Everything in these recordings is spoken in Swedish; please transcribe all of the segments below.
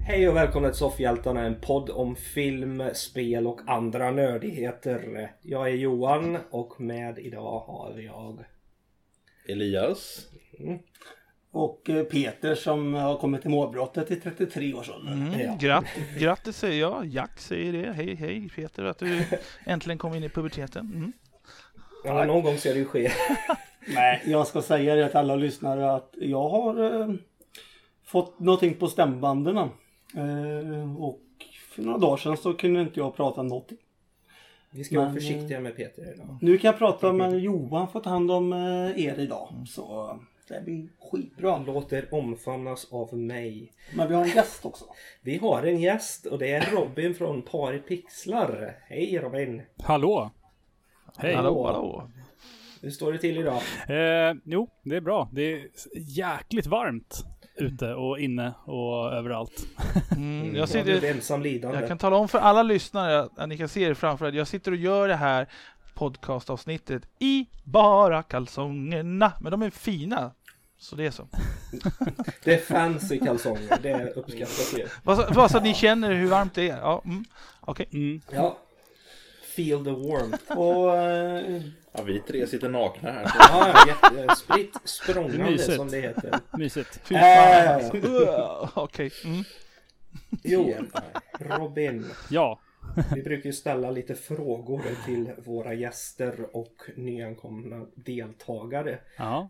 Hej och välkomna till Soffhjältarna, en podd om film, spel och andra nördigheter. Jag är Johan och med idag har jag Elias. Och Peter som har kommit till målbrottet i 33 års ålder. Grattis säger jag. Jack säger det. Hej Peter, att du äntligen kom in i puberteten. Ja, någon gång ser det ju ske. Nej, jag ska säga det till alla lyssnare att jag har fått någonting på stämbanden. Och för några dagar sedan så kunde inte jag prata någonting. Vi ska vara försiktiga med Peter idag. Nu kan jag prata med Johan, fått hand om er idag. Så det blir skitbra. Låter omfamnas av mig. Men vi har en gäst också. Vi har en gäst och det är Robin från Par i Pixlar. Hej Robin. Hallå. Hej. Hallå. Hur står det till idag? Jo, det är bra. Det är jäkligt varmt ute och inne och överallt. Jag sitter ensam lidande. Jag kan tala om för alla lyssnare att ni kan se det framför att jag sitter och gör det här podcastavsnittet i bara kalsongerna. Men de är fina. Så det är så. Det är fancy kalsonger. Det uppskattas ju. Bara så att ni känner hur varmt det är. Ja, okej. Ja. Feel the warmth. Och Ja, vi tre sitter nakna här. Ja, spritt språngande som det heter. Mysigt. Fy fan. Okej. Jo, Robin. Ja. Vi brukar ju ställa lite frågor till våra gäster och nyankomna deltagare. Ja.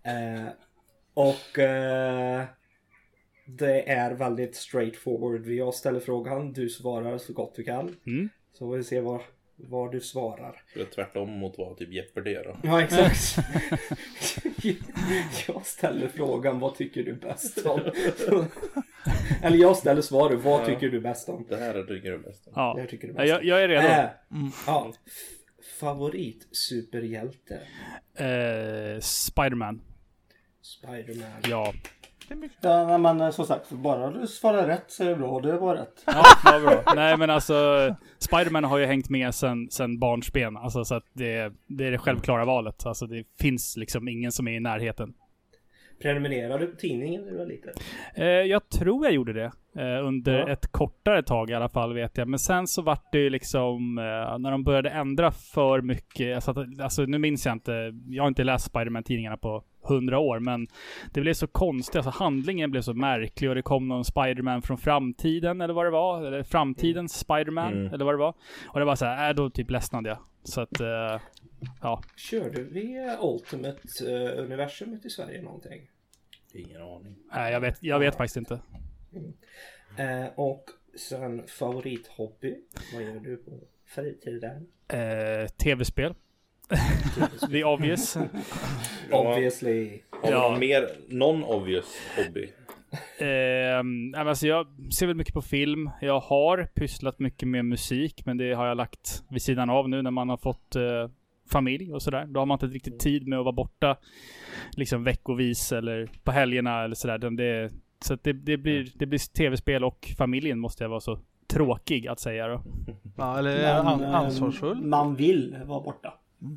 Det är väldigt straightforward. Jag ställer frågan, du svarar så gott du kan. Så får vi se vad du svarar. Det är tvärtom mot vad typ Jeopardy då. Ja, exakt. Jag ställer frågan, vad tycker du bäst om? Eller jag ställer svaret, vad tycker du bäst om? Det här tycker du bäst om. Ja. Jag tycker du bäst om. Jag är redo. Ja. Favorit superhjälte? Spider-Man. Spider-Man. Ja. ja, men som sagt, bara du svarar rätt så är det bra. Det var rätt. Ja, vad bra. Nej, men alltså Spider-Man har ju hängt med sen barnsben. Alltså, så att det är det självklara valet. Alltså det finns liksom ingen som är i närheten. Prenumererade du på tidningen när du var liten? Jag tror jag gjorde det. Under ett kortare tag i alla fall, vet jag. Men sen så var det ju liksom när de började ändra för mycket. Alltså nu minns jag inte. Jag har inte läst Spider-Man-tidningarna på 100 år. Men det blev så konstigt. Alltså handlingen blev så märklig. Och det kom någon Spider-Man från framtiden eller vad det var. Eller framtidens Spider-Man eller vad det var. Och det var så här, då typ ledsnade jag. Så att, ja. Körde vi Ultimate-universumet i Sverige någonting? Ingen aning. Nej, jag vet faktiskt inte. Och sen favorithobby. Vad gör du på fritiden? TV-spel. The obvious. Obviously. Har du någon obvious hobby? Alltså jag ser väl mycket på film. Jag har pysslat mycket med musik, men det har jag lagt vid sidan av nu när man har fått familj och sådär. Då har man inte riktigt tid med att vara borta liksom veckovis eller på helgerna eller sådär. Så att det blir tv-spel och familjen måste jag vara så tråkig att säga då. Ja, eller ansvarsfull. Man vill vara borta.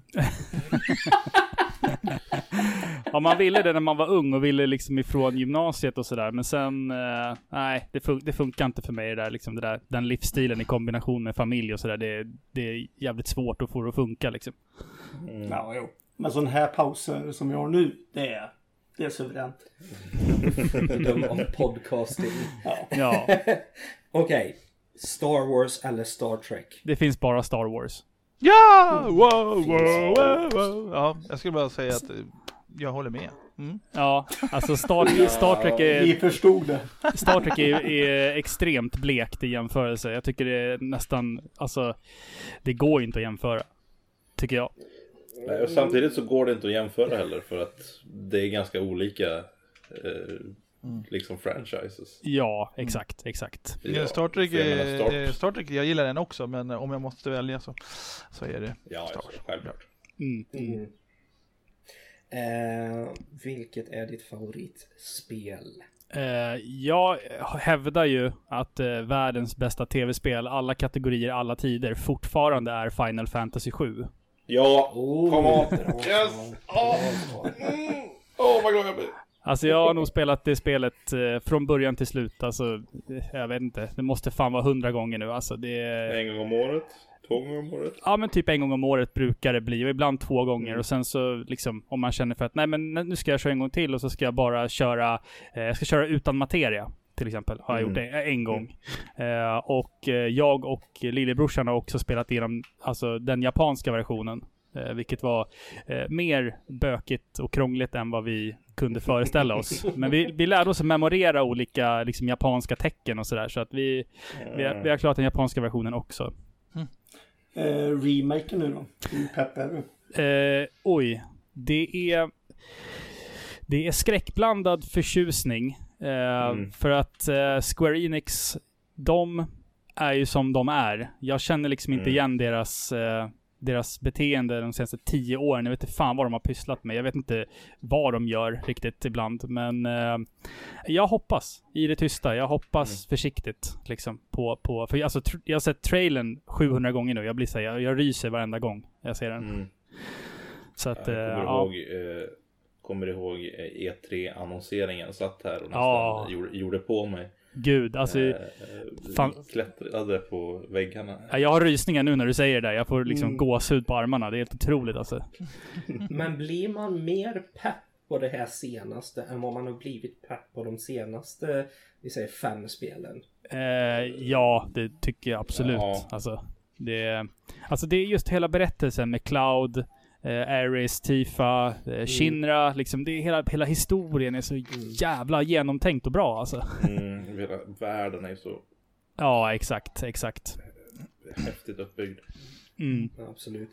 Ja, man ville det när man var ung och ville liksom ifrån gymnasiet och sådär. Men sen, nej, det funkar inte för mig det där, liksom den livsstilen i kombination med familj och sådär. Det är jävligt svårt att få det att funka liksom. Ja, jo. Men sån här pauser som jag har nu, det är suveränt. Dum om podcasting. Ja. Okej. Star Wars eller Star Trek? Det finns bara Star Wars. Ja! Wow. Ja, jag skulle bara säga att jag håller med. Ja, alltså Star Trek är... Vi förstod det. Star Trek är extremt blekt i jämförelse. Jag tycker det är nästan... Alltså, det går inte att jämföra. Tycker jag. Nej, och samtidigt så går det inte att jämföra heller. För att det är ganska olika liksom franchises. Ja, exakt. Ja, Star Trek, jag gillar den också. Men om jag måste välja så är det Star Trek. Självklart. Vilket är ditt favoritspel? Jag hävdar ju att världens bästa tv-spel, alla kategorier, alla tider, fortfarande är Final Fantasy 7. Ja, come on. Yes. Vad glad jag blir. Alltså jag har nog spelat det spelet från början till slut. Alltså, jag vet inte. Det måste fan vara 100 gånger nu. Alltså, det är... En gång om året? 2 gånger om året? Ja, men typ en gång om året brukar det bli. Och ibland 2 gånger. Och sen så liksom, om man känner för att nej, men nu ska jag köra en gång till. Och så ska jag bara köra, jag ska köra utan materia. Till exempel har jag gjort det en gång. Och jag och lillebrorsan har också spelat igenom alltså, den japanska versionen. Vilket var mer bökigt och krångligt än vad vi kunde föreställa oss. Men vi lärde oss att memorera olika liksom, japanska tecken och sådär. Så att vi har klarat den japanska versionen också. Remaken nu då? Peppar du? Oj. Det är skräckblandad förtjusning. För att Square Enix, de är ju som de är. Jag känner liksom inte igen deras beteende de senaste 10 åren. Jag vet inte fan vad de har pysslat med. Jag vet inte vad de gör riktigt ibland. Men jag hoppas i det tysta. Jag hoppas försiktigt liksom på för alltså, jag har sett trailern 700 gånger nu. Jag blir så här, jag ryser varenda gång jag ser den. Så att kommer ihåg E3-annonseringen satt här och nästan gjorde på mig. Gud, alltså klättrade på väggarna. Jag har rysningar nu när du säger det där. Jag får liksom gåshud på armarna. Det är helt otroligt alltså. Men blir man mer pepp på det här senaste än vad man har blivit pepp på de senaste, vi säger 5 spelen? Ja, det tycker jag absolut. Ja. Alltså det är just hela berättelsen med Cloud, Ares, Tifa, Shinra, liksom det är hela historien är så jävla genomtänkt och bra alltså. Hela världen är så. Ja, exakt. Häftigt uppbyggd. Ja, absolut.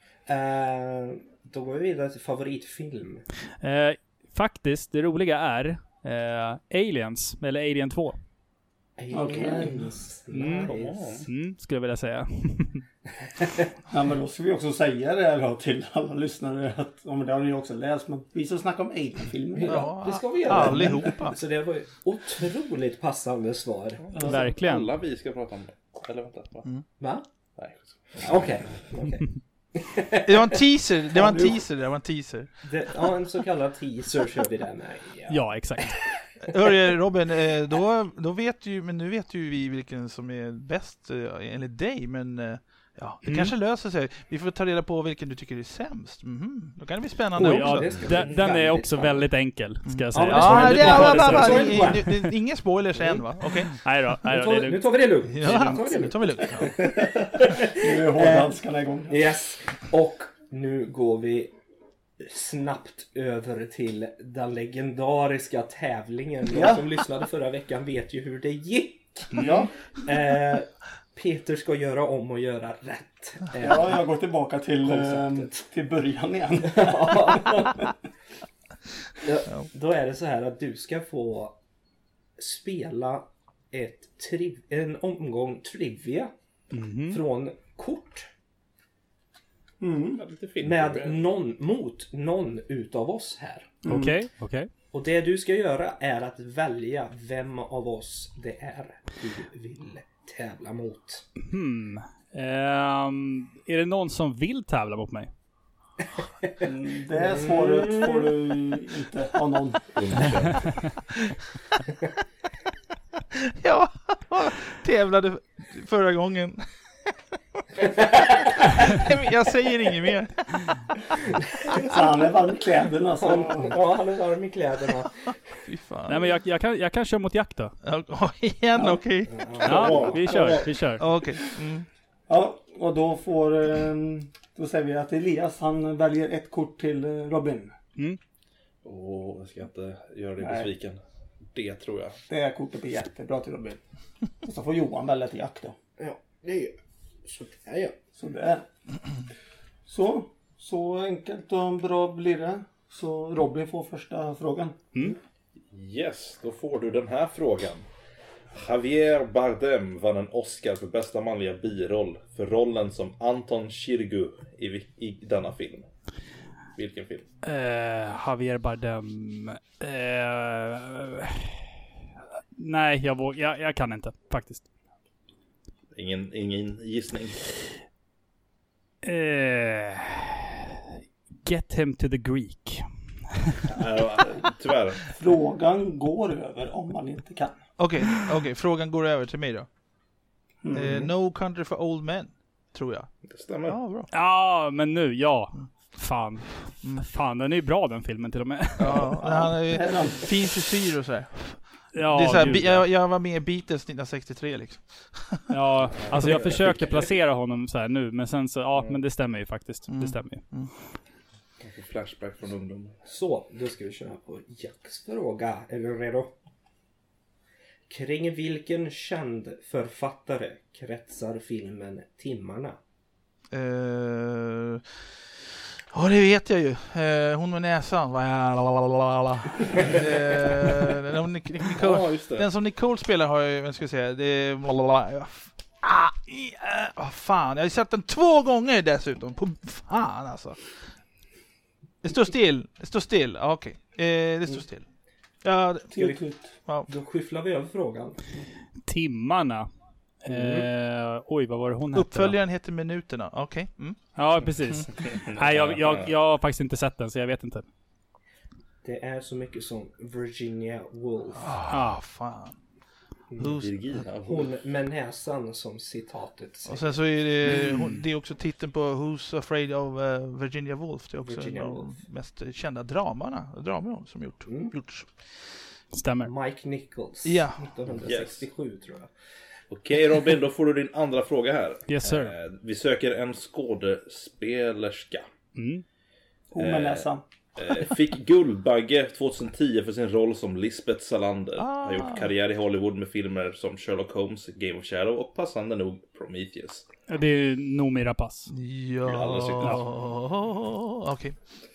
Då går vi vidare till favoritfilm. Faktiskt, det roliga är Aliens, eller Alien 2. Aliens. Skulle jag vilja säga. Ja, men då ska vi också säga det då till alla lyssnare att det har ni också läst, men vi ska snacka om Alien-filmer. Ja, det ska vi göra. Allihopa. Så det var ju otroligt passande svar. Ja, verkligen. Alla vi ska prata om det. Eller vänta. Va? Nej. Okej. Det var en teaser. Ja, en så kallad teaser kör vi där med. Ja, exakt. Hörru Robin, då vet ju, men nu vet ju vi vilken som är bäst enligt dig, men ja, det kanske löser sig. Vi får ta reda på vilken du tycker är sämst. Då kan det bli spännande också. Den är också väldigt enkel, ska jag säga. Det är ingen spoilers än, va? Okej. Nej då, nu tar vi det lugnt. Nu tar vi lugnt. Nu är hårdhandskarna igång. Yes, och nu går vi snabbt över till den legendariska tävlingen. De som lyssnade förra veckan vet ju hur det gick. Ja. Peter ska göra om och göra rätt. Ja, jag går tillbaka till början igen. Då är det så här att du ska få spela en omgång trivia från kort. Med någon utav oss här. Okej. Och det du ska göra är att välja vem av oss det är du vill tävla mot. Är det någon som vill tävla mot mig? Det svaret får du inte ha någon. Ja, tävlade förra gången. Jag säger inget mer. Så han är varm i kläderna. Ja, han är varm i kläderna. Fy fan. Nej, men jag kan köra mot jakt då. Igen, okej. Ja, vi kör. Okej. Ja, och då säger vi att Elias, han väljer ett kort till Robin. Jag ska inte göra det besviken. Det tror jag. Det är kortet blir jättebra till Robin. Och så får Johan välja till jakt då. Ja, det är så där, ja. Så där. Så enkelt och bra blir det. Så Robin får första frågan. Yes, då får du den här frågan. Javier Bardem vann en Oscar för bästa manliga biroll för rollen som Anton Chirgu i denna film. Vilken film? Javier Bardem. Nej, jag kan inte faktiskt. Ingen gissning. Get him to the Greek. Tyvärr. Frågan går över om man inte kan. Okej, frågan går över till mig då. No Country for Old Men, tror jag. Det stämmer. Ja, bra. Ja, men nu, Fan, den är ju bra den filmen till och med. Ja, han är fin frisyr och sådär. Ja, det är så här, gud, ja. jag var med i Beatles 1963 liksom. Ja, alltså jag försöker placera honom så här nu, men sen så, men det stämmer ju faktiskt. Det stämmer ju. Flashback från ungdom. Så, då ska vi köra på Jacks fråga. Är du redo? Kring vilken känd författare kretsar filmen Timmarna? Ja, det vet jag ju. Hon med näsan. Den som Nicole spelar har jag, vad ska jag säga, det är fan, jag har sett den 2 gånger dessutom. Fan alltså. Det står still. Okej. Det står still. Ja, Då skyfflar vi över frågan. Timmarna. Oj, vad var det hon hette? Uppföljaren heter Minuterna. Okej. Ja, precis. Nej, jag har faktiskt inte sett den, så jag vet inte. Det är så mycket som Virginia Woolf. Fan. Hon med näsan som citatet säger. Och sen så är det är också titeln på Who's Afraid of Virginia Woolf. Det är också en av de mest kända dramorna som gjorts. Stämmer. Mike Nichols. Ja. 1967 tror jag. Okej Robin, då får du din andra fråga här. Yes sir. Vi söker en skådespelerska. Hon med näsan. Fick Guldbagge 2010 för sin roll som Lisbeth Salander. Har gjort karriär i Hollywood med filmer som Sherlock Holmes, Game of Shadow och passande nog Prometheus. Det är Noomi Rapace. Okej.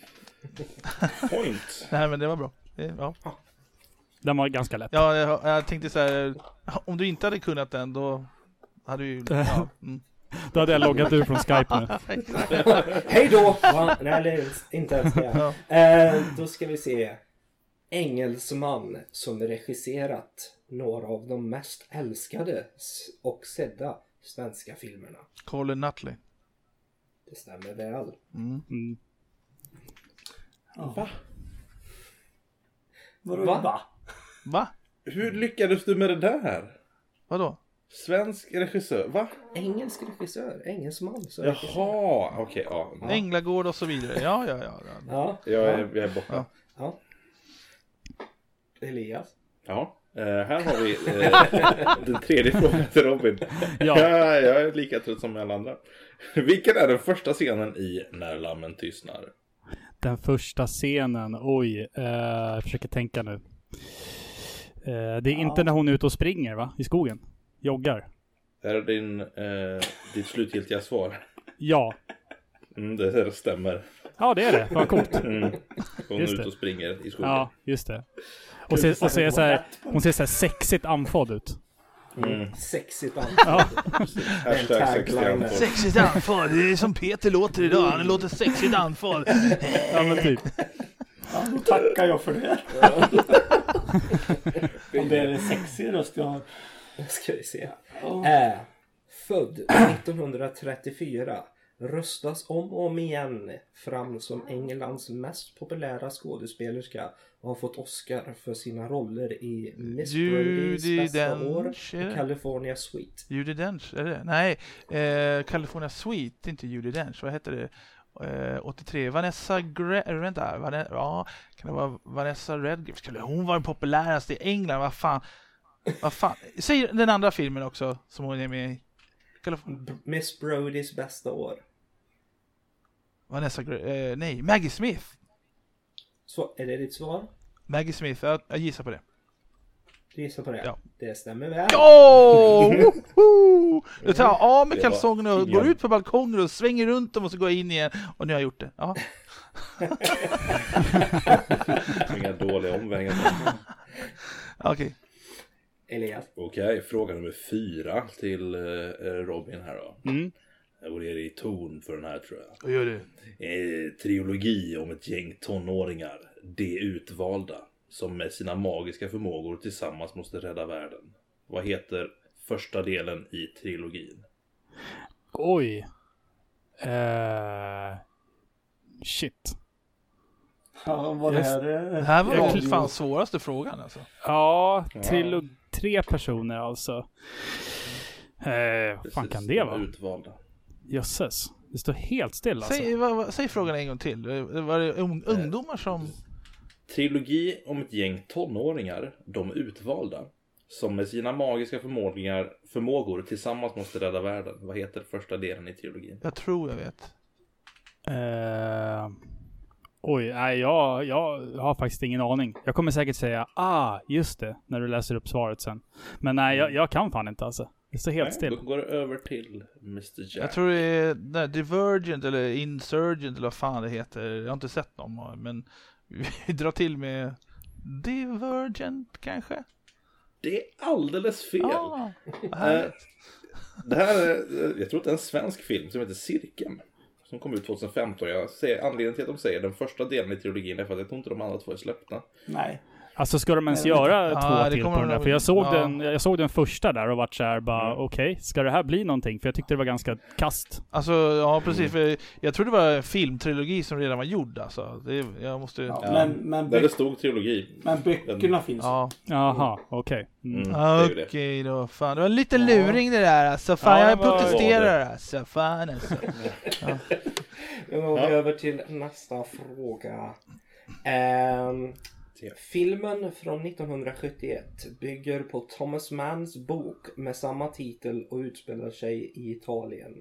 Point. Nej, men det var bra. Ja. Den var ganska lätt. Ja, jag tänkte så här, om du inte hade kunnat den, då hade du ju... Då hade jag loggat ur från Skype nu. Hej då! Nej, inte ens det. Då ska vi se. Engelsman som regisserat några av de mest älskade och sedda svenska filmerna. Colin Nutley. Det stämmer väl. Va? Hur lyckades du med det där? Vadå? Svensk regissör, va? Engelsk regissör, engelsman. Jaha, okej, ja. Änglagård och så vidare. Ja. Jag är borta. Ja. Elias. Ja, här har vi den tredje frågan till Robin. Ja. Jag är lika trött som alla andra. Vilken är den första scenen i När lammen tystnar? Den första scenen, jag försöker tänka nu. Det är inte när hon är ute och springer, va? I skogen. Joggar. Är det ditt slutgiltiga svar? Ja. Det stämmer. Ja, det är det. Vad coolt. Hon är ute och springer i skogen. Ja, just det. Och ser så här, hon ser så här sexigt andfådd ut. Sexigt anfall. Ja. Hashtag sexigt. Sexigt anfall. Det är som Peter låter idag. Han låter sexigt anfall. Ja, men typ. Ja, då tackar jag för det. Om det är en sexig röst jag har. Ska vi se. Född 1934. Röstas om och om igen fram som Englands mest populära skådespelerska och har fått Oscar för sina roller i Miss Brody's bästa år och California Suite. Judi Dench, är det? Nej, California Suite, inte Judi Dench. Vad heter det? 83. Vanessa ja, kan det vara Vanessa Redgrave? Skulle hon vara den populäraste i England? Vad fan? Säg den andra filmen också som hon är med i. Miss Brody's bästa år. Vanessa nej, Maggie Smith. Så, är det ditt svar? Maggie Smith, jag gissar på det. Du gissar på det? Ja. Det stämmer väl. Du tar av med kalsongerna och går ut på balkongen och svänger runt dem och så går jag in igen. Och nu har jag gjort det. Ja. Inga dåliga omvägar. Okej. Elias. Okej, fråga nummer 4 till Robin här då. Jag går ner i ton för den här tror jag. Vad gör du? Trilogi om ett gäng tonåringar. De utvalda. Som med sina magiska förmågor tillsammans måste rädda världen. Vad heter första delen i trilogin? Shit. Ja, vad det här Det här var verkligen fan svåraste frågan alltså. Ja, 3 personer alltså. Vad fan kan det vara? Utvalda. Jösses. Det står helt still alltså. Säg frågan en gång till. Var det ungdomar som... Trilogi om ett gäng tonåringar, de utvalda, som med sina magiska förmågor tillsammans måste rädda världen. Vad heter första delen i trilogin? Jag tror jag vet. Nej, jag har faktiskt ingen aning. Jag kommer säkert säga, just det, när du läser upp svaret sen. Men nej, jag kan fan inte alltså. Det står helt still. Då går det över till Mr. Jack. Jag tror det är Divergent eller Insurgent eller vad fan det heter. Jag har inte sett dem, men vi drar till med Divergent kanske? Det är alldeles fel. Härligt. Det här är, jag tror att det är en svensk film som heter Cirkeln. Som kom ut 2015. Jag ser anledningen till att de säger den första delen i trilogin är för att jag tror inte de andra 2 är släppta. Nej. Alltså ska de ens göra 2 till på den där? För jag såg den första där och vart så här bara okej, ska det här bli någonting? För jag tyckte det var ganska kast. Alltså, ja precis. För jag tror det var en filmtrilogi som redan var gjord alltså. Jag måste... Ja, men där det stod trilogi. Men böckerna finns. Ja. Jaha, okej. Okej då, fan. Det var en liten luring det där alltså. Fan, jag protesterar alltså. Fan alltså. Nu går vi över till nästa fråga. Filmen från 1971 bygger på Thomas Manns bok med samma titel och utspelar sig i Italien.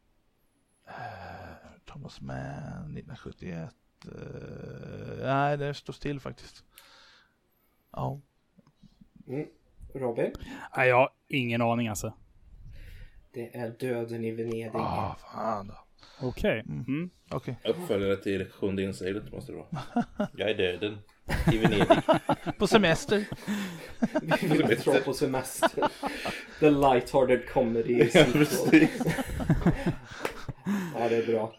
Thomas Mann 1971. Nej, det står still faktiskt. Ja. Robin? Nej, jag har ingen aning alltså. Det är Döden i Venedig. Fan då. Okej. Okej. Uppföljare till 7:e inseglet måste det vara. Jag är döden i Venedig. På semester. Vi vill dra på semester. The lighthearted comedy. Ja, precis. Ja, det är bra.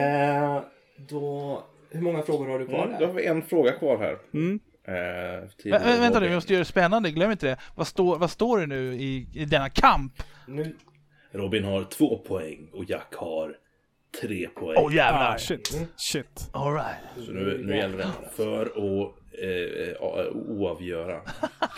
Hur många frågor har du kvar? Då har vi en fråga kvar här. Vänta nu, vi måste göra det spännande. Glöm inte det. Vad står det nu i denna kamp? Nu. Robin har 2 poäng och Jack har 3 poäng. Jävlar. Shit. All right. Så nu gäller det för att oavgöra.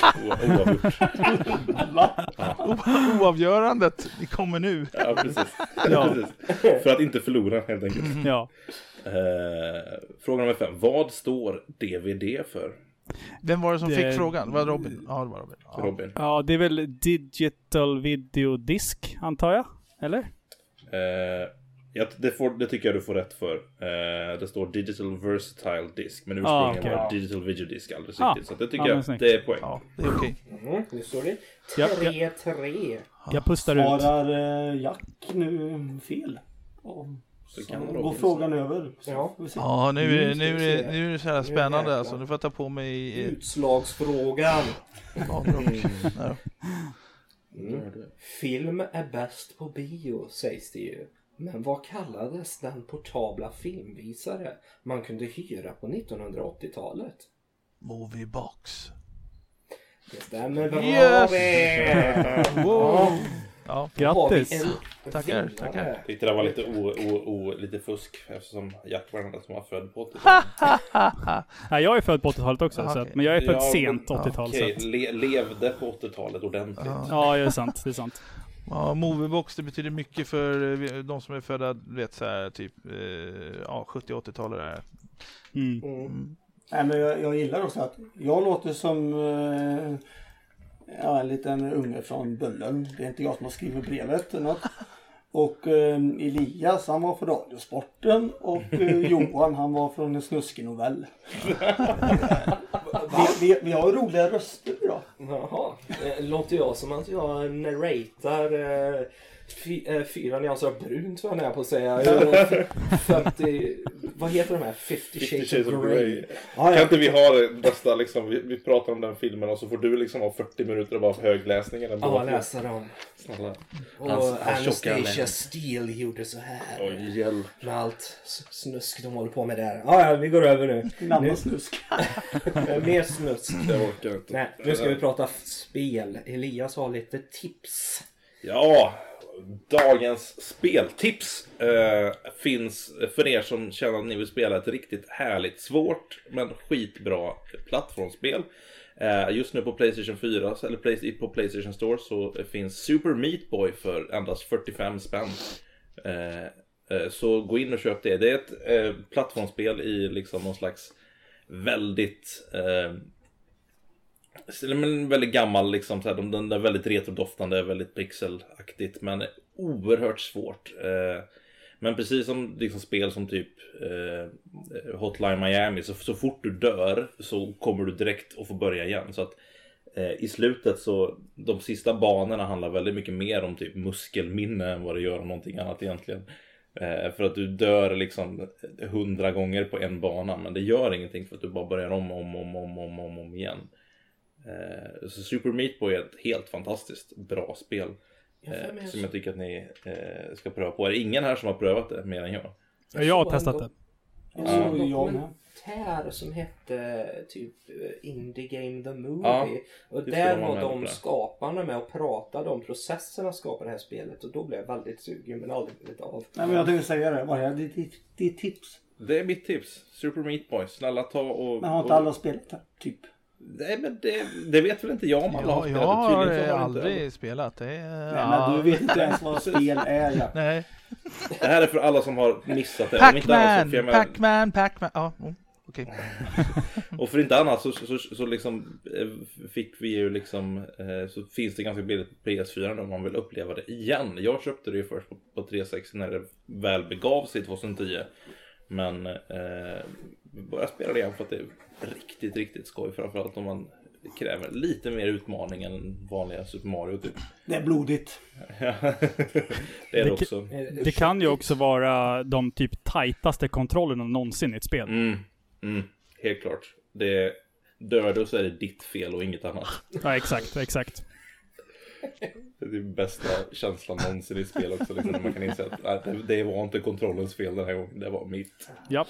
Oavgörandet kommer nu. Ja, precis. För att inte förlora helt enkelt. Ja. Fråga nummer 5. Vad står DVD för? Vem var det som fick frågan? Var det Robin? Ja, det var Robin. Ja. Robin. Ja, det är väl digital video disk, antar jag? Eller? Det tycker jag du får rätt för. Det står Digital Versatile Disc. Men ursprungligen var Digital Video Disc alldeles riktigt. Så det tycker jag det är poäng. Ja, det är okej. Nu står det 3-3. Jag pustar ut. Svarar Jack nu fel? Så kan går frågan över. Ja, nu är det så här spännande alltså. Nu får jag ta på mig utslagsfrågan. Ja. Film är bäst på bio, sägs det ju. Men vad kallades den portabla filmvisare man kunde hyra på 1980-talet? Moviebox. Det stämmer bra. Yes! Wow. Ja, grattis. Tackar. Jag tyckte det var lite fusk eftersom Jack var den som var född på 80-talet. Nej, jag är född på 80-talet också, så att, men jag är född sent 80-tal. Okej, levde på 80-talet ordentligt. Ja, det är sant. Ja, Moviebox, det betyder mycket för de som är födda, vet så här, typ 70-80-talare. Nej, men jag gillar också att jag låter som en liten unge från Bullen. Det är inte jag som har skrivit brevet eller något. Och Elias, han var för Radiosporten. Och Johan, han var från en snuskig novell. Vi har roliga röster då. Jaha, låter jag som att jag narratar 4 nyanser av brunt, vad jag på att säga. 50, vad heter de här? 50 Shades of Grey. Kan inte vi ha det bästa liksom, vi pratar om den filmen och så får du liksom ha 40 minuter av högläsning eller ja, läsa dem. Snälla. Och Anastasia Steele gjorde så här. Oj, hjälp. Med allt snusk de håller på med där. Ja, vi går över nu. Namn snusk. Mer snusk. Jag orkar inte. Nej, nu ska vi prata spel. Elias har lite tips. Ja, Dagens speltips finns för er som känner att ni vill spela ett riktigt härligt, svårt men skitbra plattformsspel. Just nu på PlayStation 4 eller på PlayStation Store så finns Super Meat Boy för endast 45 spänn. Så gå in och köp det. Det är ett plattformsspel i liksom någon slags väldigt väldigt gammal liksom, så här, den är väldigt retrodoftande, väldigt pixelaktigt, men oerhört svårt. Men precis som liksom, spel som typ Hotline Miami, så fort du dör så kommer du direkt att få börja igen. Så att i slutet så de sista banorna handlar väldigt mycket mer om typ muskelminne än vad det gör om någonting annat egentligen. För att du dör liksom 100 gånger på en bana, men det gör ingenting för att du bara börjar om igen. Så Super Meat Boy är ett helt fantastiskt bra spel som jag tycker att ni ska pröva på. Är det ingen här som har prövat det mer än jag? Jag har testat det. Jag såg en dokumentär som hette typ Indie Game The Movie. Och där var de skaparna med och pratade om processerna att skapa det här spelet. Och då blev jag väldigt sugen, men aldrig blivit av. Nej, men jag tänkte säga det. Vad är ditt tips? Det är mitt tips. Super Meat Boy. Snälla ta och... Men har inte alla spelat det? Typ. Nej, men det vet väl inte jag om alla har spelat. Jag har aldrig spelat det. Nej, men du vet inte ens vad spel är. Ja. Nej. Det här är för alla som har missat det. Pac-Man. Ja, okej. Och för inte annat så liksom fick vi ju liksom så finns det ganska billigt på PS4 om man vill uppleva det igen. Jag köpte det ju först på 360 när det väl begav sig 2010. Men börja spela det igen för att det är riktigt, riktigt skoj. Framförallt om man kräver lite mer utmaning än vanliga Super Mario typ. Det är blodigt. Det är det också. Det kan ju också vara de typ tajtaste kontrollerna någonsin i ett spel. Helt klart. Det dör du så är det ditt fel och inget annat. Ja, exakt. Det är den bästa känslan någonsin i spel också. Liksom, när man kan inse att det var inte kontrollens fel den här gången. Det var mitt. Ja.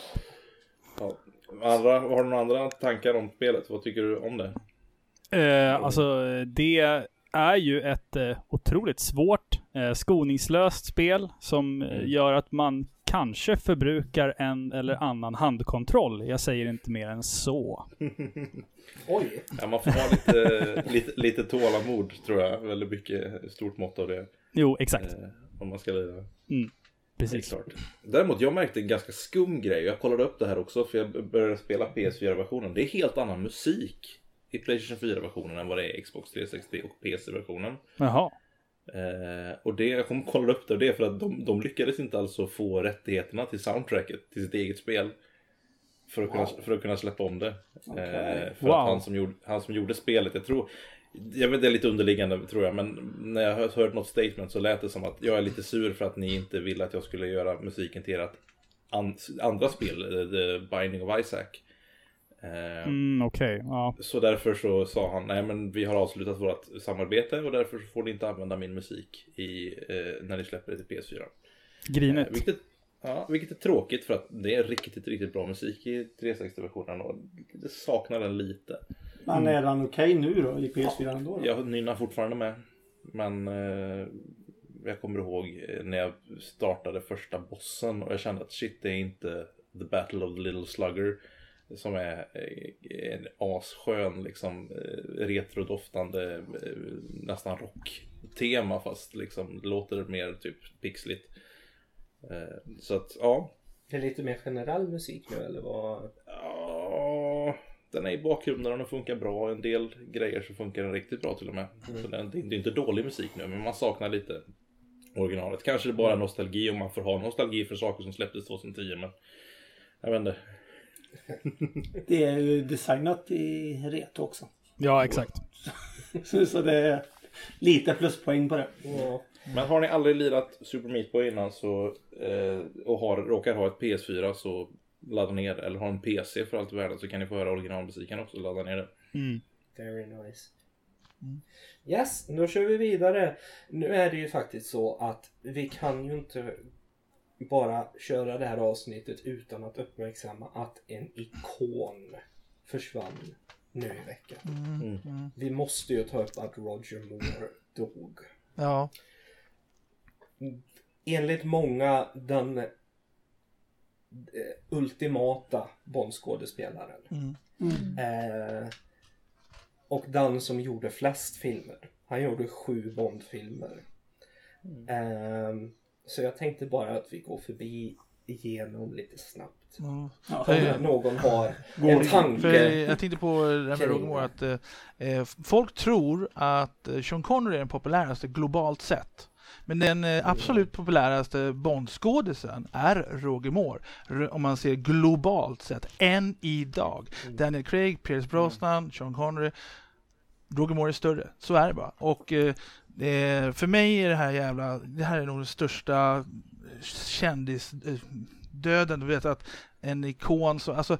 Har du några andra tankar om spelet? Vad tycker du om det? Alltså, det är ju ett otroligt svårt, skoningslöst spel som gör att man kanske förbrukar en eller annan handkontroll. Jag säger inte mer än så. Oj. Ja, man får ha lite tålamod, tror jag. Väldigt mycket stort mått av det. Jo, exakt. Om man ska lida. Precis. Klart. Däremot, jag märkte en ganska skum grej. Jag kollade upp det här också för jag började spela PS4-versionen. Det är helt annan musik i PlayStation 4-versionen än vad det är i Xbox 360 och PC-versionen. Jaha. Och jag kommer kolla upp det för att de lyckades inte alltså få rättigheterna till soundtracket till sitt eget spel för att kunna släppa om det. För att han som gjorde spelet, jag vet det är lite underliggande tror jag, men när jag har hört något statement så lät det som att jag är lite sur för att ni inte ville att jag skulle göra musiken till ert andra spel, The Binding of Isaac. Okej. Så därför så sa han, nej men vi har avslutat vårt samarbete och därför får ni inte använda min musik när ni släpper det till PS4. Grinet. Vilket är tråkigt för att det är riktigt bra musik i 360-versionen och det saknar den lite. Men är den okej nu då i PS4 ändå? Då? Jag nynnar fortfarande med, men jag kommer ihåg när jag startade första bossen och jag kände att shit, det är inte The Battle of the Little Slugger som är en asskön liksom retrodoftande nästan rocktema, fast liksom låter mer typ pixligt. Så att Det är lite mer generell musik nu eller vad? Ja, den är i bakgrunden och den funkar bra. En del grejer så funkar den riktigt bra till och med. Så det är inte dålig musik nu, men man saknar lite originalet. Kanske det bara är nostalgi om man får ha nostalgi för saker som släpptes 2010, men jag vet inte. Det är ju designat i retro också. Ja, exakt. Så det är lite pluspoäng på det. Ja. Men har ni aldrig lirat Super Meat Boy innan och råkar ha ett PS4 så ladda ner det. Eller har en PC för allt i världen så kan ni få höra originalmusiken också, ladda ner det. Very nice. Yes, då kör vi vidare. Nu är det ju faktiskt så att vi kan ju inte bara köra det här avsnittet utan att uppmärksamma att en ikon försvann nu i veckan. Vi måste ju ta upp att Roger Moore dog. Ja. enligt många den ultimata Bond-skådespelaren. Och den som gjorde flest filmer. Han gjorde 7 Bond-filmer. Så jag tänkte bara att vi går förbi igenom lite snabbt. Om någon har en tanke. Jag tänkte på det med Roger Moore att folk tror att Sean Connery är den populäraste globalt sett. Men den absolut populäraste Bond-skådisen är Roger Moore. Om man ser globalt sett. Än idag. Daniel Craig, Pierce Brosnan, Sean Connery. Roger Moore är större. Så är det bara. Och för mig är det här är nog den största kändisdöden. Du vet att en ikon så... Alltså,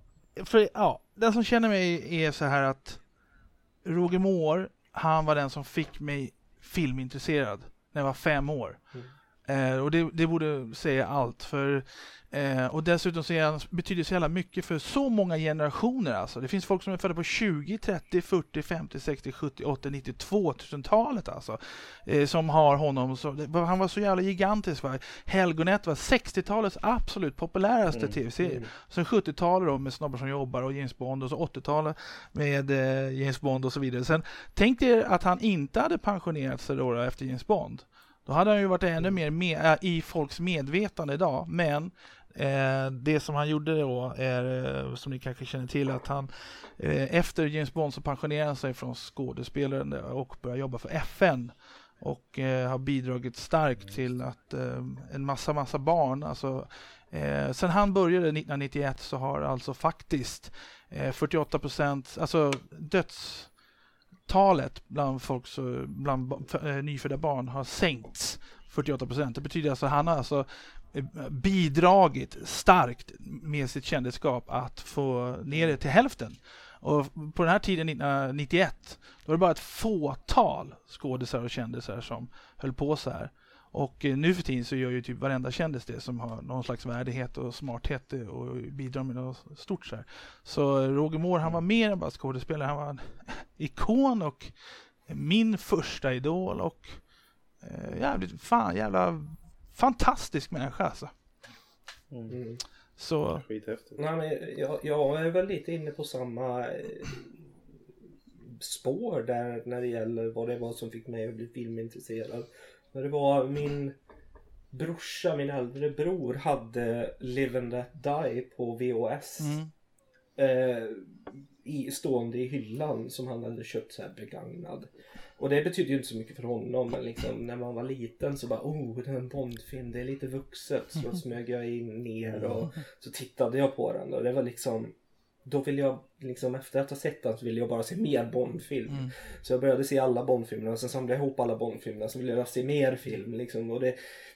den som känner mig är så här att Roger Moore, han var den som fick mig filmintresserad när jag var 5 år. Och det borde säga allt. Och dessutom så betyder det så jävla mycket för så många generationer. Alltså. Det finns folk som är födda på 20, 30, 40, 50, 60, 70, 80, 90, 2000-talet. Alltså, som har honom. Han var så jävla gigantisk. Helgonet var 60-talets absolut populäraste tv-serie. Sen 70-talet då med Snabbar som jobbar och James Bond. Och så 80-talet med James Bond och så vidare. Sen tänkte jag att han inte hade pensionerat sig då efter James Bond. Då hade han ju varit ännu mer i folks medvetande idag. Men det som han gjorde då är, som ni kanske känner till, att han efter James Bond så pensionerade sig från skådespelaren och började jobba för FN. Och har bidragit starkt till att en massa barn, alltså sen han började 1991 så har alltså faktiskt 48%, alltså dödstalet bland nyfödda barn har sänkts 48%. Det betyder alltså att han har alltså bidragit starkt med sitt kändisskap att få ner det till hälften. Och på den här tiden 1991 då var det bara ett fåtal skådisar och kändisar som höll på så här. Och nu för tiden så gör ju typ varenda kändis det som har någon slags värdighet och smarthet och bidrar med något stort så här. Så Roger Moore, han var mer än bara skådespelare, han var en ikon och min första idol och jävla fantastisk människa alltså. Så skithäftigt. Nej, men jag är väl lite inne på samma spår där när det gäller vad det var som fick mig att bli filmintresserad. När det var min brorsa, min äldre bror hade Live and Let Die på VHS stående i hyllan som han hade köpt så här begagnad. Och det betyder ju inte så mycket för honom, men liksom när man var liten så bara, det är en Bondfilm, det är lite vuxet. Så smög jag in ner och så tittade jag på den och det var liksom, då ville jag liksom, efter att ha sett den så ville jag bara se mer Bondfilm. Så jag började se alla Bondfilmerna och sen samlade jag ihop alla Bondfilmerna så ville jag se mer film liksom. Och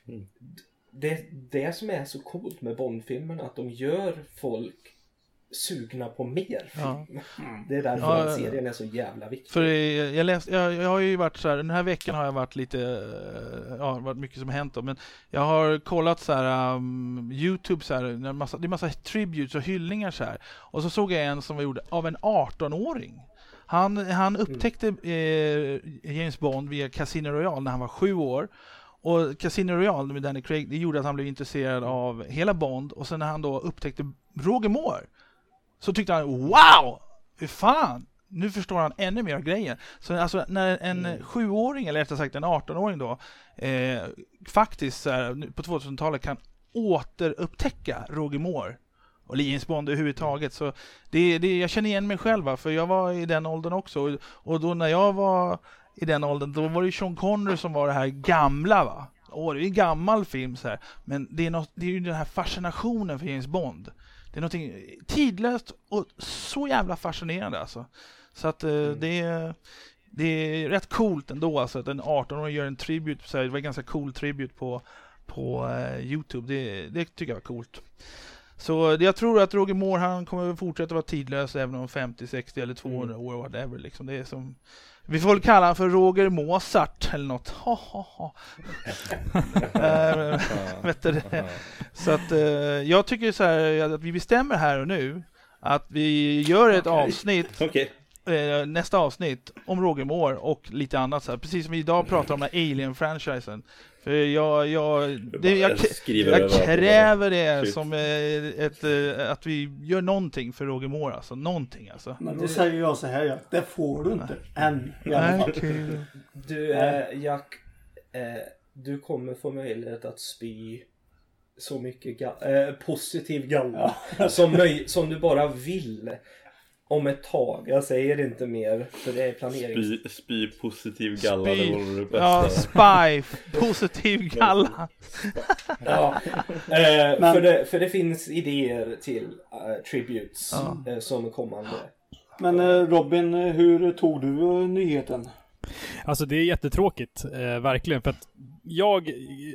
det som är så coolt med Bondfilmerna att de gör folk sugna på mer film. Det är därför serien är så jävla viktig. För jag har ju varit så här, den här veckan har jag varit lite varit mycket som har hänt då, men jag har kollat så här YouTube så här, det är massa tributes och hyllningar så här. Och så såg jag en som var gjord av en 18-åring. Han upptäckte James Bond via Casino Royale när han var 7 år. Och Casino Royale med Daniel Craig, det gjorde att han blev intresserad av hela Bond. Och sen när han då upptäckte Roger Moore så tyckte han, wow! Hur fan? Nu förstår han ännu mer av grejen. Så alltså när en 7-åring, eller efter sagt en 18-åring då, faktiskt så här, på 2000-talet kan återupptäcka Roger Moore och James Bond överhuvudtaget. Så jag känner igen mig själv, för jag var i den åldern också. Och då när jag var i den åldern, då var det Sean Connery som var det här gamla, va? Det är en gammal film så här. Men det är ju den här fascinationen för James Bond. Det är någonting tidlöst och så jävla fascinerande alltså. Så att det är rätt coolt ändå alltså, att en 18-åring gör en tribute, så här, det var en ganska cool tribute på YouTube. Det tycker jag var coolt. Så jag tror att Roger Moore, han kommer fortsätta vara tidlös även om 50, 60 eller 200 år whatever liksom. Det är som, vi får väl kalla han för Roger Mozart eller något. Vet du det? Så att jag tycker så här att vi bestämmer här och nu att vi gör ett avsnitt nästa avsnitt om Roger Moore och lite annat så här. Precis som vi idag pratar om den här Alien-franchisen. För jag kräver det som att vi gör någonting för Roger Moore, alltså någonting alltså. Men då säger jag så här, det får du inte än. Du Jack, du kommer få möjlighet att spy så mycket positiv galla som du bara vill om ett tag. Jag säger inte mer för det är planering. Spy positiv galla, det vore det bästa. Ja, spy positiv galla. Ja. För det finns idéer till tributes som kommande. Men Robin, hur tog du nyheten? Alltså det är jättetråkigt, verkligen, för att jag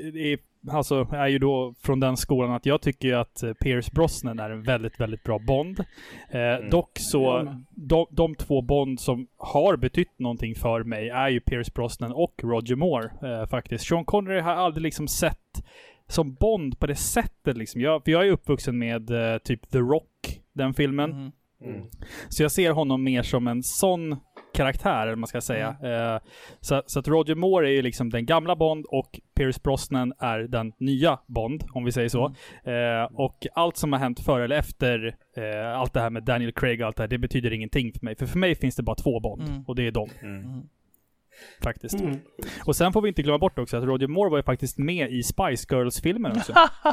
är ju då från den skolan att jag tycker att Pierce Brosnan är en väldigt, väldigt bra Bond. Dock så, de två Bond som har betytt någonting för mig är ju Pierce Brosnan och Roger Moore faktiskt. Sean Connery har aldrig liksom sett som Bond på det sättet liksom. För jag är uppvuxen med typ The Rock, den filmen. Så jag ser honom mer som en sån karaktär, eller man ska säga. Så att Roger Moore är ju liksom den gamla Bond och Pierce Brosnan är den nya Bond, om vi säger så. Och allt som har hänt före eller efter allt det här med Daniel Craig och allt det här, det betyder ingenting för mig. För mig finns det bara två Bond och det är dem. Faktiskt. Och sen får vi inte glömma bort också att Roger Moore var ju faktiskt med i Spice Girls-filmen också.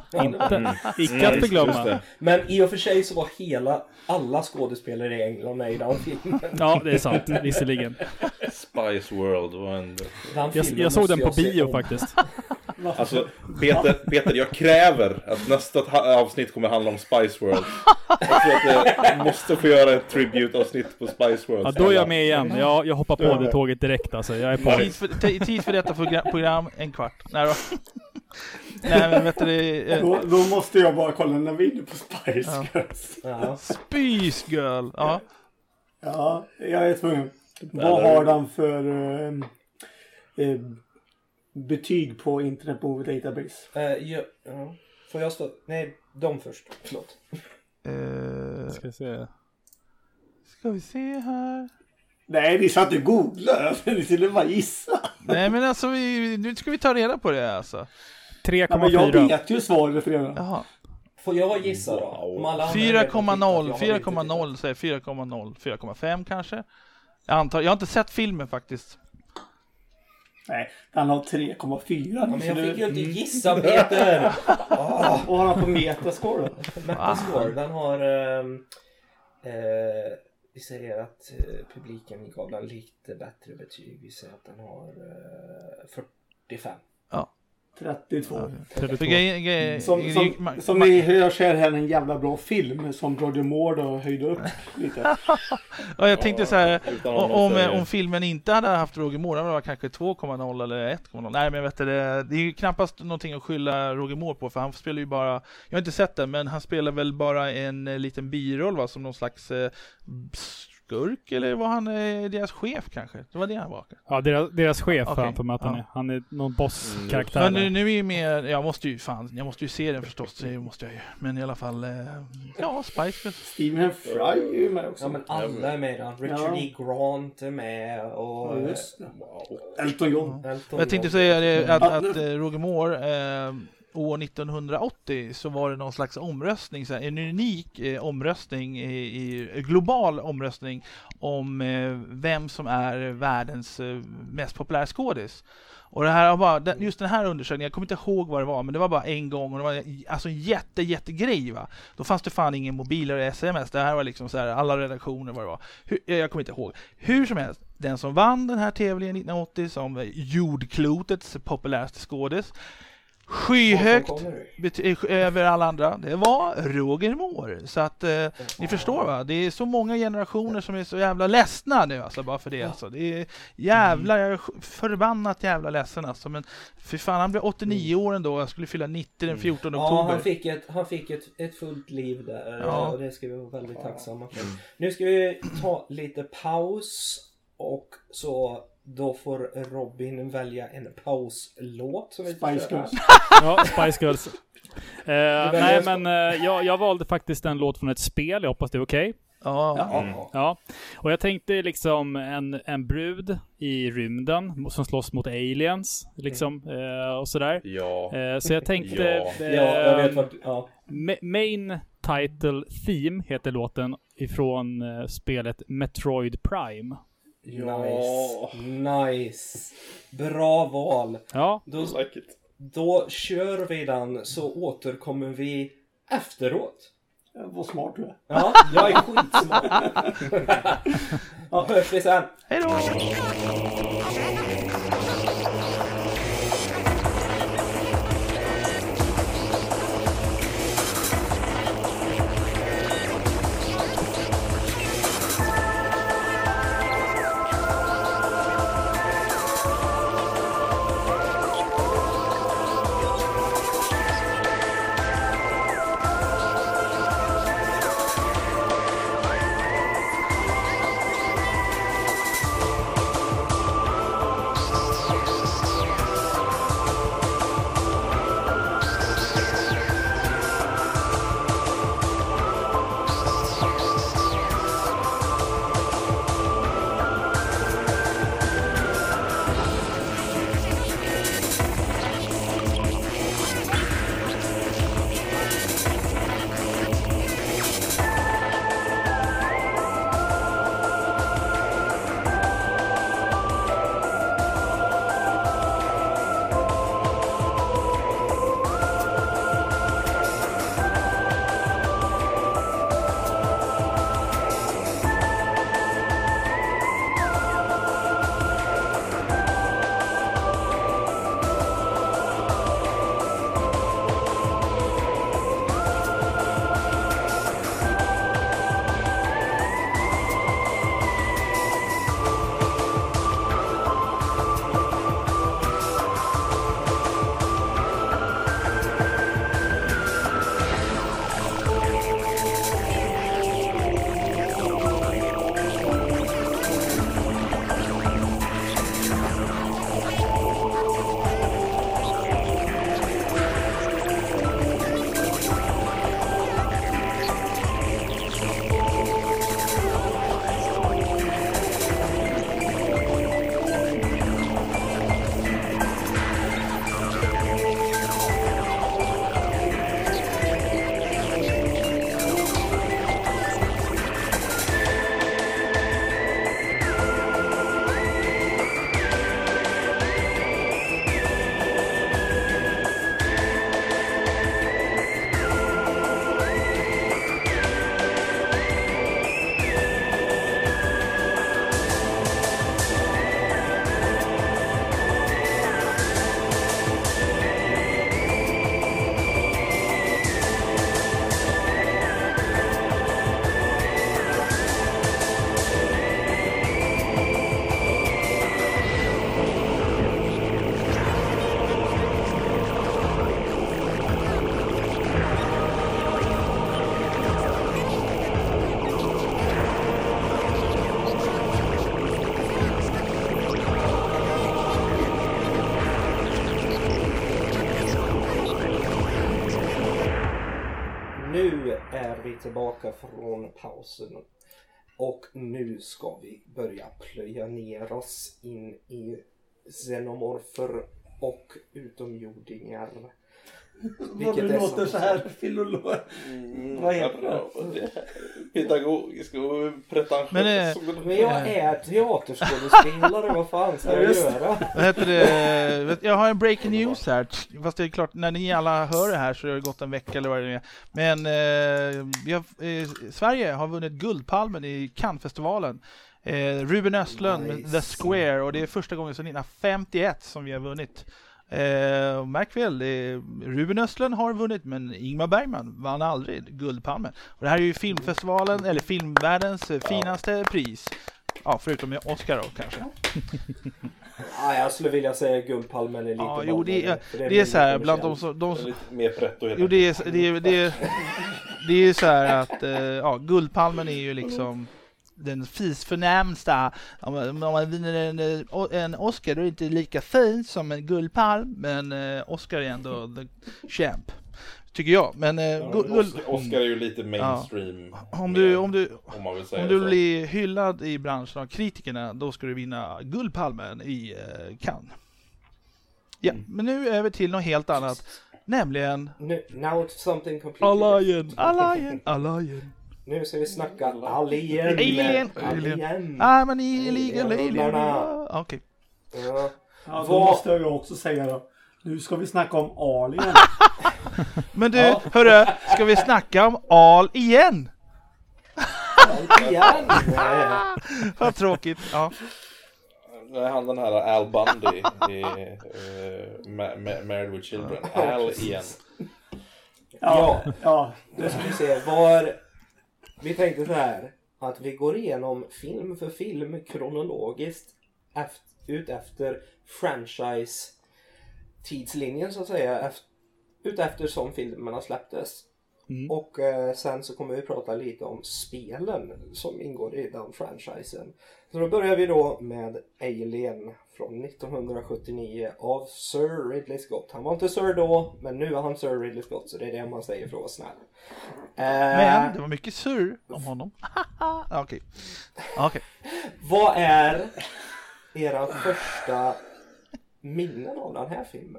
Icke att förglömma. Men i och för sig så var alla skådespelare i England med i den filmen. Ja, det är sant, visserligen. Spice World var en... Jag såg den på bio faktiskt. Alltså, Peter, jag kräver att nästa avsnitt kommer handla om Spice World. Jag tror att jag måste få göra ett tribute-avsnitt på Spice World. Ja, då är jag med igen. Jag hoppar på det tåget direkt alltså. Jag är på tid för detta program, en kvart. Nej då. Nej, men vet du, då måste jag bara kolla när vi är på Spice Girls. Ja. Spice Girl. Ja. Ja, jag är tvungen. Vad har den för betyg på Internet Movie Database? Får jag stå? Nej, de först. Förlåt. Ska vi se här. Nej, vi ska inte googla. Vi skulle bara gissa. Nej, men alltså nu ska vi ta reda på det alltså. 3,4. Ja, men jag vet ju svaret redan. Jaha. Får jag gissa då? 4,0 säger 4,0. 4,5 kanske. Jag har inte sett filmen faktiskt. Nej, den har 3,4. Men jag fick ju inte gissa, Peter. Och har han på Metascore då? Metascore, den har... vi säger att publiken gav den lite bättre betyg. Vi säger att den har 45. Ja. 32. Som ni hör så är här en jävla bra film som Roger Moore då höjde upp lite. Ja, jag tänkte så här, om filmen inte hade haft Roger Moore, det var kanske 2,0 eller 1,0. Nej, men jag vet det är ju knappast någonting att skylla Roger Moore på, för han spelar ju bara, jag har inte sett den, men han spelar väl bara en liten biroll, va, som någon slags skurk, eller var han deras chef kanske? Det var det han var. Ja, deras chef för mig att han är någon boss-karaktär. Men nu är ju med, jag måste ju se den förstås, det måste jag ju. Men i alla fall, Spice. Stephen Fry är ju med också. Ja, men alla är med då. Richard E. Grant är med och Elton John. Jag tänkte säga att Roger Moore år 1980 så var det någon slags omröstning, så här, en unik omröstning, global omröstning om vem som är världens mest populära skådis. Och det här var just den här undersökningen, jag kommer inte ihåg vad det var, men det var bara en gång och det var alltså en jättegrej, va. Då fanns det fan ingen mobil eller sms. Det här var liksom så här, alla redaktioner vad det var. Jag kommer inte ihåg. Hur som helst, den som vann den här tävlingen 1980 som jordklotets populäraste skådis, skyhögt över alla andra, det var Roger Moore. Så att ni förstår, va, det är så många generationer som är så jävla ledsna nu alltså, bara för det alltså. Det är jävla, jag är förbannat jävla ledsen alltså. Men för fan, han blev 89 år ändå. Jag skulle fylla 90 den 14 oktober. Han fick ett fullt liv där, och det ska vi vara väldigt tacksamma för. Nu ska vi ta lite paus, och så då får Robin välja en pauslåt som Spice Girls. Ja, Spice Girls. Nej, men jag valde faktiskt en låt från ett spel. Jag hoppas det är okej. Ja, och jag tänkte liksom en brud i rymden som slåss mot aliens liksom, och sådär. Ja. Så jag tänkte jag vet vad... Ja. Main Title Theme heter låten ifrån spelet Metroid Prime. Nice. Bra val. Ja. Då kör vi den, så återkommer vi efteråt. Vad smart du är. Ja, jag är skitsmart. Ja, hörs vi sen. Hej då! Nu är vi tillbaka från pausen. Och nu ska vi börja plöja ner oss in i xenomorfer och utomjordingar. Vad du låter så här filolog. Vad heter det? Pedagogisk och pretentiös. Men jag är teaterskådespelare, vad fan ska jag göra? Vad heter det? Jag har en breaking news här. Fast det är klart, när ni alla hör det här så har det gått en vecka eller vad det är. Men Sverige har vunnit Guldpalmen i Cannes-festivalen. Ruben Östlund med The Square, och det är första gången sedan 1951 som vi har vunnit. Märk väl, Ruben Östlund har vunnit, men Ingmar Bergman vann aldrig Guldpalmen. Och det här är ju filmfestivalen, eller filmvärldens finaste pris. Ja, förutom med Oscar då kanske. Ja, jag skulle vilja säga Guldpalmen är lite ja, jo, det är så här bland de lite mer pretto. Jo, det är så här att Guldpalmen är ju liksom den förnämsta. Om man vinner en Oscar, då är det inte lika fint som en Guldpalm, men Oscar är ändå the champ. tycker jag. Men Oscar är ju lite mainstream. Om man vill säga du så. blir hyllad i branschen av kritikerna, då ska du vinna Guldpalmen i Cannes. Ja, men nu över till något helt annat. Nämligen Now it's something completely Alien. Nu ska vi snacka Alien. I'm an illegal alien. Okej. Ja. Ja, då måste jag också säga då. Nu ska vi snacka om Alien. Men du, hörru, ska vi snacka om Al igen? Igen. Vad tråkigt. Ja. Det är han den här Al Bundy i Married with Children. Al igen. Ja. Nu ska vi se vi tänkte så här att vi går igenom film för film kronologiskt ut efter franchise tidslinjen så att säga ut efter som filmerna släpptes. Och sen så kommer vi prata lite om spelen som ingår i den franchisen. Så då börjar vi då med Alien från 1979 av Sir Ridley Scott. Han var inte Sir då, men nu är han Sir Ridley Scott, så det är det man säger för att vara snäll. Men det var mycket surr om honom. Okej. Vad är era första minnen av den här filmen?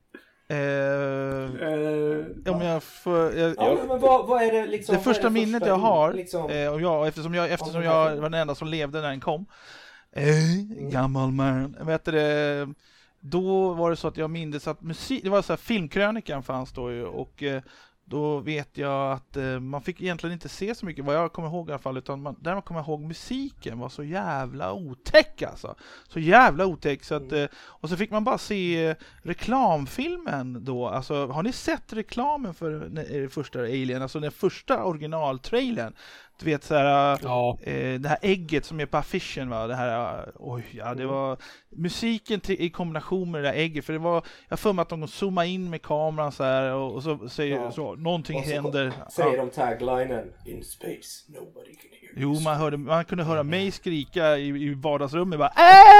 Om jag får... men vad är det liksom? Det första minnet jag har, liksom, eftersom jag var den enda som levde när den kom. Gammal man. Vet du, då var det så att jag minns att musik, det var så här, filmkrönikan fanns då ju, och då vet jag att man fick egentligen inte se så mycket, vad jag kommer ihåg i alla fall, utan där man kommer ihåg musiken var så jävla otäck alltså. Så jävla otäck så att, och så fick man bara se reklamfilmen då. Alltså, har ni sett reklamen för första Alien, alltså den första originaltrailern? Du vet så här, det här ägget som är på affischen, va? Det här, det var musiken i kombination med det där ägget, för det var, jag för mig att de zoomade in med kameran så här, och så säger så, någonting och så händer. Säger de taglinen, in space, nobody can hear you. Jo, man kunde höra mig skrika i vardagsrummet bara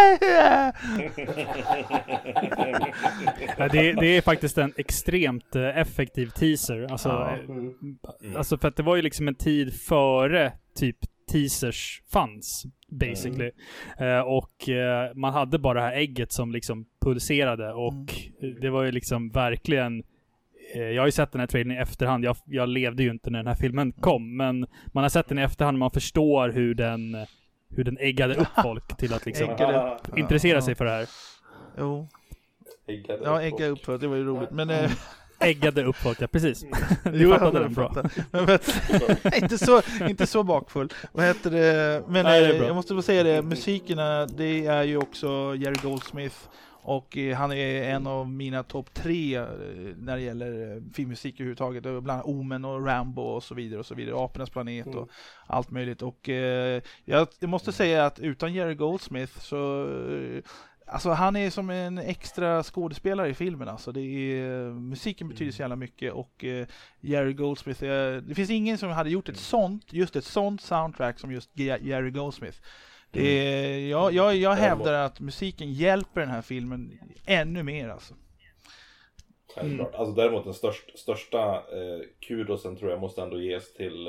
det är faktiskt en extremt effektiv teaser. Alltså för att det var ju liksom en tid före typ teasers fanns basically. Och man hade bara det här ägget som liksom pulserade, och det var ju liksom verkligen, jag har ju sett den här trailern i efterhand. Jag levde ju inte när den här filmen kom, men man har sett den i efterhand och man förstår hur den äggade upp folk till att liksom intressera sig för det här. Jo. Äggade upp folk, det var ju roligt. Men äggade upp folk, ja precis. Du fattade den bra. Men inte så bakfull. Vad heter det? Men jag måste bara säga det, musikerna, det är ju också Jerry Goldsmith. Och han är en av mina topp 3 när det gäller filmmusik överhuvudtaget. Bland annat Omen och Rambo och så vidare. Apernas planet och allt möjligt. Och jag måste säga att utan Jerry Goldsmith så... Alltså han är som en extra skådespelare i filmen. Alltså musiken betyder så jävla mycket. Och Jerry Goldsmith, det finns ingen som hade gjort ett sånt soundtrack som just Jerry Goldsmith. Jag hävdar att musiken hjälper den här filmen ännu mer alltså. Alltså däremot den största kudosen tror jag måste ändå ges till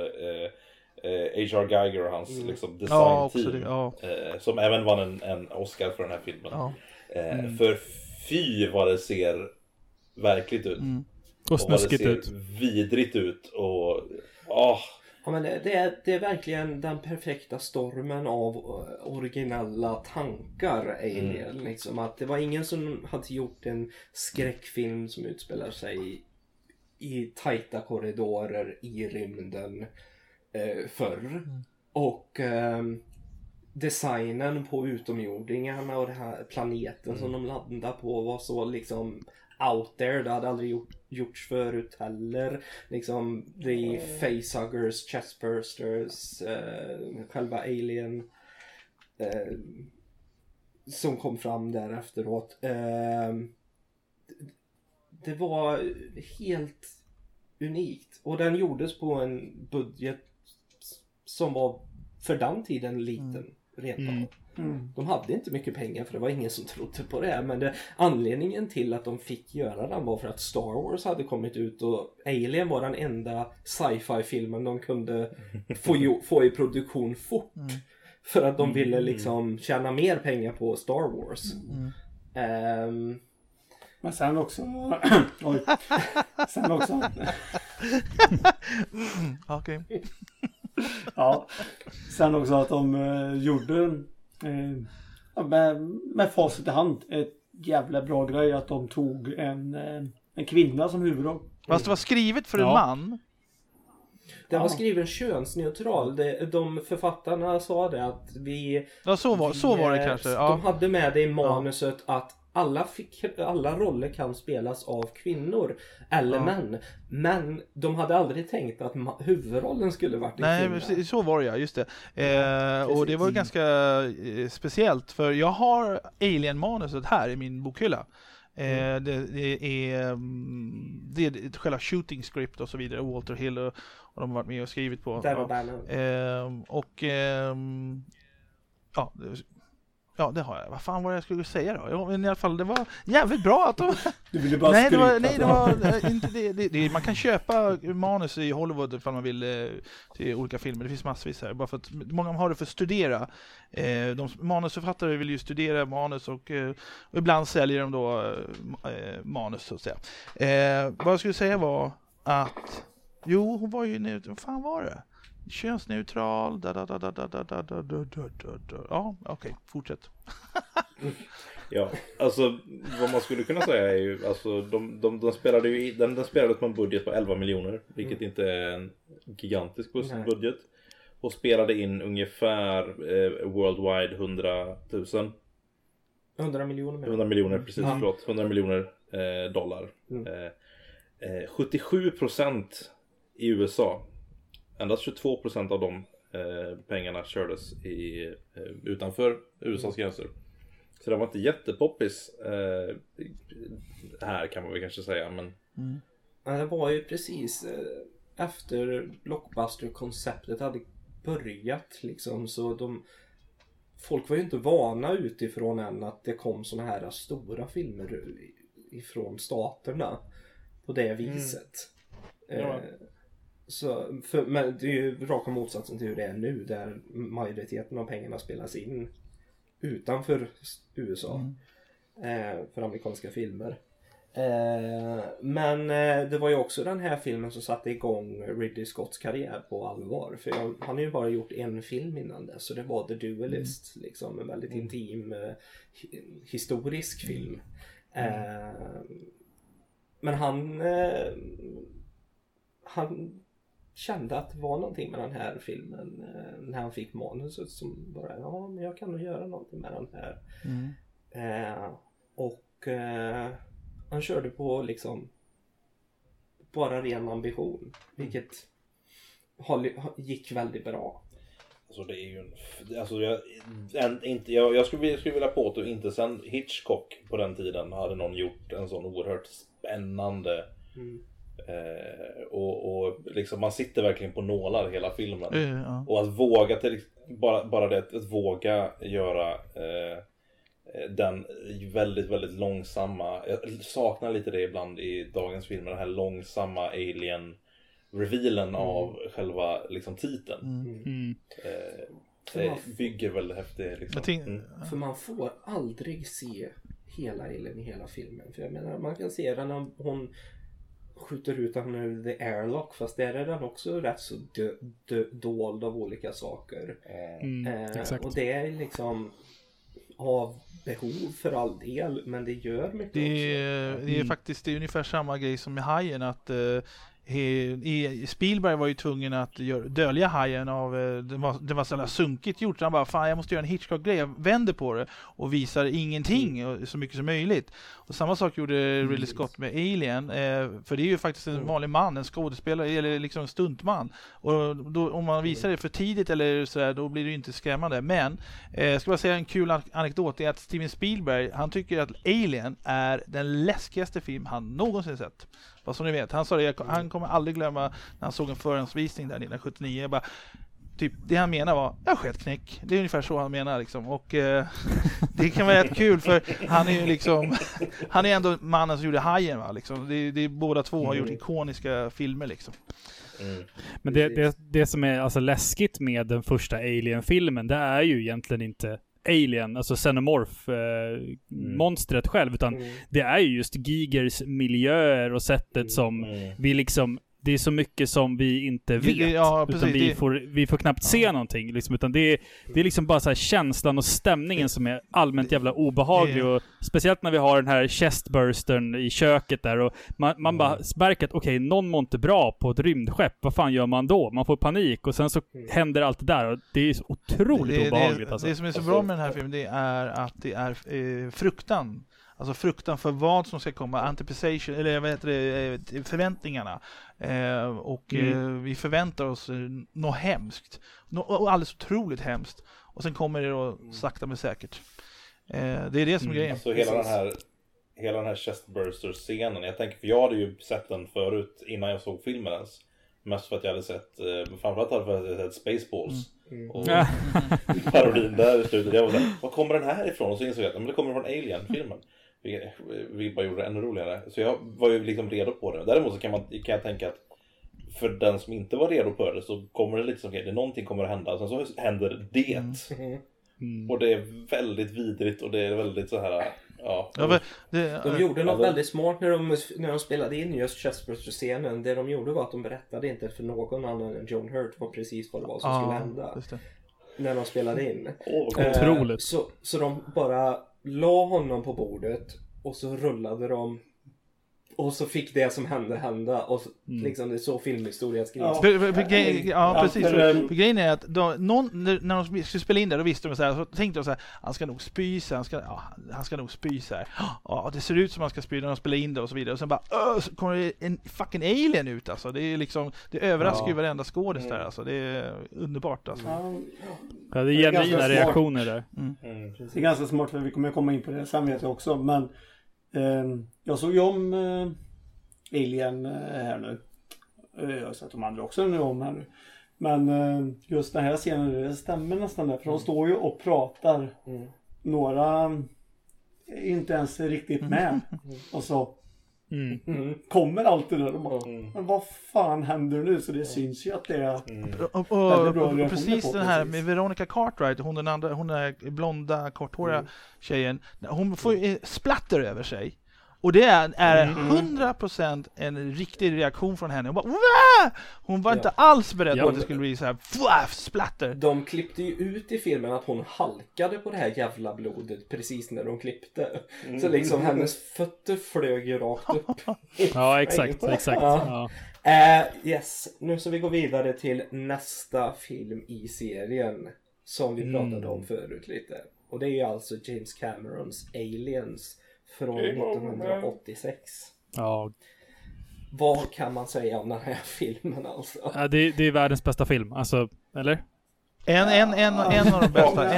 H.R. Giger och hans liksom designteam, som även vann en Oscar för den här filmen. För fy vad det ser verkligt ut. Och snuskigt ut. Vidrigt ut och Ja, men det är verkligen den perfekta stormen av originella tankar, Alien. Liksom, att det var ingen som hade gjort en skräckfilm som utspelar sig i tajta korridorer i rymden förr. Och designen på utomjordingarna och den här planeten som de landade på var så liksom out there. Det hade aldrig gjorts förut heller. Liksom the facehuggers, chestbursters, själva Alien som kom fram där efteråt. Det var helt unikt. Och den gjordes på en budget som var för den tiden liten rent av. De hade inte mycket pengar för det var ingen som trodde på det. Men anledningen till att de fick göra den var för att Star Wars hade kommit ut och Alien var den enda sci-fi-filmen de kunde få i produktion fort. För att de ville liksom tjäna mer pengar på Star Wars. Men sen också... Oj. Sen också... Okej. Ja. Sen också att de gjorde med facit i hand ett jävla bra grej att de tog en kvinna som huvudroll. Fast det var skrivet för en man. Det var skriven könsneutral. De författarna sa det att vi... Ja, så var det kanske. Ja. De hade med det i manuset att alla roller kan spelas av kvinnor eller män. Men de hade aldrig tänkt att huvudrollen skulle varit en kvinna. Nej, så var det, ja, just det. Och det var ganska speciellt, för jag har Alien-manuset här i min bokhylla. Det är själva shooting script och så vidare, Walter Hill och de har varit med och skrivit på. Ja, det har jag. Vad fan var det jag skulle säga då? Ja, men i alla fall, det var jävligt bra att de... Du ville bara nej, det var inte det. Man kan köpa manus i Hollywood ifall man vill till olika filmer. Det finns massvis här. Bara för att många har det för att studera. Manusförfattare vill ju studera manus och ibland säljer de då manus, så att säga. Vad jag skulle säga var att... Jo, hon var ju... Vad fan var det? Könsneutral. Ja, okej, fortsätt. Ja, alltså vad man skulle kunna säga är ju, alltså de spelade ju den spelade på en budget på 11 miljoner, vilket inte är en gigantisk budget, och spelade in ungefär worldwide 100 miljoner precis, förlåt, 100 miljoner dollar. 77% i USA. Endast 22% av de pengarna kördes utanför USAs gränser. Så det var inte jättepoppis här, kan man väl kanske säga. Men... Det var ju precis efter blockbuster-konceptet hade börjat liksom, så folk var ju inte vana utifrån än att det kom såna här stora filmer ifrån staterna på det viset. Men det är ju raka motsatsen till hur det är nu, där majoriteten av pengarna spelas in utanför USA för amerikanska filmer. Men det var ju också den här filmen som satte igång Ridley Scotts karriär på allvar, för han har ju bara gjort en film innan det, så det var The Duelist, liksom en väldigt intim historisk film. Men han kände att det var någonting med den här filmen när han fick manuset, som bara, men jag kan nog göra någonting med den här. Han körde på liksom bara ren ambition, vilket gick väldigt bra. Alltså det är ju jag skulle vilja påstå, inte sen Hitchcock på den tiden hade någon gjort en sån oerhört spännande och liksom man sitter verkligen på nålar hela filmen. Och att våga bara det att våga göra den väldigt, väldigt långsamma, jag saknar lite det ibland i dagens filmer, den här långsamma alien-revealen av själva liksom titeln. Det bygger väldigt häftigt liksom. För man får aldrig se hela alien i hela filmen, för jag menar, man kan se den när hon skjuter ut den ur the airlock, fast där är den också rätt så dold av olika saker. Och det är liksom av behov för all del, men det gör mycket det är faktiskt det är ungefär samma grej som med Hajen, att Spielberg var ju tvungen att dölja Hajen av det var så sunkigt gjort. Han bara, fan, jag måste göra en Hitchcock-grej. Jag vänder på det och visar ingenting så mycket som möjligt. Och samma sak gjorde Ridley Scott med Alien, för det är ju faktiskt en vanlig man, en skådespelare eller liksom en stuntman. Och då, om man visar det för tidigt eller sådär, då blir det ju inte skrämmande. Men jag ska bara säga en kul anekdot, är att Steven Spielberg, han tycker att Alien är den läskigaste film han någonsin sett. Vad som ni vet, han sa det, han kommer aldrig glömma när han såg en förhandsvisning där 1979. Jag bara, typ det han menar var jag sket knäck. Det är ungefär så han menar liksom. Och det kan vara rätt kul för han är ju liksom han är ändå mannen som gjorde Hajen, va liksom. Det är båda två har gjort ikoniska filmer liksom. Men det som är alltså läskigt med den första Alien-filmen, det är ju egentligen inte Alien, alltså Xenomorph-monstret själv, utan det är ju just Gigers miljöer och sättet som vi liksom, det är så mycket som vi inte vet, utan vi får knappt se någonting liksom, utan det är liksom bara så här känslan och stämningen som är allmänt jävla obehaglig, och speciellt när vi har den här chestburstern i köket där, och man bara märker att okej, någon mår inte bra på ett rymdskepp, vad fan gör man då? Man får panik och sen så händer allt det där, och det är så otroligt obehagligt alltså. Det som är så bra med den här filmen, det är att det är fruktan. Alltså fruktan för vad som ska komma, anticipation, eller vad heter det, förväntningarna. Vi förväntar oss något hemskt. Något alldeles otroligt hemskt. Och sen kommer det då sakta men säkert. Det är det som är grejen. Alltså hela den här chestburster-scenen. Jag tänker, för jag hade ju sett den förut innan jag såg filmen ens. Mest för att jag hade sett, framförallt hade jag sett Spaceballs. Och parodin där i slutet. Jag var såhär, var kommer den här ifrån? Och så insåg jag att det kommer från Alien-filmen. Vi bara gjorde det ännu roligare. Så jag var ju liksom redo på det. Däremot så kan jag tänka att för den som inte var redo på det, så kommer det lite som det någonting kommer att hända. Sen så händer det. Och det är väldigt vidrigt, och det är väldigt så här. De gjorde något väldigt smart när de spelade in just Chestburster-scenen. Det de gjorde var att de berättade inte för någon annan än John Hurt vad precis vad det var som skulle hända när de spelade in. Otroligt. Så de bara la honom på bordet och så rullade de, och så fick det som hända, och liksom det är så filmhistoria skrivs. Precis. För grejen är att när de skulle spela in det, då visste de så här, så tänkte de så här, han ska nog spy så han ska nog spy så här. Ja, det ser ut som han ska spy när de spelar in det och så vidare. Och sen bara så kommer det en fucking alien ut alltså. Det är liksom, det överraskar ju varenda skådis där alltså. Det är underbart alltså. Ja, det är genuina reaktioner där. Det är ganska smart, för vi kommer komma in på det sen, vet jag också, men jag såg ju om Alien här nu. Jag har sett de andra också nu om här nu. Men just den här scenen, det stämmer nästan där. För de står ju och pratar. Några är inte ens riktigt med. Och så kommer allt det där. Och bara, men vad fan händer nu? Så det syns ju att det är och precis den här med Veronica Cartwright, hon är blonda, korthåriga tjejen. Hon får splatter över sig. Och det är 100% en riktig reaktion från henne. Hon var inte alls beredd på att det skulle bli så här splatter. De klippte ju ut i filmen att hon halkade på det här jävla blodet precis när de klippte. Så liksom hennes fötter flög ju rakt upp. Ja, exakt. Ja. Yes, nu så vi går vidare till nästa film i serien som vi pratade om förut lite. Och det är ju alltså James Camerons Aliens från 1986. Ja. Vad kan man säga om den här filmen alltså? Ja, det är världens bästa film, alltså, eller? En av de bästa.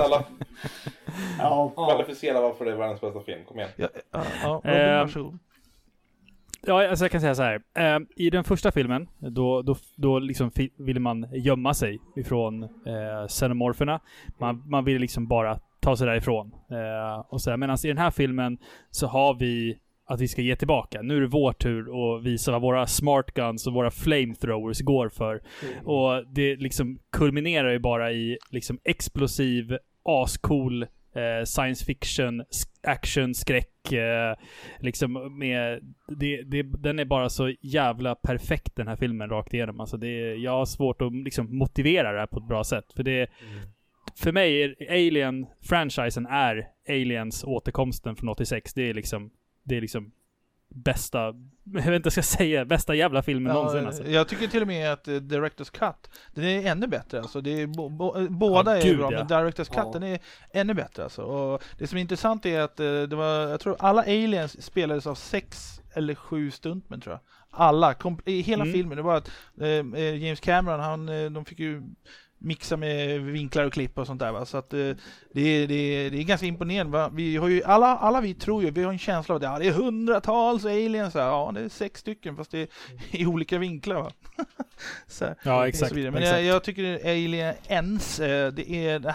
Kvalificera varför det är världens bästa film, kom igen. Varsågod. Ja, alltså jag kan säga så här. I den första filmen, då liksom ville man gömma sig ifrån xenomorferna. Man ville liksom bara ta sig därifrån. Och så här, medan i den här filmen så har vi att vi ska ge tillbaka. Nu är det vår tur att visa vad våra smart guns och våra flamethrowers går för. Och det liksom kulminerar ju bara i liksom explosiv, ascool science fiction, action, skräck liksom med den är bara så jävla perfekt, den här filmen, rakt igenom. Alltså jag har svårt att liksom motivera det här på ett bra sätt, för för mig är Alien-franchisen är Aliens återkomsten från 86. Det är liksom bästa, jag vet inte vad jag ska säga, bästa jävla filmen någonsin alltså. Jag tycker till och med att Director's Cut, den är ännu bättre alltså. Det är båda är bra, men Director's Cut den är ännu bättre alltså. Och det som är intressant är att det var, jag tror alla Aliens spelades av 6 eller 7 stuntmän, tror jag. Alla i hela filmen. Det var att James Cameron, de fick ju mixa med vinklar och klipp och sånt där, va? Så att det är ganska imponerande, va? Vi har ju alla vi tror ju, vi har en känsla av att det är hundratals aliens, ja, det är 6 stycken, fast det är i olika vinklar, va? Ja, exakt. Så vidare. Men exakt. jag tycker Aliens, det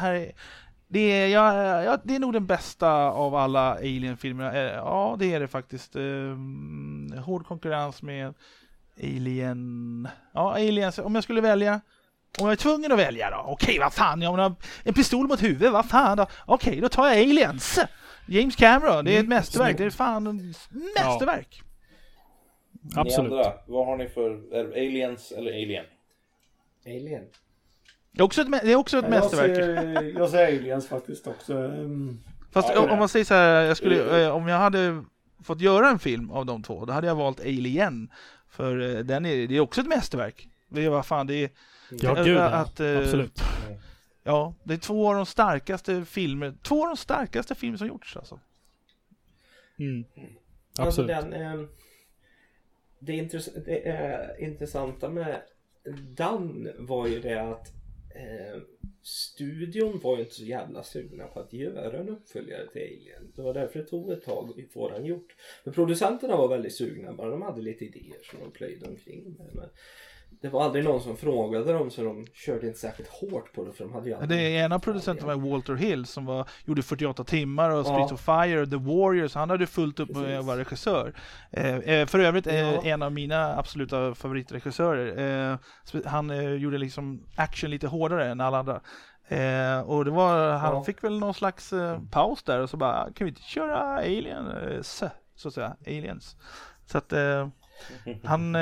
är nog den bästa av alla Alien-filmerna. Ja, det är det faktiskt. Hård konkurrens med Alien. Ja, Aliens. Om jag skulle välja. Om jag är tvungen att välja då. Okej, vad fan. Jag har en pistol mot huvudet. Vad fan då? Okej, då tar jag Aliens. James Cameron. Det är ett mästerverk. Det är fan ett mästerverk. Ja. Absolut. Ni andra, vad har ni för... Är det Aliens eller Alien? Alien. Det är också ett mästerverk. Jag säger Aliens faktiskt också. Fast om man säger så här, om jag hade fått göra en film av de två, då hade jag valt Alien. För det är också ett mästerverk. Det är vad fan det är. Ja, gud, absolut. Ja, det är två av de starkaste filmer som gjorts alltså. Absolut. Alltså det intressanta med den var ju det att studion var ju inte så jävla sugna på att göra en uppföljare till Alien. Det var därför det tog ett tag att få den gjort. För producenterna var väldigt sugna, bara de hade lite idéer som de plöjde omkring med. Men det var aldrig någon som frågade dem, så de körde inte särskilt hårt på det, för de hade ju aldrig... Det är en av producenterna var Walter Hill som gjorde 48 timmar och Streets of Fire, The Warriors. Han hade fullt upp med att vara regissör. För övrigt en av mina absoluta favoritregissörer. Han gjorde liksom action lite hårdare än alla andra. Och det var, han fick väl någon slags paus där och så bara, kan vi inte köra Aliens? Så att säga, Aliens. Så att han...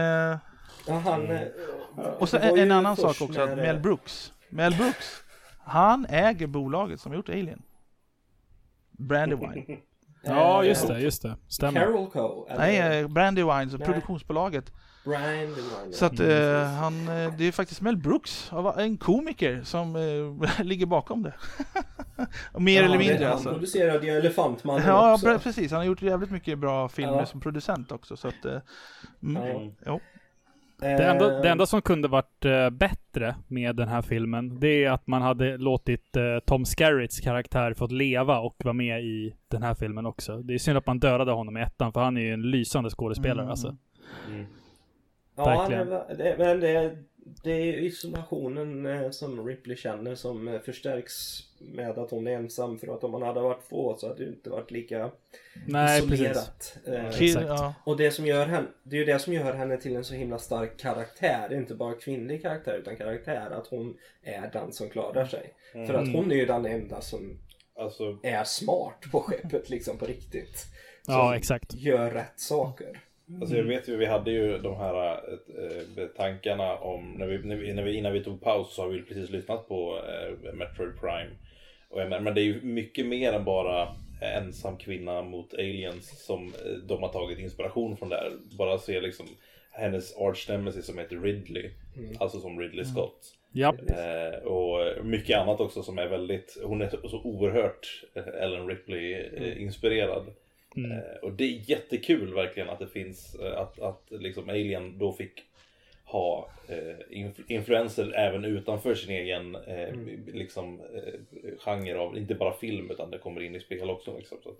och så en annan sak också, att Mel Brooks, han äger bolaget som har gjort Alien. Brandywine. Ja, just det. Stämmer. Carol Co. Nej, Brandywine, så produktionsbolaget. Brandywine. Så att det är faktiskt Mel Brooks, en komiker som ligger bakom det. Mer eller mindre han alltså. Han producerade ju Elefantmannen ja, också. precis. Han har gjort jävligt mycket bra filmer som producent också. Så att, jo. Det enda som kunde varit bättre med den här filmen, det är att man hade låtit Tom Skerritts karaktär fått leva och vara med i den här filmen också. Det är synd att man dödade honom i ettan, för han är ju en lysande skådespelare alltså. Ja, men det är isolationen som Ripley känner som förstärks med att hon är ensam, för att om man hade varit två så hade det inte varit lika isolerat. Och det som gör henne, det är ju det som gör henne till en så himla stark karaktär, inte bara kvinnlig karaktär utan karaktär, att hon är den som klarar sig. För att hon är ju den enda som är smart på skeppet liksom på riktigt. Ja, exakt. Gör rätt saker. Alltså jag vet ju, vi hade ju de här tankarna om innan vi tog paus, så har vi precis lyssnat på Metroid Prime. Men det är ju mycket mer än bara ensam kvinna mot aliens som de har tagit inspiration från där. Bara se liksom hennes arch nemesis som heter Ridley, alltså som Ridley Scott. Japp. Och mycket annat också som är väldigt, hon är så oerhört Ellen Ripley inspirerad. Och det är jättekul verkligen att det finns att liksom Alien då fick ha influenser även utanför sin egen liksom genre av inte bara film, utan det kommer in i spel också liksom, så.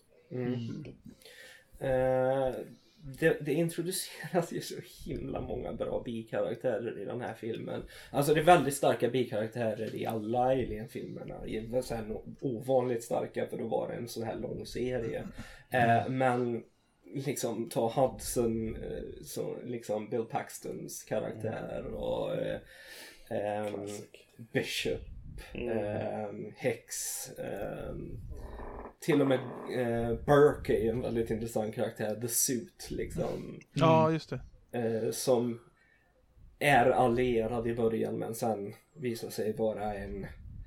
Det introduceras ju så himla många bra bikaraktärer i den här filmen. Alltså det är väldigt starka bikaraktärer i alla Alien-filmerna. Ovanligt starka för att vara en sån här lång serie. Men liksom ta Hudson, så liksom Bill Paxtons karaktär och Bishop, Hex, till och med Burke är en väldigt intressant karaktär, The Suit liksom. Ja, just det. Som är allierad i början, men sen visar sig vara en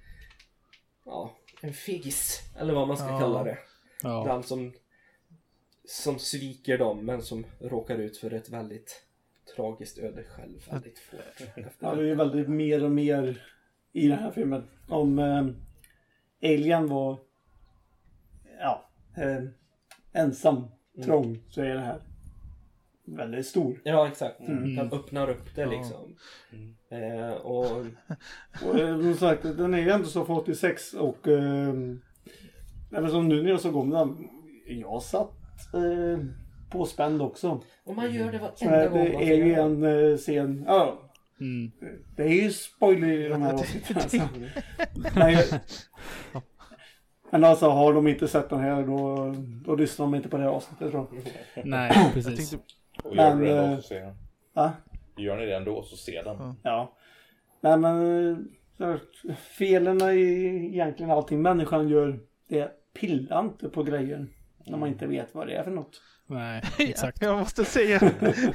fegis, eller vad man ska kalla det. Den som sviker dem, men som råkar ut för ett väldigt tragiskt öde själv väldigt fort. Ja, det är ju väldigt mer och mer i den här filmen. Om Alien var ensam trång, så är det här väldigt stor. Ja, exakt. Den öppnar upp det liksom. Och som sagt, den är ju ändå så för 86 och eller som nu när jag såg om den, jag satt påspänd också. Och man gör det varenda gång. Det är ju en scen, Det är ju spoiler i de här avsnitten. Alltså. Men alltså har de inte sett den här då lyssnar de inte på det här avsnittet, tror jag. Nej, precis. Och gör ni det ändå så ser den. Va? Gör ni det ändå så ser den. Ja. Nej, men felen är egentligen allting människan gör. Det pillar inte på grejer när man inte vet vad det är för något. Nej, exakt. Jag måste säga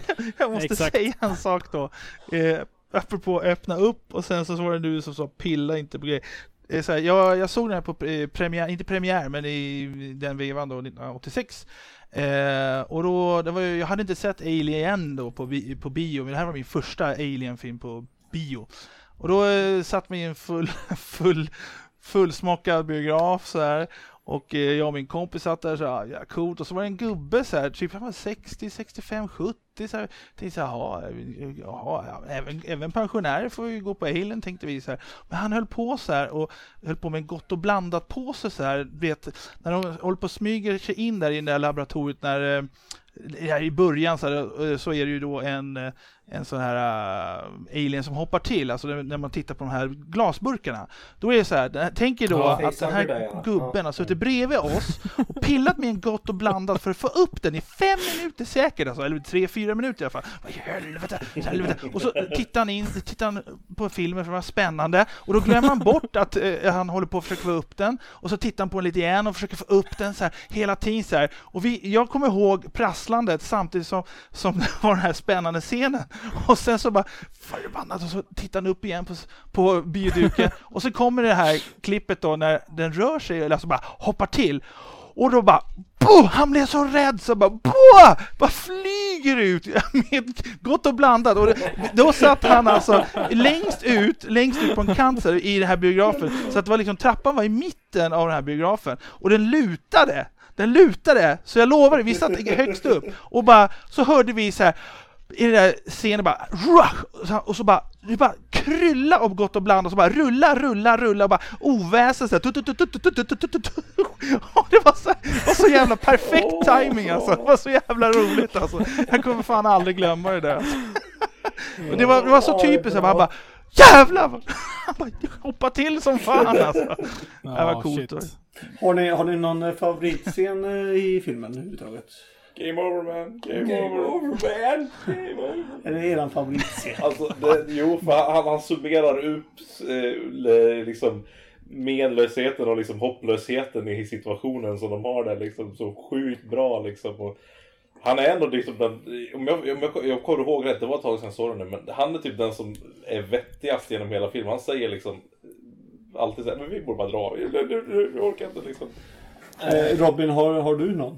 en sak då. Apropå öppna upp och sen så var det du som sa pilla inte på grejer. Så här, jag såg den här på premiär, inte premiär men i den vevan då 1986. Och då jag hade inte sett Alien då på bio, men det här var min första Alien-film på bio. Och då satt vi i en fullsmockad biograf så här. Och jag och min kompis satt där så här, ja coolt. Och så var det en gubbe så här, typ 60, 65, 70 så här. Tänkte så här, ja, även pensionärer får ju gå på Alien, tänkte vi så här. Men han höll på så här och höll på med en gott och blandat påse så här, vet, när de håller på och smyger sig in där i det där laboratoriet när i början så är det ju då en sån här alien som hoppar till, alltså när man tittar på de här glasburkarna. Då är det så här, tänker då att den här gubben har suttit bredvid oss och pillat med en gott och blandat för att få upp den i 5 minuter säkert, alltså, eller 3-4 minuter i alla fall. Vad i helvete. Och så tittar han på filmen för att vara spännande, och då glömmer han bort att han håller på att försöka få upp den, och så tittar han på den lite igen och försöker få upp den så här hela tiden så här. Och jag kommer ihåg prasslandet samtidigt som det var den här spännande scenen. Och sen så bara förbannat, och så tittar han upp igen på bioduken och så kommer det här klippet då när den rör sig, eller alltså bara hoppar till, och då bara han blev så rädd så bara flyger ut med gott och blandat, och då satt han alltså längst ut på en kant i den här biografen, så att det var liksom, trappan var i mitten av den här biografen och den lutade, så jag lovar, vi satt högst upp och bara så hörde vi så här i den där scenen bara och så bara det bara krylla av gott och blandat, och så bara rulla och bara oväsen så här. Det var så jävla perfekt timing alltså. Det var så jävla roligt alltså. Jag kommer fan aldrig glömma det där. Och det var så typiskt att han bara jävlar! Han bara hoppa till som fan alltså. Det var coolt. Har ni någon favoritscen i filmen överhuvudtaget? Game over man. Game over. Är det eran favoritscen? Alltså, för han summerar upp liksom menlösheten och liksom hopplösheten i situationen som de har där liksom så sjukt bra liksom. Och han är ändå liksom den, om jag kommer ihåg rätt, det var ett tag sedan jag såg den, men han är typ den som är vettigast genom hela filmen. Han säger liksom alltid så här, men vi borde bara dra. Jag orkar inte liksom. Robin, har du någon?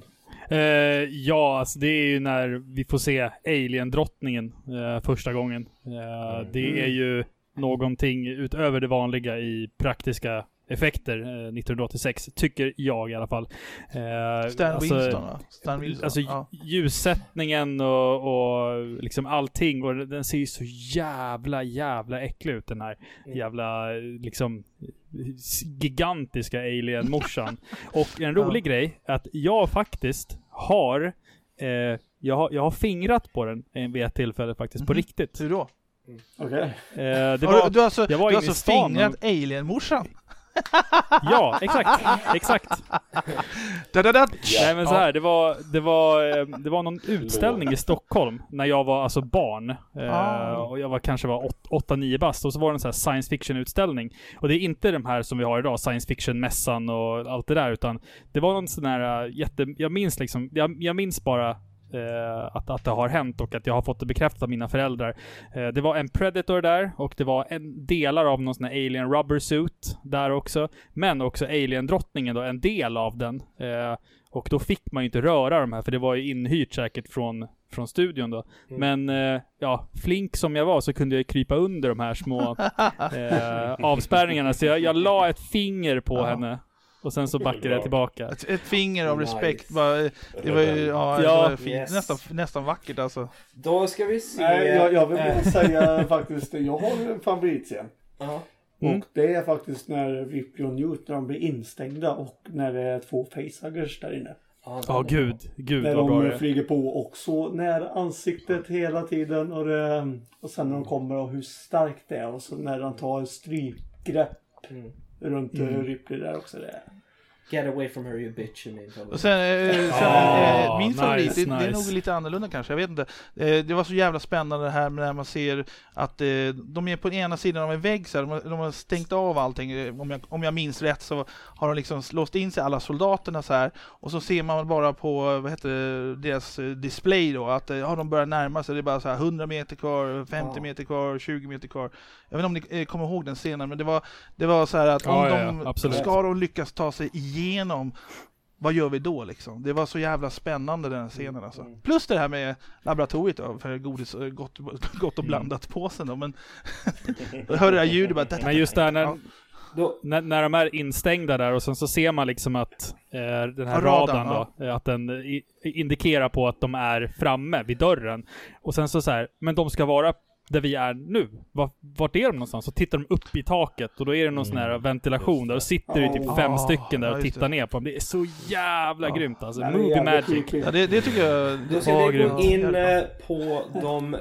Ja, alltså det är ju när vi får se Alien-drottningen första gången. Det är ju någonting utöver det vanliga i praktiska effekter 1986, tycker jag i alla fall. Stan Winston. Alltså ljussättningen och liksom allting, och den ser ju så jävla äcklig ut, den här jävla liksom gigantiska alien-morsan. Och en rolig grej att jag faktiskt har jag har fingrat på den vid ett tillfälle faktiskt, på riktigt. Hur då? Okej. Du har alltså fingrat alien-morsan? Ja, exakt. Nej, men så här, det var någon utställning i Stockholm när jag var alltså barn. Och jag kanske var 8-9 bast, och så var det en sån här science fiction utställning. Och det är inte de här som vi har idag, science fiction mässan och allt det där, utan det var någon sån här jag minns bara att det har hänt, och att jag har fått det bekräftat av mina föräldrar. Det var en Predator där, och det var delar av någon sån här alien rubber suit där också, men också alien-drottningen då, en del av den. Och då fick man ju inte röra de här, för det var ju inhyrt säkert från studion då. Men flink som jag var, så kunde jag krypa under de här små avspärrningarna, så jag la ett finger på henne. Och sen så backade jag tillbaka. Ett finger av respekt. Det var ju fint. Nästan vackert alltså. Då ska vi se. Jag vill bara säga faktiskt, jag har en favoritscen. Och det är faktiskt när Ripley och Newt, när de blir instängda och när det är 2 facehuggers där inne. Ja, gud När vad bra det de är. flyger på också nära ansiktet hela tiden. Och sen när de kommer och hur starkt det är. Och så när de tar strykgrepp runt Ripley där också. Det är. Get away from her, you bitch. Och sen min favorit, nice, det är nog lite annorlunda kanske, jag vet inte. Det var så jävla spännande det här när man ser att de är på den ena sidan av en vägg så här, de har stängt av allting. Om jag minns rätt så har de liksom låst in sig alla soldaterna så här, och så ser man bara på deras display då att de börjar närma sig, det är bara så här 100 meter kvar, 50 meter kvar, 20 meter kvar. Jag vet inte om ni kommer ihåg den scenen, men det var så här att om ska de lyckas ta sig igenom, vad gör vi då liksom? Det var så jävla spännande den scenen alltså. Plus det här med laboratoriet då, för godis gott och blandat påsen då, men då hörde jag ljudet bara. Men just där när de är instängda där och sen så ser man liksom att den här radarn då, att den indikerar på att de är framme vid dörren. Och sen så här, men de ska vara där vi är nu. Vart är de någonstans? Så tittar de upp i taket och då är det någon sån här ventilation där och sitter det typ 5 stycken där och tittar ner på dem. Det är så jävla grymt alltså. Movie magic. Ja, det tycker jag. Då ska vi gå in på de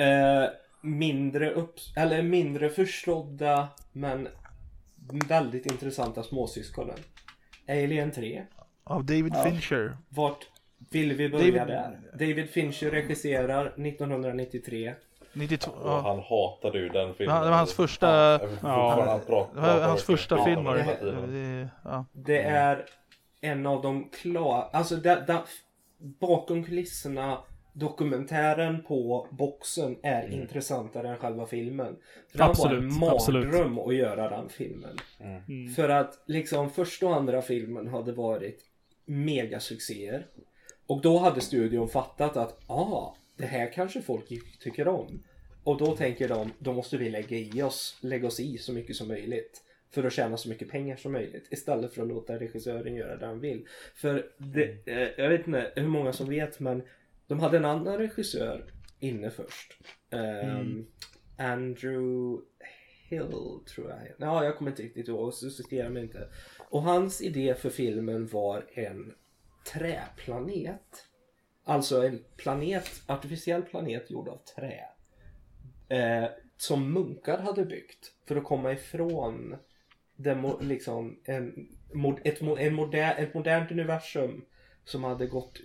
mindre förstådda men väldigt intressanta småsyskonen. Alien 3. Av David Fincher. Vart vill vi börja där? David Fincher regisserar 1993. 92. Han hatade ju den filmen. Det var hans första hans första film var det. Det är en av de alltså bakom kulisserna, dokumentären på boxen är intressantare än själva filmen. För Absolut, det var en mardröm att göra den filmen. För att liksom första och andra filmen hade varit megasuccéer. Och då hade studion fattat att det här kanske folk tycker om. Och då tänker de, då måste vi lägga oss i så mycket som möjligt. För att tjäna så mycket pengar som möjligt. Istället för att låta regissören göra det han vill. För jag vet inte hur många som vet, men de hade en annan regissör inne först. Andrew Hill tror jag. Ja, jag kommer inte riktigt ihåg, så citerar mig inte. Och hans idé för filmen var en träplanet. Alltså en artificiell planet gjord av trä. Som munkar hade byggt för att komma ifrån ett modernt universum som hade gått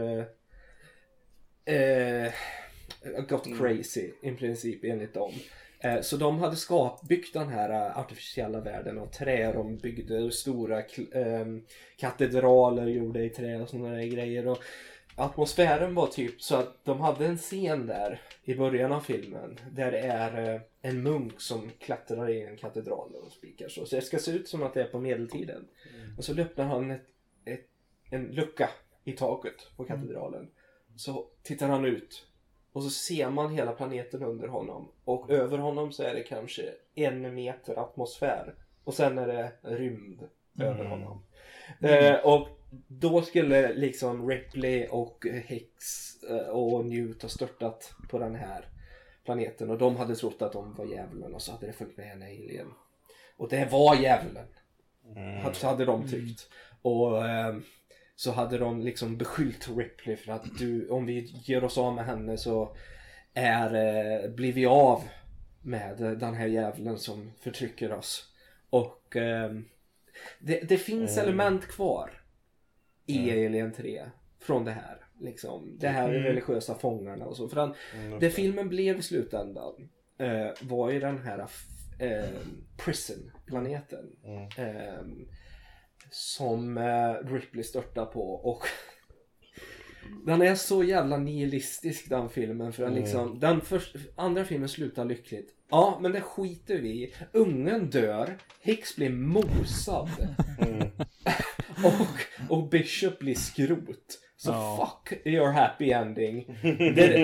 crazy i princip enligt dem. Så de hade byggt den här artificiella världen av trä. De byggde stora katedraler gjorda i trä och sådana där grejer. Och atmosfären var typ så att de hade en scen där i början av filmen där det är en munk som klättrar i en katedral och spikar så det ska se ut som att det är på medeltiden. Och så öppnar han en lucka i taket på katedralen. Så tittar han ut och så ser man hela planeten under honom, och över honom så är det kanske 1 meter atmosfär och sen är det rymd över honom. Och då skulle liksom Ripley och Hicks och Newt ha störtat på den här planeten, och de hade trott att de var djävulen, och så hade det följt med en alien. Och det var djävulen. Så hade de tyckt. Och så hade de liksom beskyllt Ripley för att om vi ger oss av med henne så blir vi av med den här djävulen som förtrycker oss. Och det finns element kvar i Alien 3 från det här. Liksom. Det här religiösa fångarna och så. För det filmen blev i slutändan var ju den här prison-planeten. Som Ripley störtar på, och den är så jävla nihilistisk den filmen, för liksom, andra filmen slutar lyckligt. Ja, men det skiter vi i. Ungen dör, Hicks blir mosad och Bishop blir skrot. Så fuck your happy ending. Det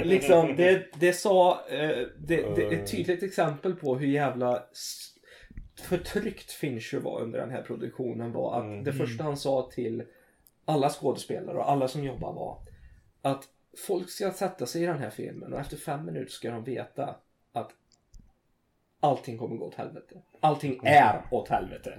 är ett tydligt exempel på hur jävla förtryckt Fincher var under den här produktionen, var att det första han sa till alla skådespelare och alla som jobbar var att folk ska sätta sig i den här filmen och efter 5 minuter ska de veta att allting kommer gå åt helvete. Allting är åt helvete.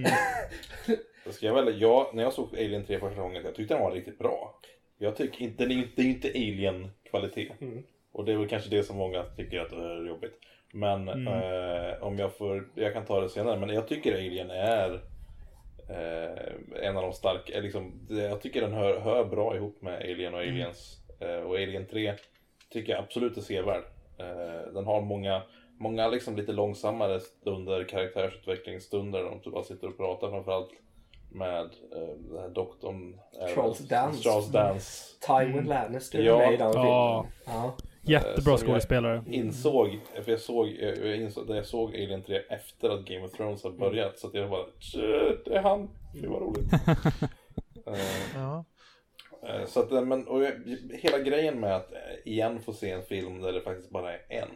När jag såg Alien 3 första gången, jag tyckte den var riktigt bra. Jag tycker inte, det är inte Alien-kvalitet. Och det är väl kanske det som många tycker att det är jobbigt. Men om jag kan ta det senare, men jag tycker Alien är en av de starka, jag tycker den hör bra ihop med Alien och Aliens. Och Alien 3 tycker jag absolut är sevärd. Den har många liksom lite långsammare stunder, karaktärsutvecklingsstunder, de bara sitter och pratar, framförallt med den här doktorn Charles Dance. Tywin Lannister ja. i den filmen. Jättebra skådespelare. När jag såg Alien 3 efter att Game of Thrones har börjat, så att jag bara, det är han, det var roligt. Så att, hela grejen med att igen få se en film där det faktiskt bara är en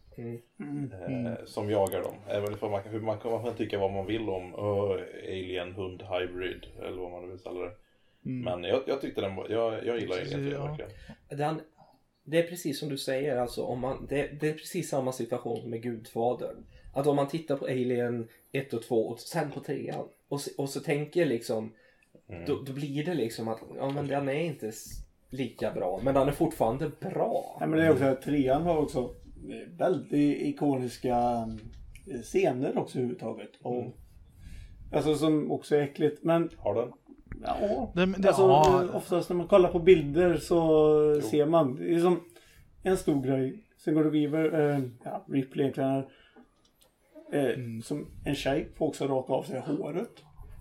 som jagar dem, även för man kan tycka vad man vill om Alien Hund Hybrid eller vad man vill kalla det. Men jag tyckte jag gillar Alien 3 verkligen. Det är precis som du säger, alltså, det är precis samma situation med Gudfadern. Att om man tittar på Alien 1 och 2 och sen på 3an och så tänker liksom då blir det liksom att men den är inte lika bra, men den är fortfarande bra. Ja, men det är också att 3an har också väldigt ikoniska scener också överhuvudtaget. Och alltså som också är äckligt, men har den? Ja, oftast när man kollar på bilder så ser man, det är som en stor grej. Sen går det Weaver, Ripley egentligen, som en tjej får också raka av sig håret.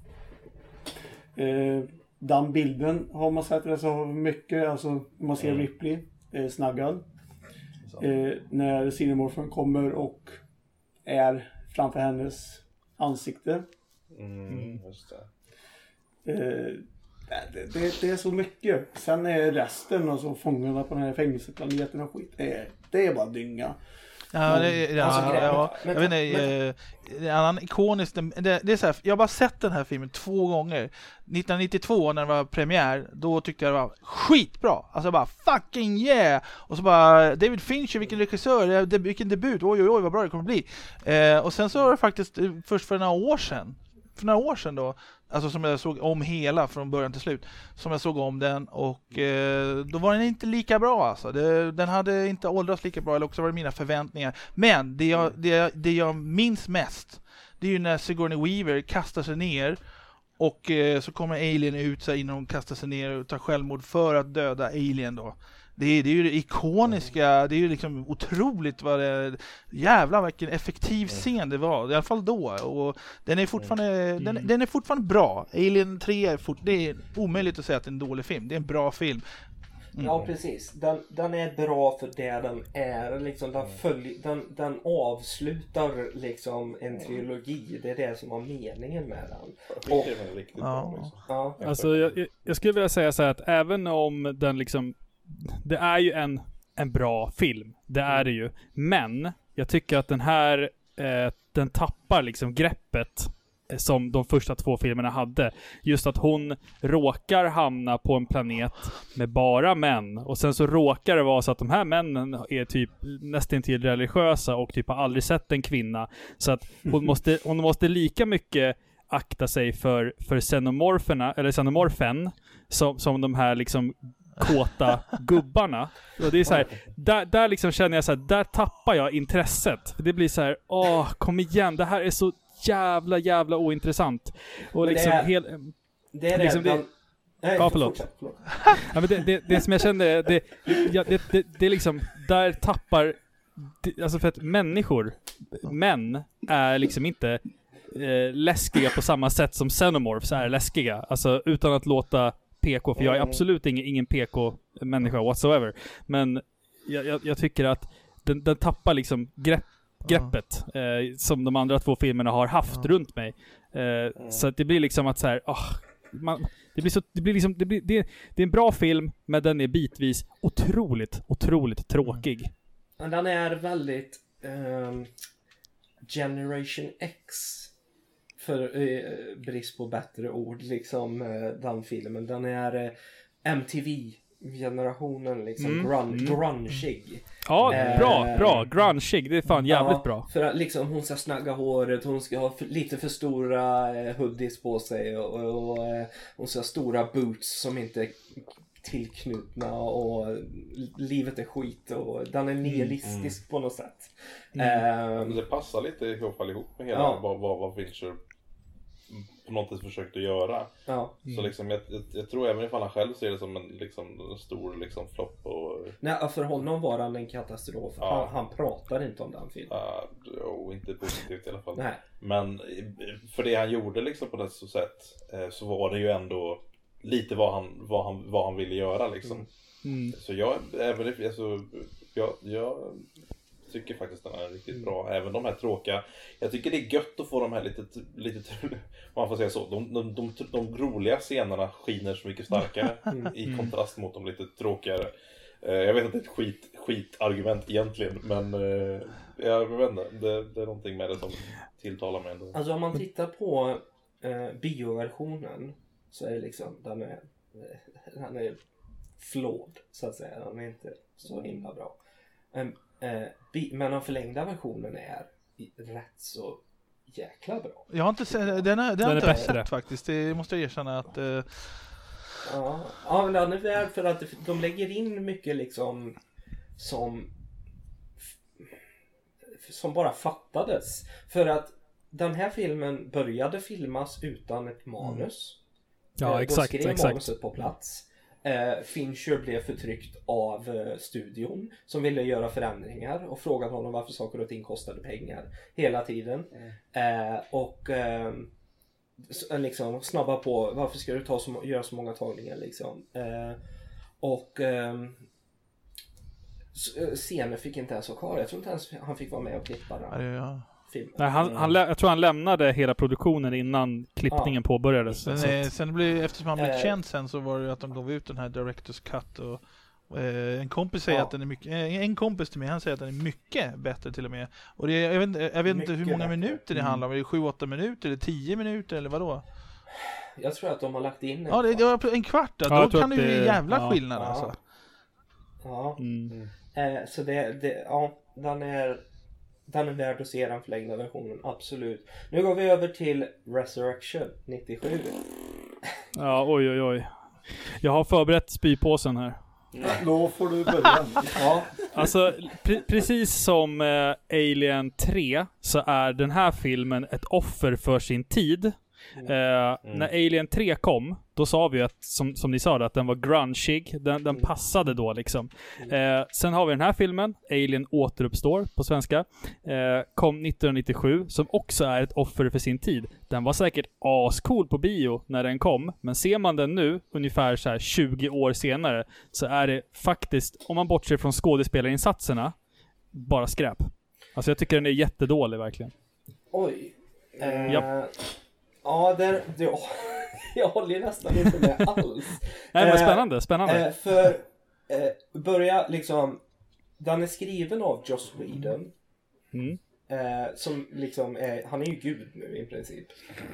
Den bilden har man sett det så mycket, alltså man ser Ripley snaggad. När Xenomorphen kommer och är framför hennes ansikte. Just det. Det är så mycket. Sen är resten, alltså fångarna på den här fängelseplaneten och skit, det är bara dynga. Jag vet inte, en annan ikonisk, det är så här, jag har bara sett den här filmen 2 gånger. 1992 när den var premiär, då tyckte jag det var skitbra. Alltså bara fucking yeah. Och så bara David Fincher, vilken regissör, vilken debut. Oj vad bra det kommer bli. Och sen så var det faktiskt först för några år sedan då, alltså som jag såg om hela från början till slut, som jag såg om den, och då var den inte lika bra alltså. Den hade inte åldrats lika bra, eller också var det mina förväntningar. Men det jag minns mest, det är ju när Sigourney Weaver kastar sig ner och så kommer Alien ut så innan hon kastar sig ner och tar självmord för att döda Alien då. Det är ju det ikoniska, det är ju liksom otroligt vad det, jävlar vilken effektiv scen det var, i alla fall då, och den är fortfarande den är fortfarande bra. Alien 3 det är omöjligt att säga att det är en dålig film, det är en bra film. Ja, precis. Den är bra för det den är. Liksom, den avslutar liksom en trilogi. Det är det som var meningen med den. Och, det är riktigt bra. Liksom. Ja. Alltså, jag skulle vilja säga så här att även om den liksom... Det är ju en bra film. Det är det ju. Men jag tycker att den här... den tappar liksom greppet som de första 2 filmerna hade. Just att hon råkar hamna på en planet med bara män. Och sen så råkar det vara så att de här männen är typ nästan till religiösa och typ har aldrig sett en kvinna. Så att hon måste lika mycket akta sig för xenomorferna, eller xenomorfen, som de här liksom kåta gubbarna. Och det är så här, där liksom känner jag så här, där tappar jag intresset. För det blir så här, kom igen, det här är så jävla ointressant. Och liksom det är liksom det. Ja, förlåt. Ja, men det som jag kände, det är liksom, där tappar, alltså för att män är liksom inte läskiga på samma sätt som xenomorphs är läskiga. Alltså utan att låta PK, för jag är absolut ingen PK-människa whatsoever. Men jag tycker att den tappar liksom greppet som de andra 2 filmerna har haft runt mig. Så att det blir liksom att så här, det är en bra film, men den är bitvis otroligt tråkig. Den är väldigt Generation X, för brist på bättre ord, liksom den filmen. Den är MTV-generationen liksom, grungig. Ja, bra. Grungeig, det är fan jävligt bra. För att liksom hon ska snagga håret, hon ska ha lite för stora hoodies på sig och hon ska ha stora boots som inte är tillknutna och livet är skit och den är nihilistisk på något sätt. Det passar lite i alla fall ihop med hela vad Fincher på något sätt försökte göra. Så liksom jag tror även ifall han själv ser det som en liksom stor liksom flopp och... Nej, för honom var han en katastrof. Han pratar inte om den filmen. Inte positivt i alla fall. Nej. Men för det han gjorde liksom på det sätt så var det ju ändå lite vad han ville göra liksom. Så jag tycker faktiskt den är riktigt bra. Även de här tråkiga. Jag tycker det är gött att få de här lite man får säga så. De roliga scenerna skiner så mycket starkare i kontrast mot de lite tråkigare. Jag vet att det är ett skitargument egentligen, men jag vet inte. Det är någonting med det som tilltalar mig ändå. Alltså om man tittar på bioversionen så är det liksom den är flawed så att säga. Den är inte så himla bra. Men den förlängda versionen är rätt så jäkla bra. Jag har inte sett den har inte sett faktiskt. Det måste jag erkänna att Ja, men den är värd för att de lägger in mycket liksom som bara fattades. För att den här filmen började filmas utan ett manus. Ja, exakt. De skrev manuset på plats. Fincher blev förtryckt av studion som ville göra förändringar och frågade honom varför saker och ting kostade pengar hela tiden. Och liksom snabba på varför ska du göra så många tagningar liksom. Scener fick inte ens vara kvar. Jag tror inte ens han fick vara med och klippa den filmen. Nej, jag tror han lämnade hela produktionen innan klippningen påbörjades. Sen eftersom han blev känd sen så var det att de gav ut den här Director's Cut och en kompis säger att den är mycket, en kompis till mig, han säger att den är mycket bättre till och med. Och det, jag vet inte hur många minuter det handlar om. Är det 7-8 minuter eller 10 minuter eller vadå? Jag tror att de har lagt in det var en kvart då. Då kan det ju bli jävla skillnad alltså. Så den är värd att se den förlängda versionen, absolut. Nu går vi över till Resurrection 97. Ja, oj. Jag har förberett spypåsen här. Då får du börja. Alltså, precis som Alien 3 så är den här filmen ett offer för sin tid. När Alien 3 kom, då sa vi att, som ni sa, att den var grungeig. Den passade då liksom. Sen har vi den här filmen, Alien återuppstår på svenska. Kom 1997, som också är ett offer för sin tid. Den var säkert ascool på bio när den kom, men ser man den nu, ungefär så här 20 år senare, så är det faktiskt, om man bortser från skådespelarinsatserna, bara skräp. Alltså jag tycker den är jättedålig verkligen. Oj. Japp. Ja, jag håller ju nästan inte med alls. Nej, men spännande. För börja liksom, den är skriven av Joss Whedon. Som liksom han är ju gud nu i princip.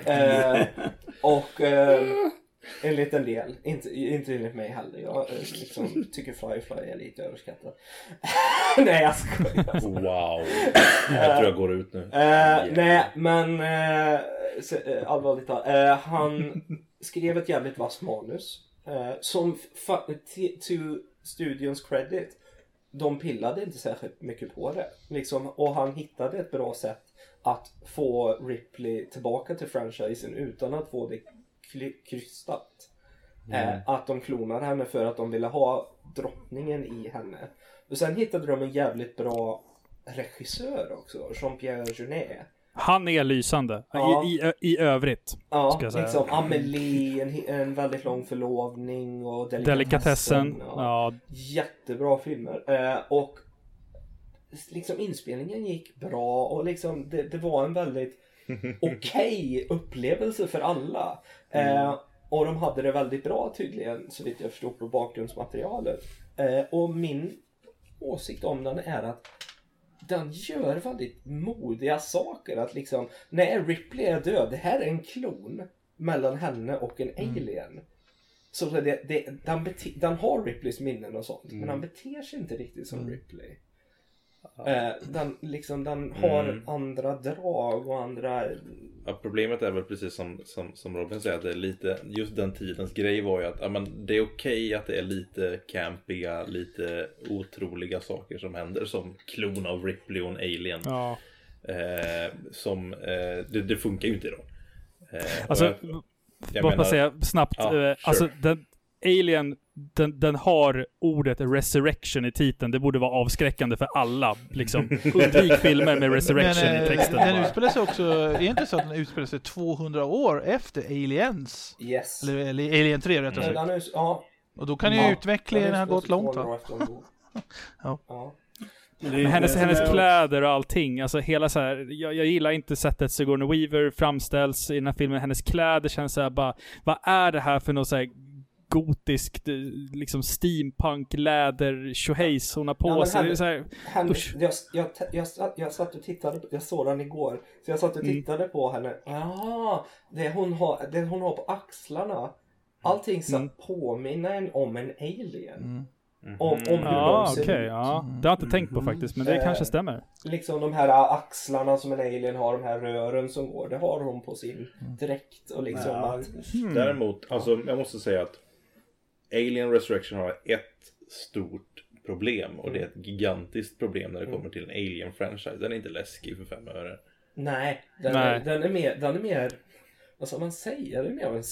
Och en liten del, inte enligt mig heller. Jag liksom tycker Firefly är lite överskattad. Nej, jag skojar. Wow. Jag tror jag går ut nu. Nej, men allvarligt talat. Han skrev ett jävligt vass manus. Som to studions credit, de pillade inte särskilt mycket på det. Liksom, och han hittade ett bra sätt att få Ripley tillbaka till franchisen utan att få det krystat. Att de klonar henne för att de ville ha drottningen i henne. Och sen hittade de en jävligt bra regissör också, Jean-Pierre Jeunet. Han är lysande i övrigt. Ja, ska jag säga. Liksom Amelie, en väldigt lång förlovning och Delikatessen. Ja. Jättebra filmer. Och liksom inspelningen gick bra och liksom det var en väldigt okej upplevelse för alla. Och de hade det väldigt bra tydligen, så vitt jag förstod på bakgrundsmaterialet. Och min åsikt om den är att den gör väldigt modiga saker. Att liksom, när Ripley är död, det här är en klon mellan henne och en alien. Så den har Ripleys minnen och sånt, men han beter sig inte riktigt som Ripley. Den har andra drag och andra... Ja, problemet är väl precis som Robin säger, att det är lite, just den tidens grej var ju att det är okej att det är lite campiga, lite otroliga saker som händer, som klon av Ripley och en alien. Ja. Det funkar ju inte idag. Alltså, låt mig säga snabbt. Ja, alltså, Alien, den har ordet resurrection i titeln. Det borde vara avskräckande för alla. Liksom. Undvik filmer med resurrection i texten. Den utspelar sig också, är inte så att den utspelar sig 200 år efter Aliens? Yes. Eller Alien 3 rättare sagt. Ja. Och då kan ju utvecklingen ha gått långt, va? Ja. Men hennes kläder och allting, alltså hela så här, jag gillar inte sättet Sigourney Weaver framställs i den här filmen. Hennes kläder känns så här bara, vad är det här för något så här gotiskt liksom steampunk läder tjohejs hon har på sig. Så här, jag satt och tittade, jag såg den igår, så jag satt och tittade på henne. Det hon har på axlarna, allting så påminner en om en alien. Om hur de ser ut. Det har jag inte tänkt på faktiskt, men det kanske stämmer. Liksom de här axlarna som en alien har, de här rören som går, det har hon på sin dräkt och liksom Däremot, alltså jag måste säga att Alien Resurrection har ett stort problem, och det är ett gigantiskt problem när det kommer till en Alien-franchise. Den är inte läskig för 5 öre. Nej, den är mer, vad ska man säga, det är mer av en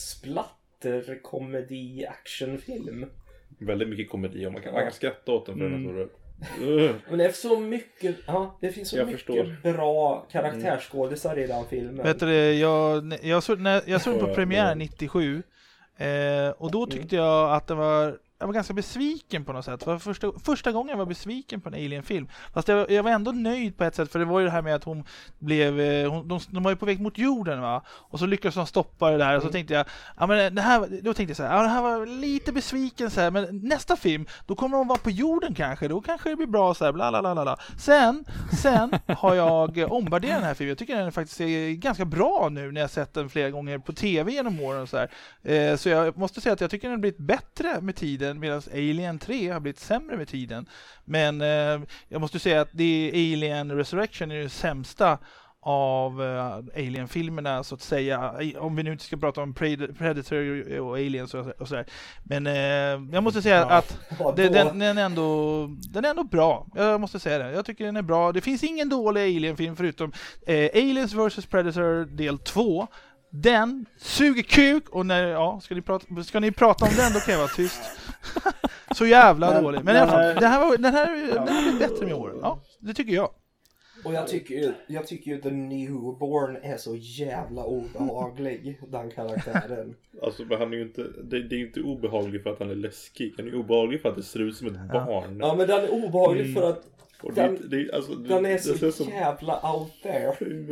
splatter-komedi-actionfilm. Väldigt mycket komedi, och man kan skratta åt den för den är så. Men det är så mycket, det finns så mycket bra karaktärsskådisar i den filmen. Vet du, jag såg på premiär 97 och då tyckte jag att jag var ganska besviken på något sätt. Det var första gången jag var besviken på en Alien-film. Fast jag var ändå nöjd på ett sätt, för det var ju det här med att hon blev de var ju på väg mot jorden, va? Och så lyckades de stoppa det där, och så tänkte jag det här var lite besviken så här, men nästa film då kommer de vara på jorden kanske. Då kanske det blir bra så här bla bla bla bla. Sen har jag omvärderat den här filmen. Jag tycker den faktiskt är ganska bra nu när jag sett den flera gånger på TV genom åren och så här. Så jag måste säga att jag tycker den har blivit bättre med tiden, medan Alien 3 har blivit sämre med tiden. Men jag måste säga att Alien Resurrection är det sämsta av Alien-filmerna, så att säga, om vi nu inte ska prata om Predator och Aliens och sådär. Men jag måste säga att den är ändå bra. Jag måste säga det. Jag tycker den är bra. Det finns ingen dålig Alien-film förutom Aliens vs Predator del 2. Den suger kuk, och ska ni prata om den, då kan jag vara tyst. Så jävla dålig. Men i alla fall, den här är bättre med åren. Ja, det tycker jag. Och jag tycker ju The Newborn är så jävla obehaglig, den karaktären. Alltså, men han är ju inte, det är ju inte obehaglig för att han är läskig. Han är obehaglig för att det ser ut som ett barn. Ja, men den är obehaglig för att den är så som jävla out there.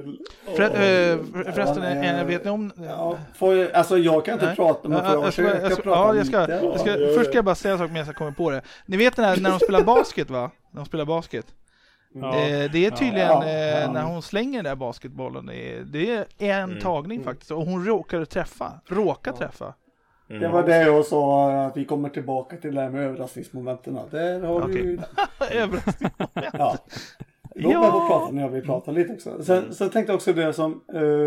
Förresten, vet ni om... jag kan inte prata med först ska jag bara säga en sak medan jag kommer på det. Ni vet när de spelar basket, va? När de spelar basket. Det är tydligen när hon slänger den där basketbollen, det är en tagning faktiskt, och hon råkar träffa. Det var det jag sa, att vi kommer tillbaka till det här med överraskningsmomenten. Där har du ju... Överraskningsmoment. Ja. Låt mig få prata när jag vill prata lite också. Sen tänkte jag också det som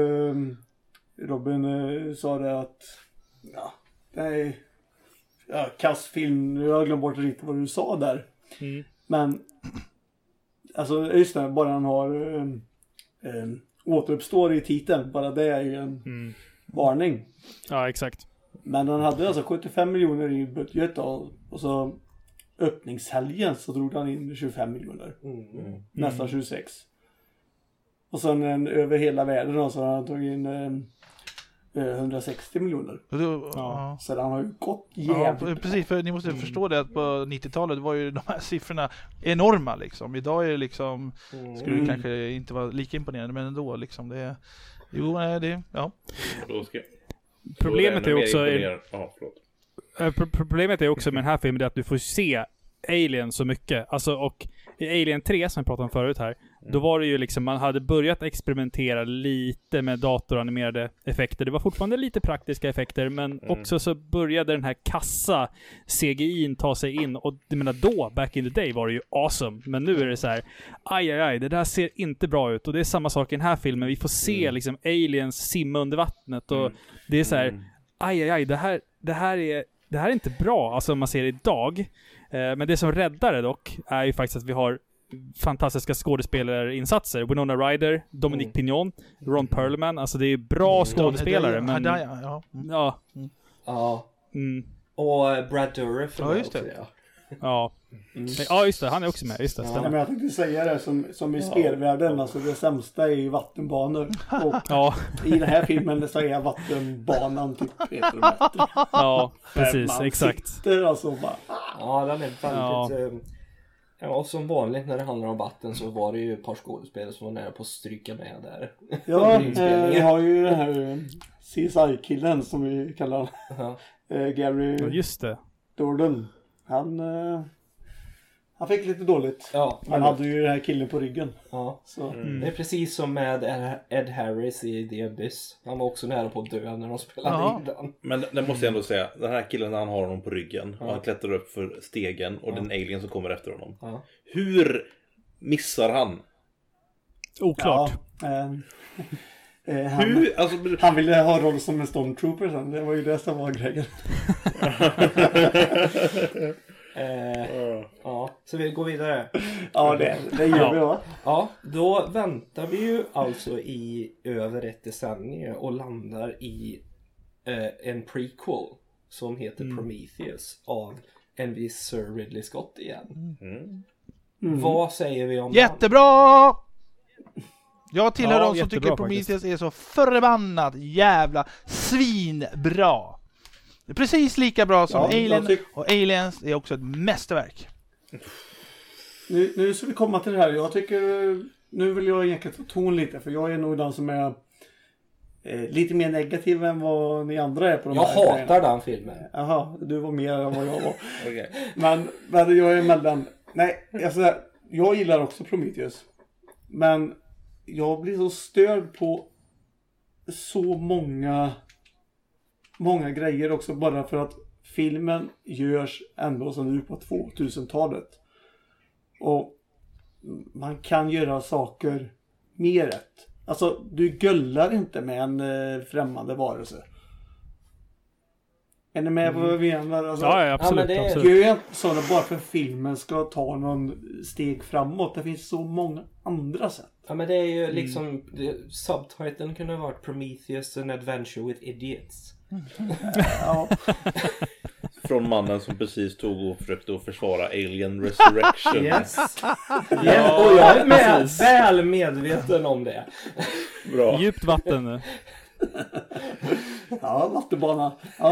Robin sa, det att det är kassfilm. Jag har glömt bort riktigt vad du sa där. Men alltså just det, bara han har återuppstår i titeln, bara det är ju en varning. Ja, exakt. Men han hade alltså 75 miljoner i budget då, och så öppningshelgen så drog han in 25 miljoner. Nästan 26. Och sen över hela världen då, så han tog in 160 miljoner. Så han har ju gått jävligt. Precis, för ni måste förstå det att på 90-talet var ju de här siffrorna enorma liksom. Idag är det liksom skulle det kanske inte vara lika imponerande, men ändå liksom det Problemet är också problemet är också med den här filmen, det att du får se Alien så mycket. Alltså, och i Alien 3 som jag pratade om förut här, då var det ju liksom, man hade börjat experimentera lite med datoranimerade effekter. Det var fortfarande lite praktiska effekter, men också så började den här kassa CGI ta sig in, och jag menar då, back in the day, var det ju awesome. Men nu är det så här, aj, det där ser inte bra ut. Och det är samma sak i den här filmen. Vi får se liksom aliens simma under vattnet, och det är så här, aj, det här är inte bra, alltså om man ser det idag. Men det som räddar det dock är ju faktiskt att vi har fantastiska skådespelarinsatser. Winona Ryder, Dominique Pignon, Ron Perlman. Alltså det är bra skådespelare. Men... Och Brad Dourif. Ja, just det. Ja, just det. Han är också med. Just det, ja, men jag tänkte säga det som i spelvärlden. Alltså det sämsta är ju vattenbanor. Och i den här filmen så är vattenbanan typ Peter bättre. Ja, precis. Exakt. Sitter alltså bara... Ja, den är väldigt... och som vanligt när det handlar om vatten så var det ju ett par skådespelare som var nära på att stryka med där. Ja, vi har ju den här CSI-killen som vi kallar Gary just det. Jordan. Han fick lite dåligt. Ja, han hade ju den här killen på ryggen. Ja. Så. Det är precis som med Ed Harris i The Abyss. Han var också nära på att dö när de spelade in den. Men det måste jag ändå säga. Den här killen, han har honom på ryggen och han klättrar upp för stegen och den alien som kommer efter honom. Ja. Hur missar han? Oklart. Han ville ha roll som en stormtrooper sen. Det var ju det som var grejen. Ja, så vi går vidare. Ja, det gör vi då. Ja, då väntar vi ju alltså i över ett decennium och landar i en prequel som heter Prometheus av en viss Sir Ridley Scott igen. Vad säger vi om Jättebra! Jag tillhör de som tycker Prometheus är så förbannat jävla svinbra. Det är precis lika bra som Alien, och Aliens är också ett mästerverk. Nu ska vi komma till det här. Jag tycker, nu vill jag egentligen ta ton lite, för jag är nog den som är lite mer negativ än vad ni andra är på de här. Jag hatar grejerna. Den filmen. Jaha, du var mer än vad jag var. Okay. Men jag är mellan. Nej, alltså, jag gillar också Prometheus. Men jag blir så störd på så många grejer också, bara för att filmen görs ändå som nu på 2000-talet. Och man kan göra saker mer rätt. Alltså, du gullar inte med en främmande varelse. Är ni med på vad vi menar? Alltså, ja, absolut. Gör inte sådana bara för filmen ska ta någon steg framåt. Det finns så många andra sätt. Ja, men det är ju liksom subtiteln kunde ha varit Prometheus, an adventure with idiots. Ja. Från mannen som precis tog och försökte att försvara Alien Resurrection. Yes. Och jag är väl medveten om det. Bra. Djupt vatten nu. Ja, vattenbana. Ja.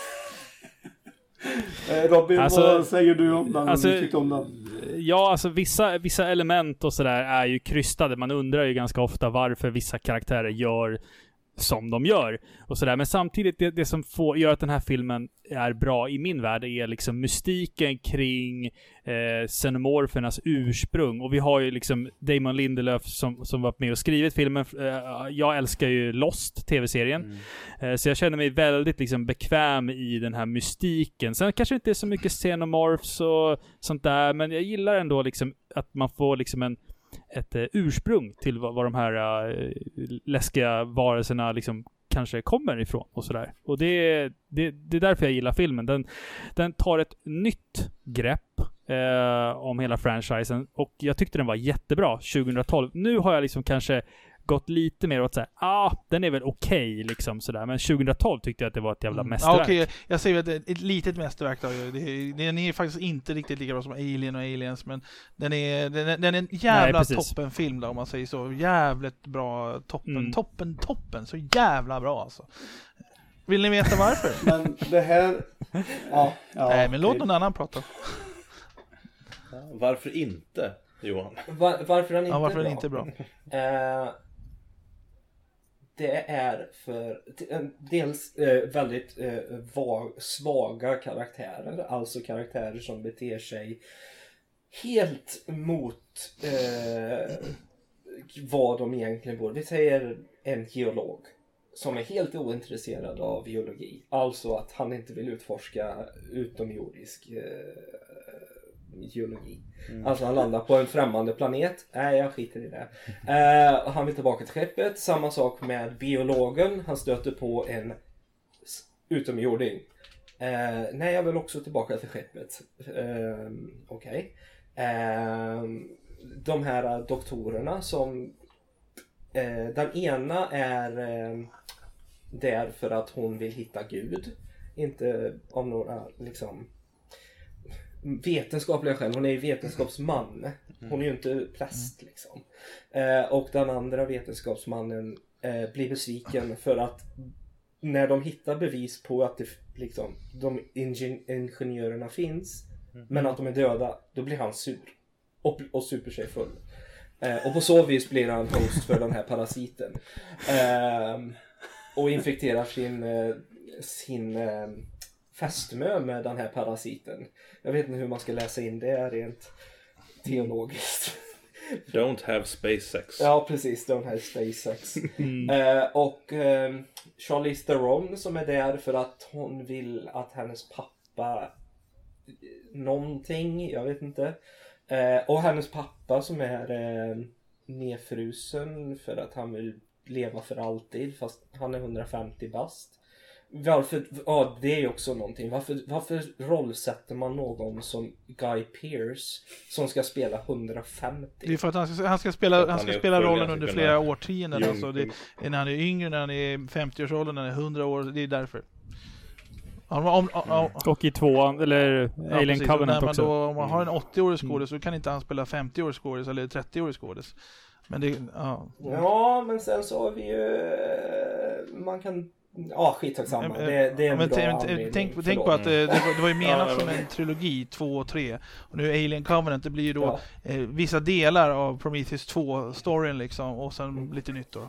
Robin, vad säger du om den? Alltså, du tyckte om den? Ja, alltså vissa element och sådär är ju krystade. Man undrar ju ganska ofta varför vissa karaktärer gör som de gör och sådär. Men samtidigt det som gör att den här filmen är bra i min värld är liksom mystiken kring xenomorfernas ursprung. Och vi har ju liksom Damon Lindelöf som var med och skrivit filmen. Jag älskar ju Lost, tv-serien. Så jag känner mig väldigt liksom bekväm i den här mystiken. Sen kanske inte är så mycket xenomorphs och sånt där, men jag gillar ändå liksom att man får liksom ett ursprung till vad de här läskiga varelserna liksom kanske kommer ifrån och sådär. Och det är därför jag gillar filmen. Den tar ett nytt grepp om hela franchisen, och jag tyckte den var jättebra 2012. Nu har jag liksom kanske gått lite mer åt såhär, den är väl okej, liksom sådär. Men 2012 tyckte jag att det var ett jävla mästerverk. Okej, jag säger att det är ett litet mästerverk då. Den är faktiskt inte riktigt lika bra som Alien och Aliens, men den är en jävla toppenfilm då, om man säger så. Jävligt bra, toppen, så jävla bra alltså. Vill ni veta varför? Men det här... Nej, men låt någon annan prata. Varför inte, Johan? Varför den inte varför den inte är bra? det är för dels väldigt svaga karaktärer. Alltså karaktärer som beter sig helt mot vad de egentligen borde. Vi säger en geolog som är helt ointresserad av geologi. Alltså att han inte vill utforska utomjordisk geologi. Alltså han landar på en främmande planet. Nej, jag skiter i det. Han vill tillbaka till skeppet. Samma sak med biologen. Han stöter på en utomjording. Nej, jag vill också tillbaka till skeppet. Okej. De här doktorerna som den ena är där för att hon vill hitta Gud. Inte av några liksom vetenskapliga skäl. Hon är ju vetenskapsman. Hon är ju inte präst liksom. Och den andra vetenskapsmannen blir besviken för att när de hittar bevis på att det, liksom, de ingenjörerna finns men att de är döda, då blir han sur och super sig full. Och på så vis blir han host för den här parasiten. Och infekterar sin fästmö med den här parasiten. Jag vet inte hur man ska läsa in det rent teologiskt. Don't have space sex. Ja, precis. Don't have space sex. Och Charlize Theron som är där för att hon vill att hennes pappa någonting, jag vet inte. Och hennes pappa som är nedfrusen för att han vill leva för alltid fast han är 150 bast. Varför, ja, det är ju också någonting. Varför rollsätter man någon som Guy Pearce som ska spela 150? Det är för att han ska spela rollen under flera årtionden. Alltså när han är yngre, när han är 50-årsåldern, när han är 100 år. Det är därför. Och i tvåan, eller Alien Covenant också. Om man har en 80-årig skådis så kan inte han spela 50-årig skådis eller 30-årig skådis. Men det, ja, men sen så har vi ju man kan skitsamma. Det är en bra anledning. Tänk på att det var ju menat som en trilogi 2 och 3. Och nu Alien Covenant, det blir ju då vissa delar av Prometheus 2-storyn liksom. Och sen lite nytt då.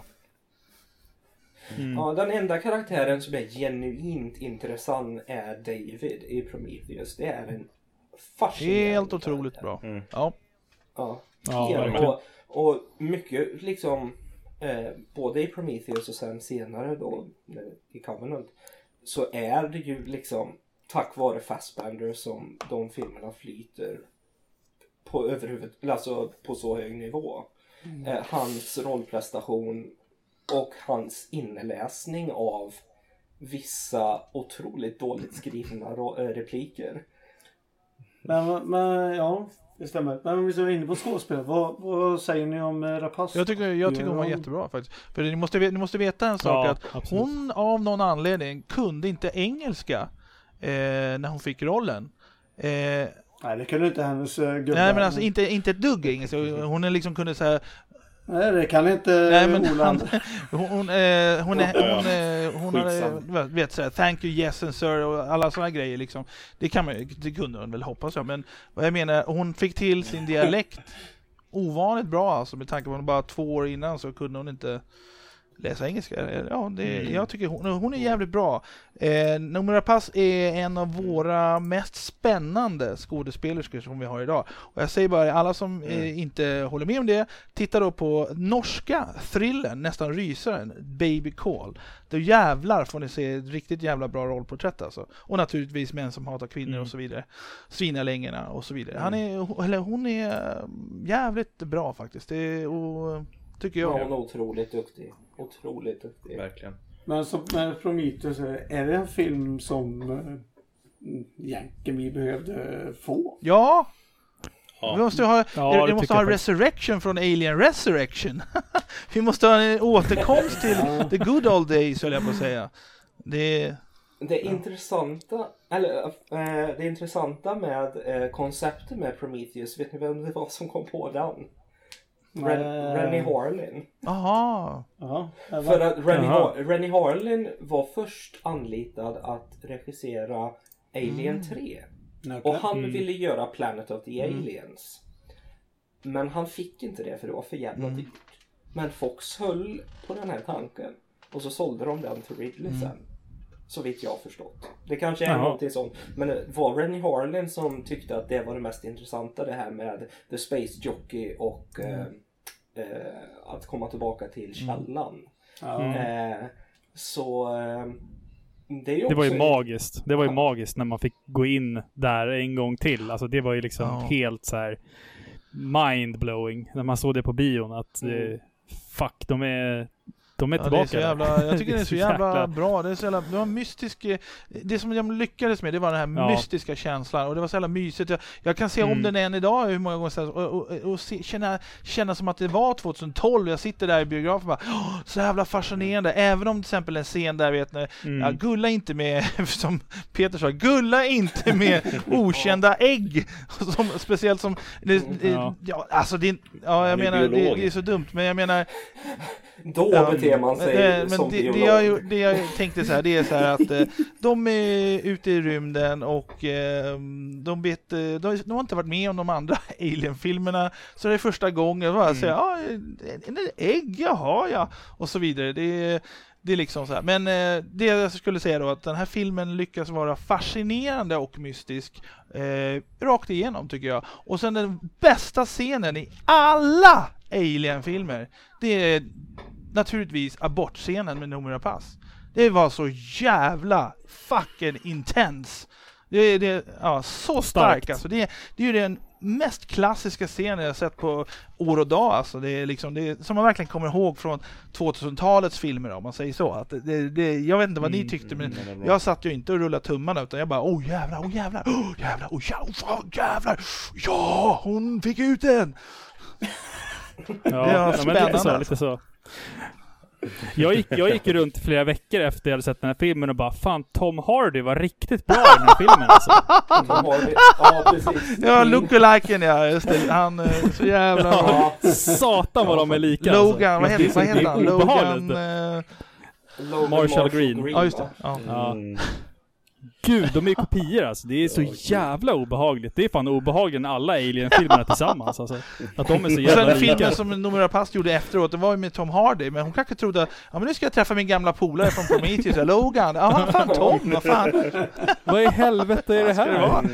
Ja, den enda karaktären som är genuint intressant är David i Prometheus. Det är en fascinerande helt otroligt karaktär. Bra. Ja, och mycket liksom både i Prometheus och sen senare då i Covenant så är det ju liksom tack vare Fassbender som de filmerna flyter på överhuvudet, alltså på så hög nivå. Hans rollprestation och hans inläsning av vissa otroligt dåligt skrivna repliker. Men ja, det stämmer. Men om vi så är inne på skådespel, vad säger ni om Rapace? Jag tycker hon var jättebra faktiskt. För ni måste veta en sak, att absolut. Hon av någon anledning kunde inte engelska när hon fick rollen. Nej, det kunde inte hennes gubbar. Nej, men alltså inte ett dugg engelska. Hon är liksom kunde säga. Nej, det kan inte. Nej, men hon vet så här, thank you, yes and sir och alla såna grejer liksom. Det kunde hon väl, hoppas jag, men vad jag menar, hon fick till sin dialekt ovanligt bra alltså, med tanke på att hon bara 2 år innan så kunde hon inte läsa engelska. Ja, jag tycker hon är jävligt bra. Noomi Rapace är en av våra mest spännande skådespelerskor som vi har idag. Och jag säger bara, alla som inte håller med om det, titta då på norska thrillern, nästan rysaren, Baby Call. Då jävlar får ni se ett riktigt jävla bra rollporträtt alltså. Och naturligtvis män som hatar kvinnor och så vidare. Svinalängerna och så vidare. Hon är jävligt bra faktiskt. Tycker jag. Ja, hon är otroligt duktig. Verkligen. Men som med Prometheus, är det en film som egentligen vi behövde få? Ja. Vi måste ha Resurrection från Alien Resurrection. Vi måste ha en återkomst till the good old days, höll jag på att säga. Det intressanta med konceptet med Prometheus, vet ni vem det var som kom på den? Rennie Harlin. Aha. För att Rennie Harlin var först anlitad att regissera Alien 3. Och han ville göra Planet of the Aliens. Men han fick inte det för det var för jävla dyrt. Men Fox höll på den här tanken. och så sålde de den till Ridley sen. Så vitt jag har förstått. Det kanske är någonting sånt. Men var Rennie Harlin som tyckte att det var det mest intressanta, det här med The Space Jockey och att komma tillbaka till källan. Det var ju magiskt. Det var ju magiskt när man fick gå in där en gång till. Alltså det var ju liksom helt så här mind-blowing när man såg det på bion att fuck, de är tillbaka. Det är så jävla, jag tycker det är så jävla bra. Det är så jävla, det var mystisk. Det som de lyckades med, det var den här mystiska känslan, och det var så jävla mysigt. Jag kan se om den än idag hur många gånger och känna som att det var 2012. Jag sitter där i biografen och bara, så jävla fascinerande. Även om till exempel en scen där, vet ni, gulla inte med, som Peter sa, gulla inte med okända ägg. Speciellt som alltså jag menar det är så dumt, men jag menar då beter man sig som biolog. Det jag tänkte så här, det är så här att de är ute i rymden och de har inte varit med om de andra Alien-filmerna, så det är första gången bara säga en ägg, jaha, ja, och så vidare. Det är liksom så här. Men det jag skulle säga då, att den här filmen lyckas vara fascinerande och mystisk rakt igenom, tycker jag. Och sen den bästa scenen i alla Alien-filmer, det är naturligtvis abortscenen med Noomi Rapace. Det var så jävla fucking intens. Det är så starkt. Alltså. Det är ju den mest klassiska scenen jag sett på år och dag. Alltså. Det är liksom det som man verkligen kommer ihåg från 2000-talets filmer, om man säger så. Att jag vet inte vad ni tyckte, men jag satt ju inte och rullade tummarna, utan jag bara, jävlar, ja, hon fick ut den. Ja, men lite så. Jag gick runt flera veckor efter jag hade sett den här filmen och bara, fan, Tom Hardy var riktigt bra i den här filmen alltså. Tom Hardy, ja precis. Ja, lookaliken, ja, just det. Han är så jävla bra. Satan vad de är lika. Logan, alltså. vad heter han? Logan Marshall Green. Ja, just det. Ja. Gud, de är kopior alltså. Det är så jävla obehagligt. Det är fan obehagligt när alla Alien-filmerna tillsammans alltså. Att de är så jävla lika. Sen filmen som Noomi Rapace gjorde efteråt, det var ju med Tom Hardy, men hon kanske trodde att men nu ska jag träffa min gamla polare från Prometheus, Logan. Ja, fan Tom, vad fan. Vad i helvete är det här?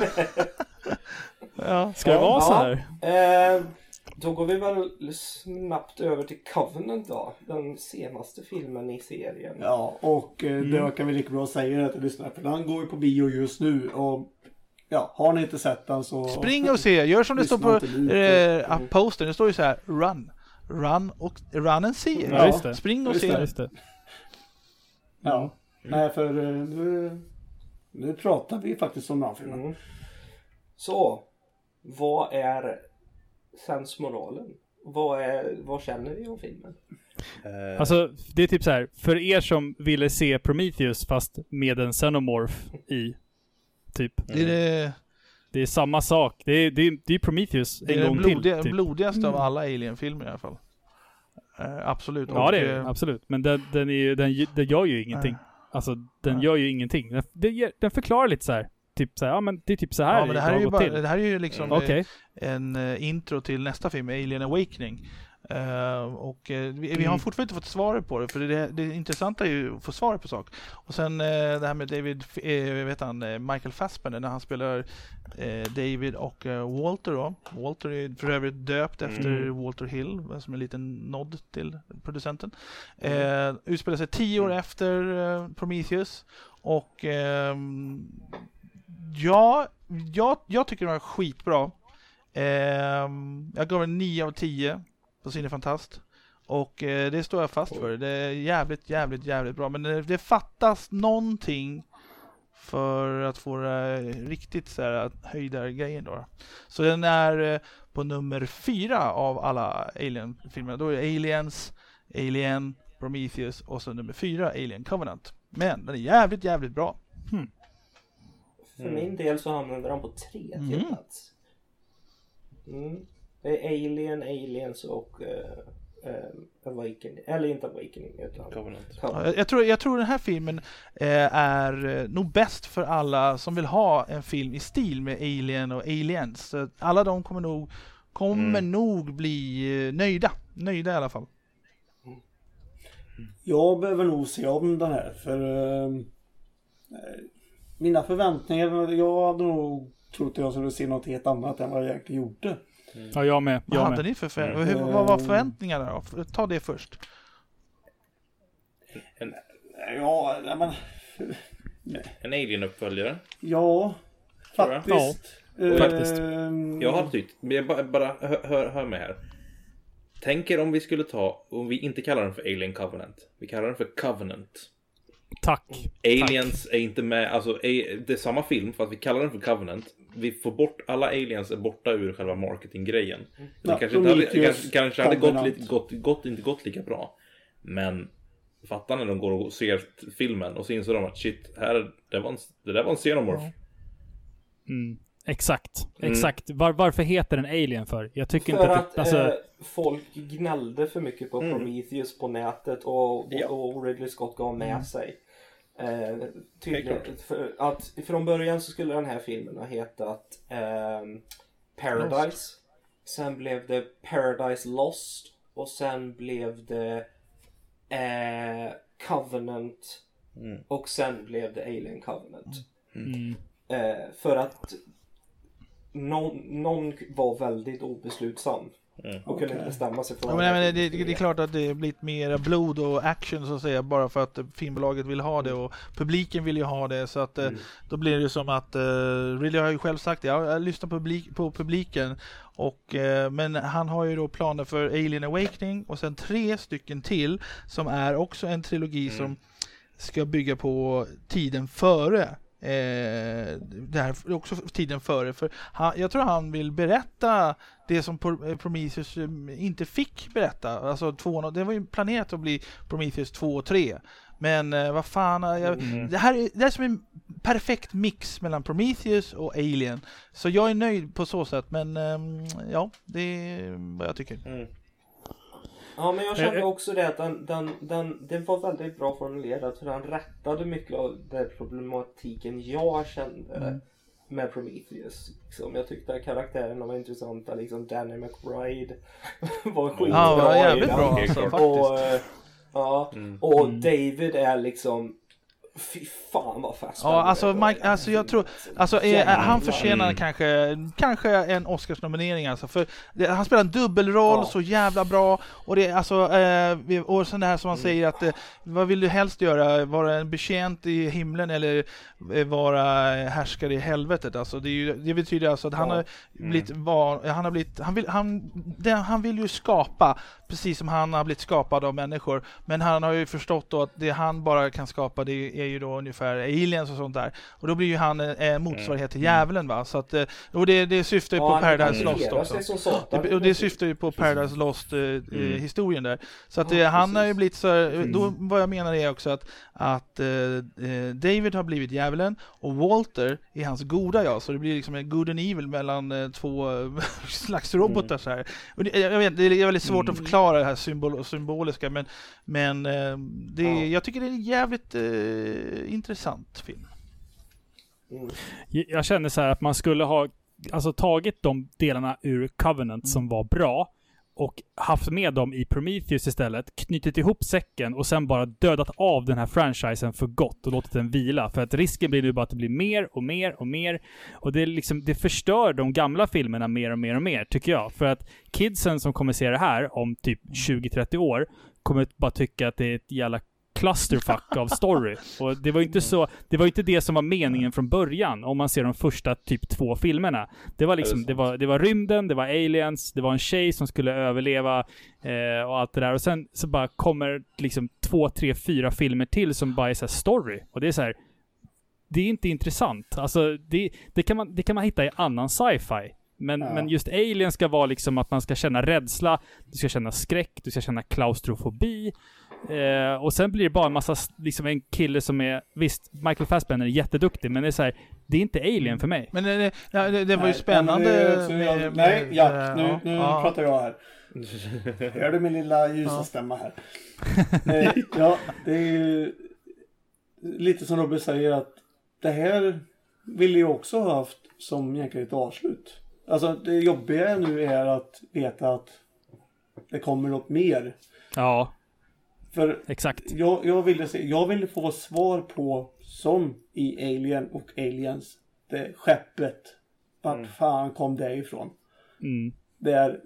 Ska det vara så här? Då går vi väl snabbt över till Covenant då. Den senaste filmen i serien. Ja, och det kan vi lika bra säga att lyssna, för den går ju på bio just nu. Och ja, har ni inte sett den så... Spring och se, gör som det står på postern. Det står ju så här, run and see. Ja, just det. Spring och se. Just det. Ja, nej, för nu pratar vi faktiskt om den filmen. Så, vad är sensmoralen? Vad känner vi om filmen? Alltså, det är typ så här, för er som ville se Prometheus fast med en xenomorph i typ. Det är samma sak. Det är Prometheus en gång till. Det är den blodigaste av alla Alien-filmer i alla fall. Absolut. Ja, det är det, absolut. Men den gör ju ingenting. Alltså, den gör ju ingenting. Den förklarar lite så här. Typ så här, ja men det är typ så här. Ja, men det här är ju bara, det här är ju liksom en intro till nästa film, Alien Awakening. Och vi har fortfarande inte fått svar på det, för det intressanta är ju att få svar på sak. Och sen det här med David, Michael Fassbender, när han spelar David och Walter då. Walter är för övrigt döpt efter Walter Hill, som en liten nod till producenten. Utspelar sig 10 år efter Prometheus. Och jag tycker den var skitbra. Jag gav en 9 av 10 på Cinefantast. Och det står jag fast för. Det är jävligt bra. Men det fattas någonting för att få det riktigt så här höjda grejen då. Så den är på nummer 4 av alla Alien-filmer. Då är det Aliens, Alien, Prometheus och så nummer 4 Alien Covenant. Men den är jävligt bra. För min del så hamnade den på 3:e plats. Det är Alien, Aliens och Awakening. Eller inte Awakening utan Covenant. Jag tror den här filmen är nog bäst för alla som vill ha en film i stil med Alien och Aliens. Så alla de kommer nog bli nöjda i alla fall. Jag behöver nog se om den här. För mina förväntningar, jag hade nog trott att jag skulle se något helt annat än vad jag egentligen gjorde. Ja, jag med. Vad hade ni för vad var förväntningarna då? Ta det först. En Alien-uppföljare. Ja, faktiskt. Faktiskt. Jag har tyckt, bara hör med här. Tänk er om vi inte kallar den för Alien Covenant. Vi kallar den för Covenant. Tack. Aliens är inte med, alltså det är samma film fast vi kallar den för Covenant. Vi får bort, alla aliens är borta ur själva marketinggrejen. Det kanske hade inte gått lika bra. Men fattar när de går och ser filmen och så inser de att shit, det där var en xenomorph. Exakt. Varför heter den Alien för? Jag tycker för inte att alltså... folk gnällde för mycket på Prometheus på nätet och Ridley Scott gav med sig. Tydligen, för att från början så skulle den här filmen ha hetat Paradise. Sen blev det Paradise Lost. Och sen blev det Covenant. Och sen blev det Alien Covenant. För att någon var väldigt obeslutsam. Och kunde inte bestämma sig för men det är klart att det blivit mer blod och action så att säga, bara för att filmbolaget vill ha det och publiken vill ju ha det, så att då blir det som att Ridley har ju själv sagt det, jag lyssnar på publiken och men han har ju då planer för Alien Awakening och sen 3 stycken till som är också en trilogi som ska bygga på tiden före. Det här är också tiden före, för jag tror han vill berätta det som Prometheus inte fick berätta. Alltså det var ju planerat att bli Prometheus 2 och 3. Men vad fan, det här är som en perfekt mix mellan Prometheus och Alien. Så jag är nöjd på så sätt, men ja, det är vad jag tycker. Ja, men jag kände också det att den var väldigt bra formulerad, för han rättade mycket av den problematiken jag kände med Prometheus. Liksom. Jag tyckte att karaktärerna var intressanta, liksom Danny McBride var skitbra. Ja, var jävligt bra alltså, faktiskt. Och David är liksom, fy fan vad fast. Ja, alltså Mike, alltså jag tror han förtjänar kanske en Oscarsnominering alltså, för han spelar en dubbelroll så jävla bra, och det alltså och sån där som han säger att vad vill du helst göra, vara en betjänt i himlen eller vara härskare i helvetet, alltså det betyder alltså att han han vill ju skapa precis som han har blivit skapad av människor, men han har ju förstått då att det han bara kan skapa, det är ju då ungefär aliens och sånt där, och då blir ju han motsvarighet till djävulen, va, så att och det syftar ju på Paradise Lost också, och det syftar ju på Paradise Lost historien där, så att han har ju blivit så då, vad jag menar är också att David har blivit djävulen och Walter är hans goda jag, så det blir liksom en good and evil mellan två slags robotar så här. Och jag vet, det är väldigt svårt att förklara det här symboliska, men jag tycker det är en jävligt intressant film. Jag känner så här att man skulle ha tagit de delarna ur Covenant som var bra och haft med dem i Prometheus istället, knutit ihop säcken och sen bara dödat av den här franchisen för gott och låtit den vila. För att risken blir nu bara att det blir mer och mer och mer. Och det, liksom, det förstör de gamla filmerna mer och mer och mer, tycker jag. För att kidsen som kommer se det här om typ 20-30 år kommer bara tycka att det är ett jävla clusterfuck av story. Och det var inte så, det var inte det som var meningen från början om man ser de första typ 2 filmerna. Det var liksom, det var rymden, det var aliens, det var en tjej som skulle överleva och allt det där. Och sen så bara kommer liksom 2, 3, 4 filmer till som bara är så här story. Och det är så här, det är inte intressant. Alltså det kan man hitta i annan sci-fi. Men just Alien ska vara liksom att man ska känna rädsla, du ska känna skräck, du ska känna klaustrofobi. Och sen blir det bara en massa, liksom en kille som är, visst, Michael Fassbender är jätteduktig, men det är så här, det är inte Alien för mig. Men det var ju spännande. Nu pratar jag här. Hör du min lilla ljusa stämma här? Ja, det är ju lite som Robert säger, att det här vill ju också ha haft som egentligen ett avslut. Alltså det jobbiga nu är att veta att det kommer något mer. Ja. För Exakt. jag ville få svar på, som i Alien och Aliens, det skeppet. Vart fan kom det ifrån? Där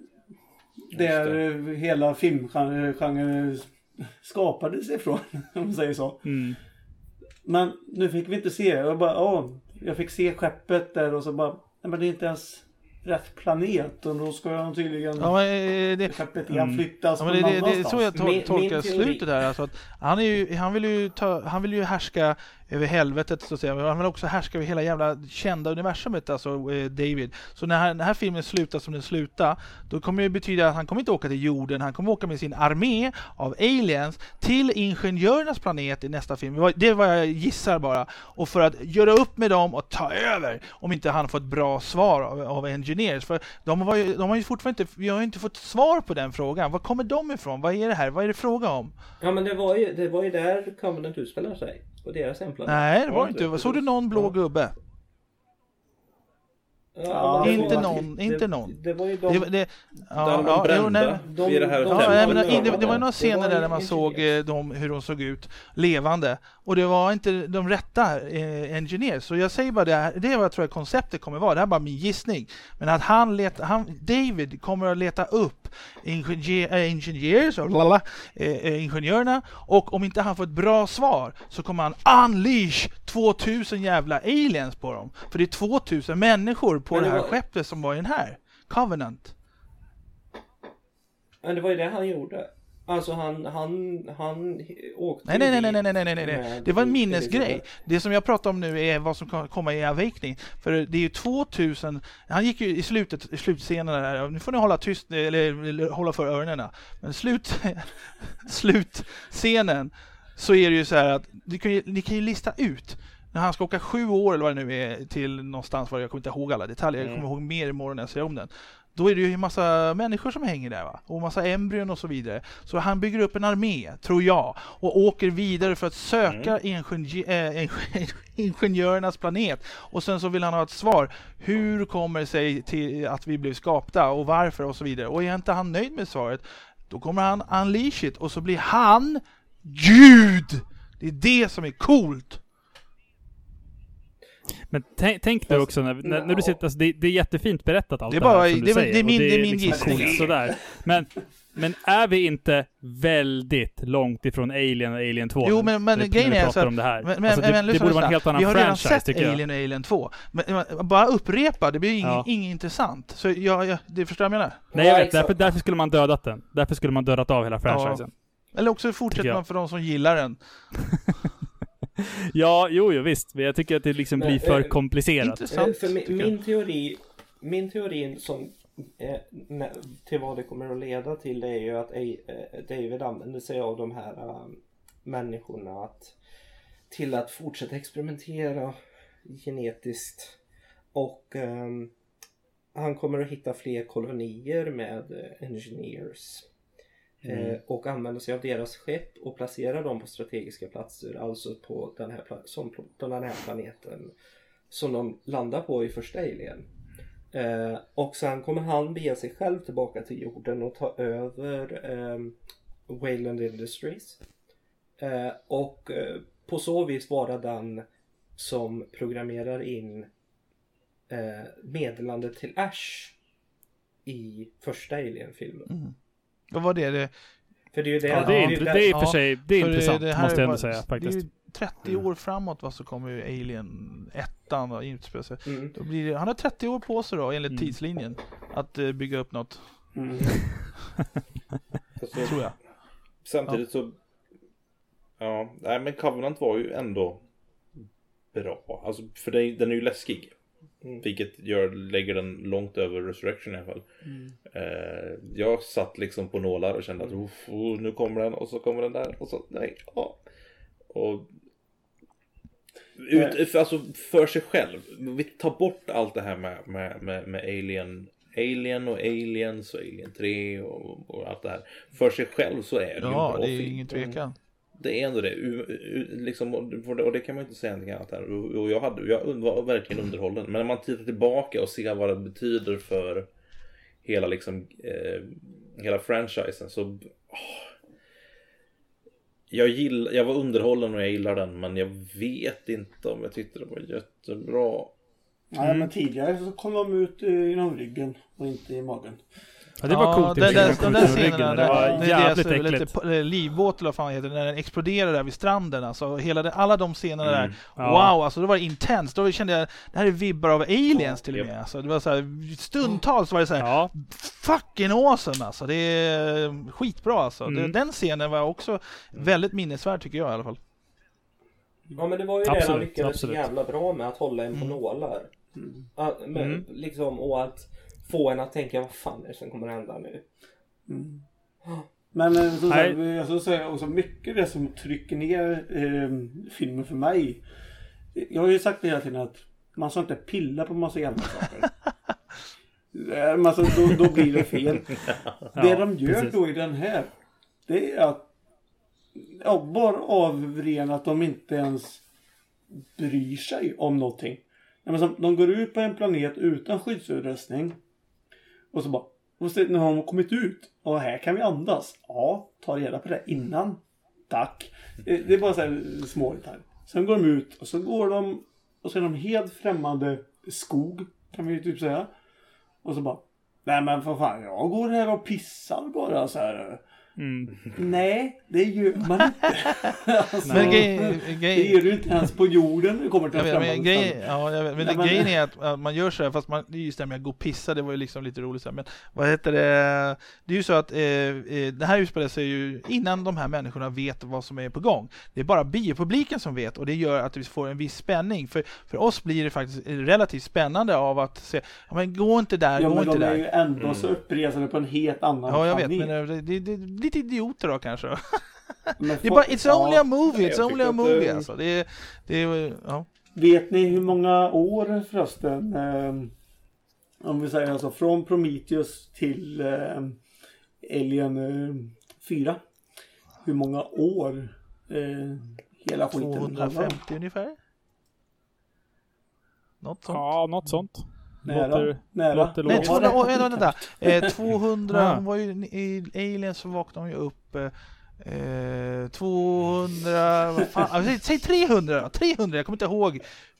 hela filmgenren skapades ifrån, om man säger så. Men nu fick vi inte se. Jag fick se skeppet där och så bara, nej, men det är inte ens rätt planet, och då ska jag tydligen skeppet igen flyttas det är så jag tolkar slutet där, alltså att han vill ju härska över helvetet, så att säga. Han vill också härska över hela jävla kända universumet, alltså David. Så när den här filmen slutar som den slutar, då kommer det betyda att han kommer inte åka till jorden, han kommer åka med sin armé av aliens till ingenjörernas planet i nästa film. Det är vad jag gissar bara. Och för att göra upp med dem och ta över, om inte han får ett bra svar av engineers. För de har ju fortfarande inte, vi har ju inte fått svar på den frågan. Var kommer de ifrån? Vad är det här? Vad är det fråga om? Ja, men det var ju där Covenant utspelar sig. Och deras hemplanet. Nej, det var inte. Såg du någon blå gubbe? Ja, inte någon. Det var ju de... Det var några scener där man såg hur de såg ut levande. Och det var inte de rätta engineers. Så jag säger bara det är vad jag tror att konceptet kommer vara. Det här är bara min gissning. Men att David kommer att leta upp ingenjörerna, och om inte han får ett bra svar så kommer han unleash 2000 jävla aliens på dem. För det är 2000 människor på det här skeppet som var i den här Covenant. Men det var ju det han gjorde. Alltså han åkte... Nej. Det var en minnesgrej. Det som jag pratar om nu är vad som kommer komma i Awakening. För det är ju 2000... Han gick ju i slutscenen där. Nu får ni hålla tyst eller hålla för öronen. Men slutscenen så är det ju så här att ni kan ju lista ut när han ska åka 7 år eller vad det nu är till någonstans, jag kommer inte ihåg alla detaljer. Jag kommer ihåg mer imorgon när jag ser om den. Då är det ju en massa människor som hänger där, va? Och massa embryon och så vidare. Så han bygger upp en armé, tror jag, och åker vidare för att söka ingenjörernas planet. Och sen så vill han ha ett svar. Hur kommer det sig till att vi blev skapta och varför och så vidare. Och är inte han nöjd med svaret, då kommer han unleash it och så blir han Gud! Det är det som är coolt. Men tänk nu också när du sitter, alltså det är jättefint berättat allt det är bara, här som du säger. Det är min liksom gissning. Sådär. Men är vi inte väldigt långt ifrån Alien och Alien 2? Jo, men grejen är så om det här. Det borde vara en helt annan vi har redan franchise, sett Alien och Alien 2. Men bara upprepa, det blir inget intressant. Så det förstår jag menar. Nej, jag vet. Därför skulle man dödat den. Därför skulle man dödat av hela franchisen. Ja. Eller också fortsätter man för de som gillar den. Ja, jo, visst. Men jag tycker att det liksom blir för komplicerat. För min teori som till vad det kommer att leda till, det är ju att David använder sig av de här människorna till att fortsätta experimentera genetiskt, och han kommer att hitta fler kolonier med engineers. Och använder sig av deras skepp och placerar dem på strategiska platser, alltså på den här planeten som de landar på i första Alien. Och sen kommer han bege sig själv tillbaka till jorden och ta över Wayland Industries. Och på så vis vara den som programmerar in meddelandet till Ash i första Alien-filmen. Vad var det? För det är ju det. Ja, det är för sig, det är intressant, det måste jag ändå säga faktiskt. Det är 30 år framåt, så kommer ju Alien 1:an och då blir det, han har 30 år på sig då enligt tidslinjen att bygga upp något. Tror jag. Samtidigt så men Covenant var ju ändå bra. Alltså, för den är ju läskig. Vilket lägger den långt över Resurrection i alla fall. Jag satt liksom på nålar och kände att nu kommer den, och så kommer den där, och så nej. Och alltså för sig själv. Vi tar bort allt det här med Alien och Aliens och Alien 3 och allt det här. För sig själv så är det ju bra. Det är ingen tvekan. Det är ändå det liksom, och det kan man inte säga någonting annat här. Och jag var verkligen underhållen. Men när man tittar tillbaka och ser vad det betyder för hela liksom hela franchisen, så jag var underhållen och jag gillar den, men jag vet inte om jag tyckte det var jättebra. Nej, men tidigare så kom de ut inom ryggen och inte i magen. Ja, det var coolt. De där scenerna, det var jävligt äckligt. äckligt. Lite livbåt eller vad fan heter det, när den exploderar där vid stranden. Alltså, alla de scenerna där. Ja. Wow, alltså det var intens. Då kände jag, det här är vibbar av Aliens till och med. Alltså, det var så här, stundtals var det så här, fucking awesome alltså. Det är skitbra alltså. Den scenen var också väldigt minnesvärd tycker jag i alla fall. Ja, men det var ju det han lyckades så jävla bra med att hålla en på nålar. Liksom, och att få en att tänka, vad fan är det som kommer att hända nu? Men jag skulle säga också mycket det som trycker ner filmen för mig. Jag har ju sagt det hela tiden att man ska inte pilla på massa jävla saker. Då blir det fel. Det de gör precis. Då i den här, det är att bara avrena att de inte ens bryr sig om någonting. De går ut på en planet utan skyddsutrustning och så bara, när de har kommit ut och här kan vi andas. Ja, ta reda på det innan. Tack. Det är bara så här små detaljer. Sen går de ut och så går de och så är de helt främmande skog kan vi typ säga. Och så bara, nej men för fan, jag går här och pissar bara så här. Nej, det gör man inte. Alltså, det gör du inte ens på jorden. Det kommer till grejen är att man gör så här, fast det är just det med att gå och pissa, det var ju liksom lite roligt så här. Men vad heter det? Det är ju så att det här utspelar sig ju innan de här människorna vet vad som är på gång. Det är bara biopubliken som vet, och det gör att vi får en viss spänning. För oss blir det faktiskt relativt spännande av att se, ja, men gå inte där, gå inte där. Ja, men de är ju ändå så uppresade på en helt annan Ja, jag familj. vet, men det lite idioter då kanske. Det är bara, it's only a movie, alltså. Det är, ja. Vet ni hur många år förresten, om vi säger alltså från Prometheus till Alien 4, hur många år hela skiten 250 ungefär? Något sånt. Ja, något sånt. Nära. Nej, 200, 200 hon var ju i Aliens, så vaknade hon ju upp 200, vad fan, säg 300, jag kommer inte ihåg.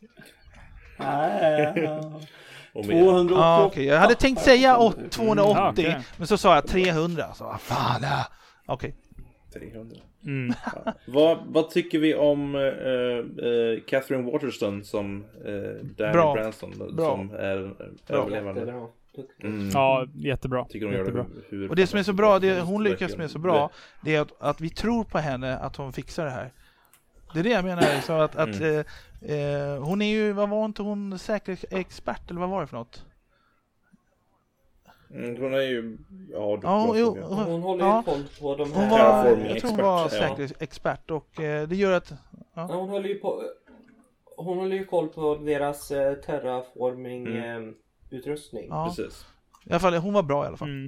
Nej, 288. Okay. Jag hade tänkt säga 280, men så sa jag 300, så fan, okej. 300. Ja. Vad tycker vi om Catherine Waterston som Danny Branson som är överlevande? Ja, jättebra. Tycker de gör det och det som är så bra, det hon lyckas med så bra, det är att vi tror på henne att hon fixar det här. Det är det jag menar, så att hon är ju, vad var inte hon, säkerhetsexpert eller vad var det för något? Hon är ju hon håller ju koll på de här. Jag tror hon var säkerhetsexpert, och det gör att hon håller ju koll på deras terraforming utrustning. Ja. Precis. I alla fall, hon var bra i alla fall.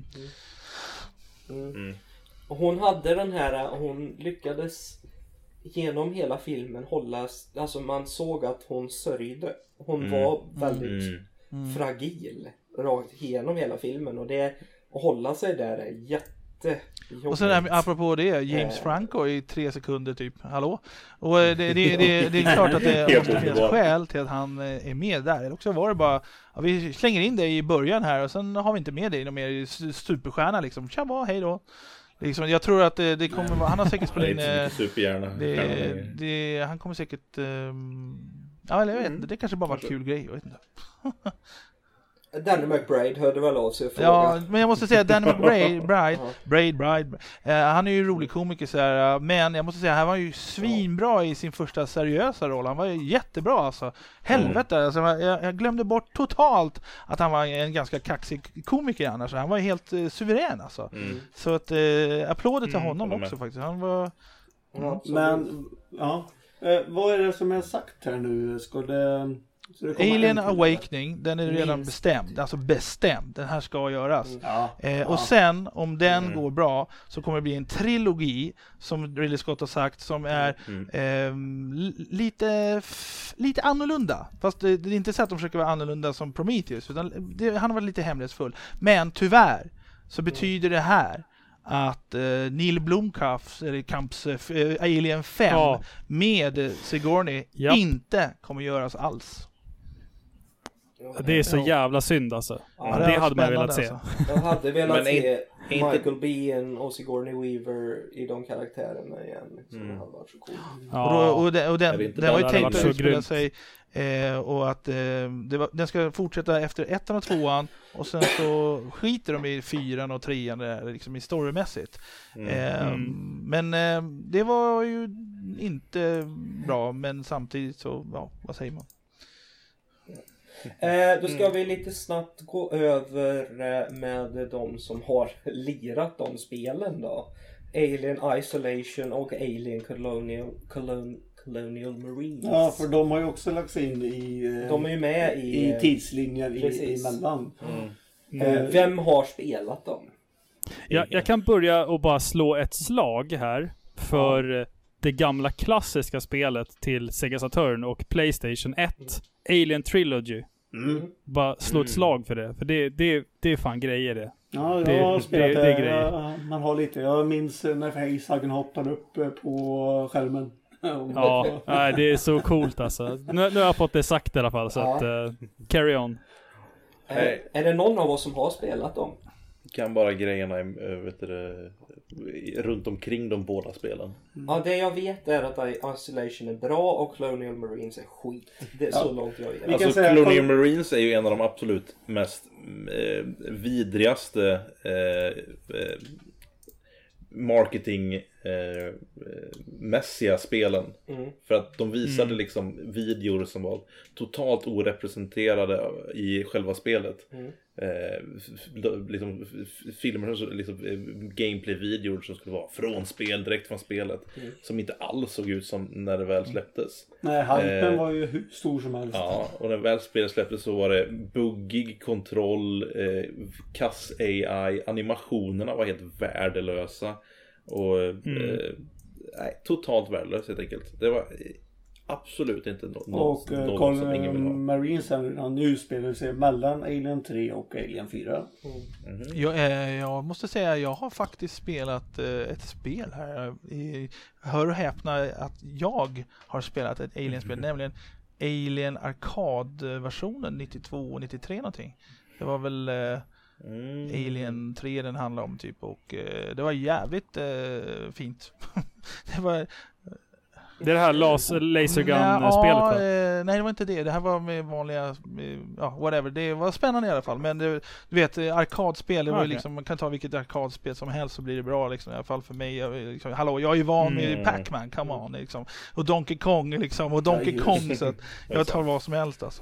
Och hon hade den här, hon lyckades genom hela filmen hålla, alltså man såg att hon sörjde. Hon var väldigt fragil rakt igenom hela filmen, och det att hålla sig där är jättejobbigt. Och sen apropå det, James Franco i 3 sekunder typ, hallå? Och det är klart att det måste finnas skäl till att han är med där. Eller också var det bara, vi slänger in det i början här och sen har vi inte med det i någon mer superstjärna liksom. Tja, hej då. Liksom, jag tror att det kommer vara, han har säkert spelat in han kommer säkert jag vet inte, det kanske bara var en kul grej, jag vet inte. Danny McBride hörde väl av sig och ja, men jag måste säga Danny McBride han är ju en rolig komiker så här, men jag måste säga han var ju svinbra i sin första seriösa roll. Han var ju jättebra alltså. Helvete, alltså, jag glömde bort totalt att han var en ganska kaxig komiker annars. Han var helt suverän alltså. Så att applåder till honom också faktiskt. Han var men vad är det som är sagt här nu? Alien Awakening, den är redan bestämd. Alltså bestämd, den här ska göras. Och sen, om den går bra, så kommer det bli en trilogi, som Ridley Scott har sagt, som är lite annorlunda. Fast det är inte så att de försöker vara annorlunda som Prometheus, utan han har varit lite hemlighetsfull. Men tyvärr så betyder det här att Neil Blomkamps Alien 5 med Sigourney inte kommer göras alls. Det är så jävla synd alltså. Ja, det hade man velat se. Alltså. Jag hade velat se inte- Michael Biehn och Sigourney Weaver i de karaktärerna igen. Liksom. Det hade varit så coolt. Ja. Och den var ju hade tänkt varit att så utspela grymt. sig och att den ska fortsätta efter 1 och 2 och sen så skiter de i 4 och 3 liksom i storymässigt. Men det var ju inte bra, men samtidigt så, ja, vad säger man? Då ska vi lite snabbt gå över med de som har lirat de spelen då. Alien Isolation och Alien Colonial Marines. Ja, för de har ju också lagts in i, De är ju med i tidslinjen precis. emellan. Vem har spelat dem? Jag kan börja och bara slå ett slag här för det gamla klassiska spelet till Sega Saturn och PlayStation 1, Alien Trilogy. Bara slå ett slag för det, för det är fan grejer det. Ja, jag har spelat det är grejer. man har lite. Jag minns när Facehagen hoppade upp på skärmen. Ja, nej, det är så coolt alltså. Nu har jag fått det sagt i alla fall, så att carry on. Är det någon av oss som har spelat dem? Kan bara grejerna runt omkring de båda spelen. Ja, det jag vet är att Isolation är bra och Colonial Marines är skit. Det är så långt jag vet. Alltså Colonial Marines är ju en av de absolut mest vidrigaste marketingmässiga spelen. För att de visade liksom videor som var totalt orepresenterade i själva spelet. Liksom filmer, liksom gameplay-videor som skulle vara från spel, direkt från spelet, som inte alls såg ut som när det väl släpptes. Nej, hypen var ju hur stor som helst. Ja, och när väl spelet släpptes så var det buggig kontroll, kass AI, animationerna var helt värdelösa och nej, totalt värdelöst helt enkelt. Det var absolut inte något som ingen vill ha. Marines är redan nu spelar sig mellan Alien 3 och Alien 4. Jag måste säga, jag har faktiskt spelat ett spel här. Hör och häpna att jag har spelat ett Alien-spel, nämligen Alien Arcade-versionen 92 och 93 någonting. Det var väl Alien 3 den handlade om typ, och det var jävligt fint. Det var... Det är det här Lasergun-spelet va? Nej, det var inte det. Det här var med vanliga, whatever. Det var spännande i alla fall. Men du vet, arkadspel, det var ju liksom, man kan ta vilket arkadspel som helst så blir det bra liksom, i alla fall för mig. Liksom, hallå, jag är ju van med Pac-Man, come on liksom. Och Donkey Kong liksom, och Donkey Kong, så att jag tar vad som helst alltså.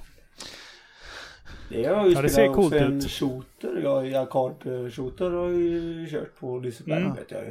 Det har ju det ser coolt ut. En shooter, arkad-shooter har ju kört på Liseberg, vet jag ju.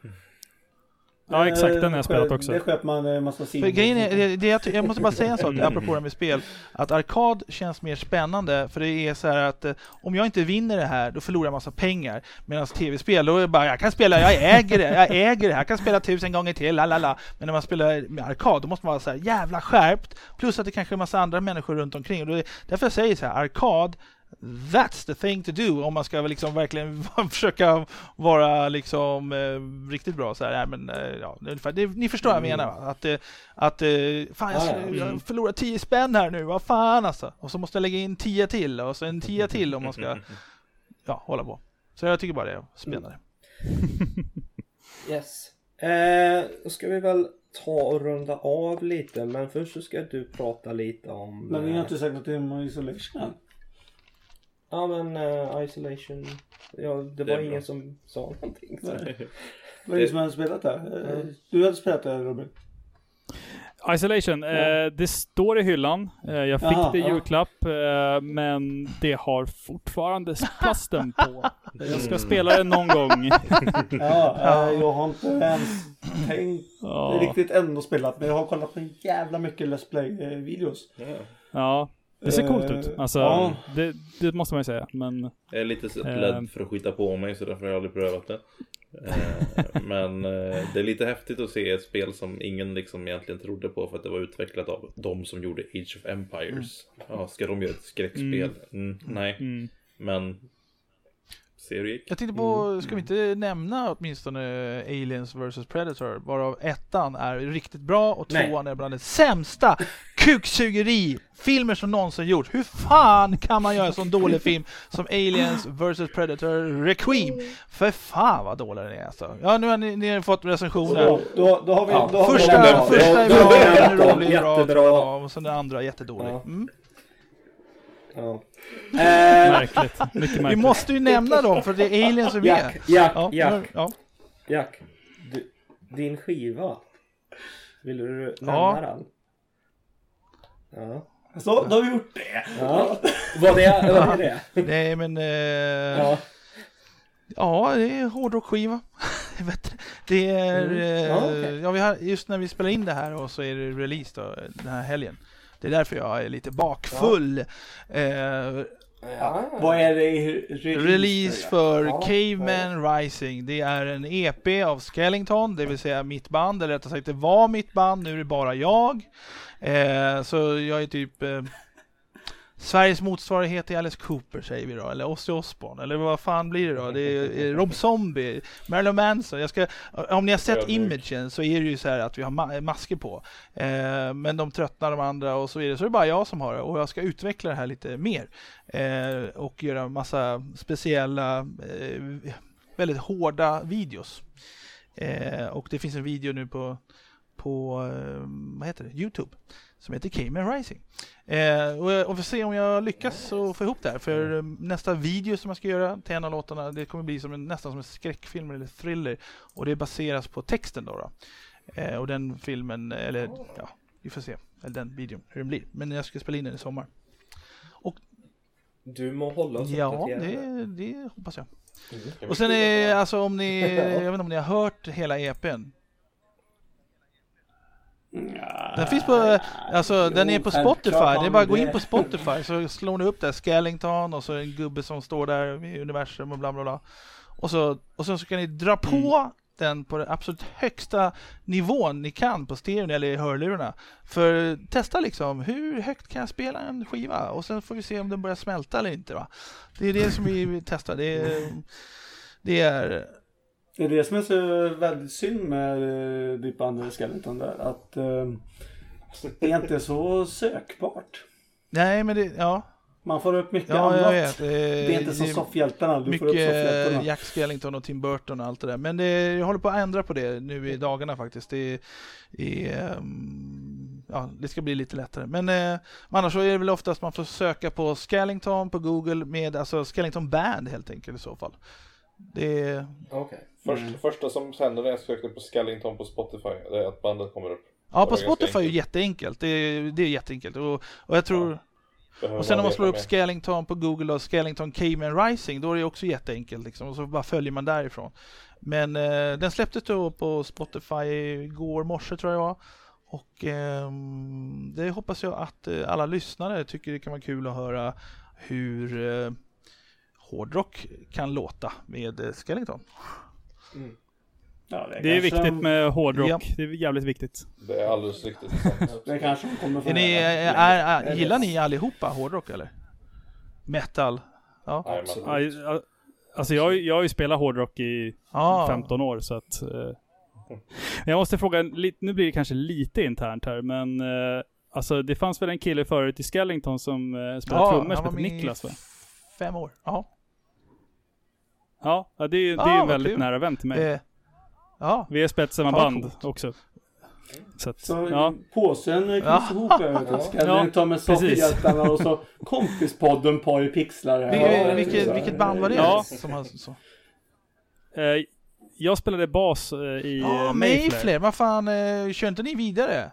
Ja, exakt, den har jag spelat också. Det sköt man en massa sidor. Grejen är, jag måste bara säga en sak apropå det med spel, att arkad känns mer spännande, för det är så här att om jag inte vinner det här, då förlorar jag massa pengar, medan tv-spel, då är det bara, jag kan spela, jag äger det, jag kan spela 1000 gånger till, lalala. Men när man spelar med arkad, då måste man vara så här jävla skärpt, plus att det kanske är en massa andra människor runt omkring, och därför säger jag så här, arkad, that's the thing to do om man ska liksom verkligen försöka vara liksom riktigt bra så här. Men ja, ni förstår vad jag menar, va? Att fan, jag förlorar 10 spänn här nu, vad fan alltså, och så måste jag lägga in 10 till och så en 10 till om man ska hålla på. Så jag tycker bara det är spännande. Yes. Då ska vi väl ta och runda av lite, men först så ska du prata lite om... Men vi har inte sagt något om Isolation. Ja, men Isolation, det var ingen som sa någonting. Så. Vad är det som har spelat där? Du hade spelat där, Robin. Isolation, det står i hyllan. Jag fick det i julklapp, men det har fortfarande plasten på. Jag ska spela det någon gång. Jag har inte ens tänkt riktigt ändå spelat, men jag har kollat på en jävla mycket Let's Play-videos. Ja. Det ser coolt ut. Alltså, det måste man ju säga. Men, jag är lite rädd för att skita på mig, så därför har jag aldrig prövat det. Men det är lite häftigt att se ett spel som ingen liksom egentligen trodde på, för att det var utvecklat av de som gjorde Age of Empires. Ja, ska de göra ett skräckspel? Nej. Men Se hur det gick. Jag tänkte på, ska vi inte nämna åtminstone Aliens vs Predator, varav ettan är riktigt bra och tvåan är bland det sämsta kuksugeri-filmer som någonsin gjorts. Hur fan kan man göra en sån dålig film som Aliens vs Predator Requiem? För fan vad dålig den är alltså. Ja, nu har ni fått recensioner. Då har vi... Första är bra, rolig, jättebra. och sen den andra jättedålig. Mm. Ja. Märkligt. Mycket märkligt. Vi måste ju nämna dem för det är Aliens som är. Jack. Din skiva. Vill du nämna den? Ja. Så, då har vi gjort det. Ja. Vad är det? Nej, men... Ja, det är hårdrockskiva. Det är... okay. vi har, just när vi spelar in det här och så är det release då, den här helgen. Det är därför jag är lite bakfull. Vad är det release för Caveman Rising? Det är en EP av Skellington, det vill säga mitt band, eller rättare sagt det var mitt band, nu är det bara jag. Så jag är typ Sveriges motsvarighet till Alice Cooper säger vi då, eller Ozzy Osbourne, eller vad fan blir det då? Det är Rob Zombie, Marilyn Manson. Om ni har sett imagen så är det ju så här att vi har masker på. Men de tröttnar de andra och så vidare. Så det är bara jag som har det och jag ska utveckla det här lite mer. Och göra massa speciella, väldigt hårda videos. Och det finns en video nu på vad heter det? YouTube som heter Caveman Rising. Och vi får se om jag lyckas få ihop det här. För nästa video som jag ska göra till en av låtarna, det kommer bli nästan som en skräckfilm eller thriller. Och det baseras på texten då. Och den filmen, eller ja, vi får se. Eller den videon, hur den blir. Men jag ska spela in den i sommar. Och du må hålla oss uppdaterade. Ja, det hoppas jag. Och sen är, alltså om ni, jag vet inte om ni har hört hela EPn. Den finns på, alltså den är på Spotify. Det är bara att gå in på Spotify så slår ni upp där Skellington och så är en gubbe som står där i universum och bla bla bla. Och så kan ni dra på den på den absolut högsta nivån ni kan på stereon eller i hörlurarna. För testa liksom, hur högt kan jag spela en skiva? Och sen får vi se om den börjar smälta eller inte, va? Det är det som vi testar. Det är det som är så väldigt synd med ditt band Skellington där, att det är inte så sökbart. Nej, men det, ja. Man får upp mycket annat. Jag vet. Det är inte så soffhjältarna. Du får upp soffhjältarna. Jack Skellington och Tim Burton och allt det där. Men jag håller på att ändra på det nu i dagarna faktiskt. Det ska bli lite lättare. Men annars så är det väl oftast man får söka på Skellington på Google med alltså Skellington Band helt enkelt i så fall. Det okay. Första som händer när jag sökte på Skellington på Spotify, det är att bandet kommer upp. Ja, på Spotify är ju jätteenkelt. Det är jätteenkelt. Och jag tror... Och sen om man slår upp Skellington på Google och Skellington Caveman Rising, då är det också jätteenkelt liksom. Och så bara följer man därifrån. Men den släpptes då på Spotify igår morse tror jag var. Och det hoppas jag att alla lyssnare tycker det kan vara kul att höra hur hårdrock kan låta med Skellington. Mm. Ja, det är viktigt med hårdrock. Ja. Det är jävligt viktigt. Det är alldeles riktigt. Det kanske kommer från gillar ni allihopa hårdrock eller? Metal? Ja. Alltså jag har ju spelat hårdrock i 15 år så att jag måste fråga, nu blir det kanske lite internt här, men alltså det fanns väl en kille förut i Skellington som spelade trummor som heter Niklas, va? 5 år, ja. Ja, det är en väldigt nära vän till mig. Vi har spelat samma band också. Så påsen knyts ihop Skellington med soffhjältarna och så kompispodden på i pixlar. Vilket band var det? Ja. Som så? Jag spelade bas i Mayflair. Vad fan, kör inte ni vidare?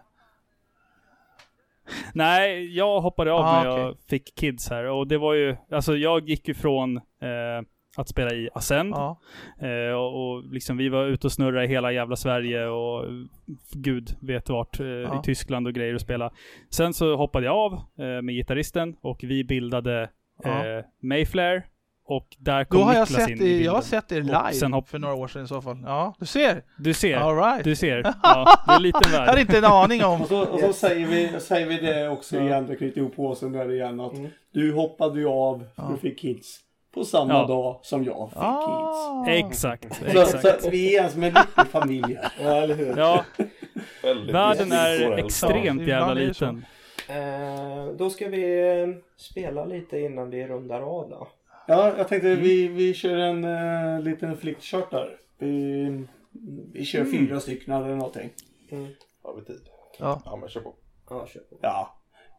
Nej, jag hoppade av när jag fick kids här. Och det var ju, alltså jag gick ju från att spela i Ascend. Och liksom vi var ute och snurra i hela jävla Sverige och gud vet vart i Tyskland och grejer att spela. Sen så hoppade jag av med gitarristen och vi bildade Mayflair. Och där kom Niklas in i bilden. Jag har sett er live för några år sedan i så fall. Ja, du ser. All right. Du ser. Ja, det är en liten värld. Jag hade inte en aning om. Och så säger vi det också igen, det knyter ihop påsen där igen, att du hoppade ju av för du fick kids. på samma dag som jag fick kids. Exakt. Så att vi är som en liten familj. Ja, eller hur? Ja, Väldigt världen mysigt är och extremt Ja, jävla ibland är det så. liten. Då ska vi spela lite innan vi rundar av då. Ja, jag tänkte vi kör en liten flickchart där. Vi kör 4 stycken eller någonting. Har vi tid? Ja. Men kör på. Ja, kör på. Ja.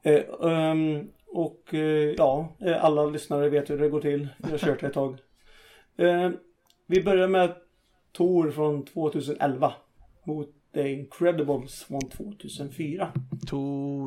Alla lyssnare vet hur det går till. Jag har kört ett tag. Vi börjar med Thor från 2011 mot The Incredibles från 2004. Tor.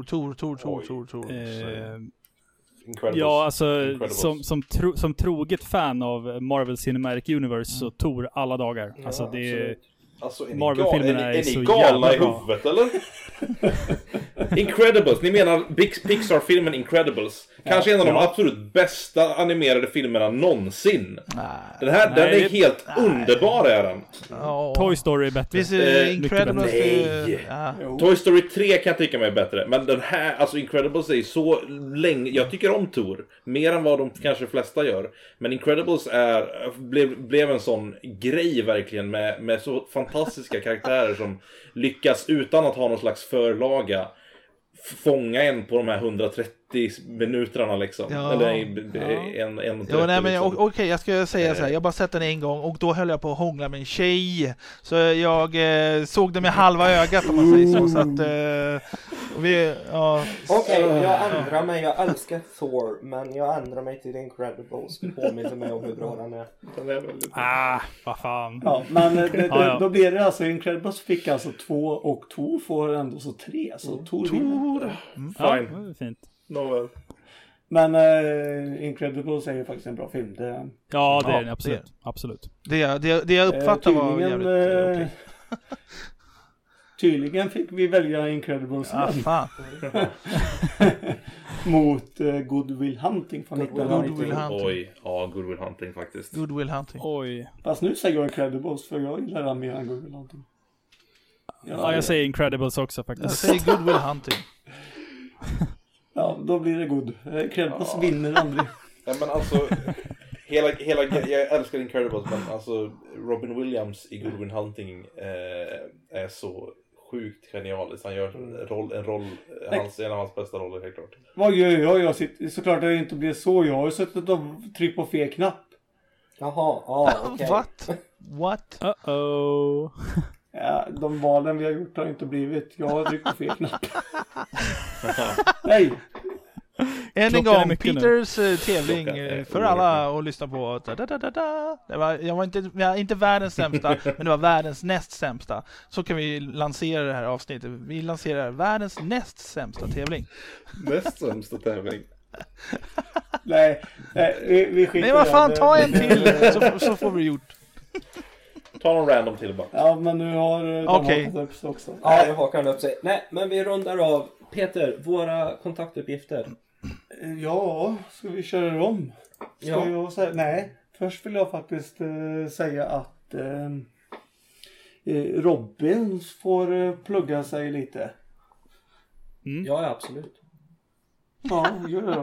Incredibles. Ja, alltså Incredibles. som troget fan av Marvel Cinematic Universe så Thor alla dagar. Alltså Ja, det är... absolut. Alltså, Marvel-filmerna är är så ni galna jävla i bra. huvudet eller? Incredibles, ni menar Pixar-filmen Incredibles. Kanske en av de absolut bästa animerade filmerna någonsin. Den är helt underbar är den. Toy Story är bättre. Visst är mycket Incredibles... bättre. Ja. Toy Story 3 kan jag tycka mig är bättre. Men den här, alltså Incredibles är så länge... Jag tycker om Thor. Mer än vad de kanske flesta gör. Men Incredibles blev en sån grej verkligen. Med så fantastiska karaktärer som lyckas utan att ha någon slags förlaga fånga en på de här 130 minuterna liksom. Ja. Eller en 30 liksom. Okej, jag ska säga så här. Jag bara sett den en gång och då höll jag på att hångla med en tjej. Så jag såg det med halva ögat om man säger så. Så att Okej, jag ändrar mig. Jag älskar Thor, men jag ändrar mig till The Incredibles. Det påminner mig om hur bra den är. Den är väldigt... vad fan. Ja, men då blir det alltså Incredibles fick alltså 2 och Thor får ändå så 3. Så Thor vinner. Ja, Fine. det är fint. Nåväl. Men Incredibles är ju faktiskt en bra film. Ja, det är den det är absolut. Det jag uppfattar var jävligt okej. Tydligen fick vi välja Incredibles Fan. mot Good Will Hunting från 1990. Good Will Hunting. Oj, ja, Good Will Hunting faktiskt. Good Will Hunting. Oj. Fast nu säger jag Incredibles för jag gillar den mer än Good Will Hunting. Ja, jag säger Incredibles också Jag faktiskt. säger Good Will Hunting. Ja, då blir det Good. Incredibles vinner aldrig. Ja, men alltså jag älskar Incredibles, men alltså Robin Williams i Good Will Hunting är så sjukt genialisk. Han gör en roll en av hans bästa roller, helt klart. Vad gör jag? Jag sitter, såklart att det inte blir så. Jag har ju suttit och tryckt på fel knapp. Jaha, okej. What? Uh-oh. Ja, de valen vi har gjort har inte blivit. Jag har tryckt på fel knapp. Nej. Än en Klockan är gång, mycket Peters tävling Klockan är för alla att lyssna på. Jag var inte världens sämsta, men det var världens näst sämsta. Så kan vi lansera det här avsnittet. Vi lanserar världens näst sämsta tävling. Näst sämsta tävling. Nej, vi skiter. Nej, vad fan, ta en till så får vi gjort. Ta någon random till bara. Ja, men nu har de hakat upp sig också. Ja, nu hakar han upp sig. Nej, men vi rundar av. Peter, våra kontaktuppgifter. Ja, ska vi köra om? Jag säga? Nej, först vill jag faktiskt säga att Robin får plugga sig lite. Ja, absolut. Ja, gör det då.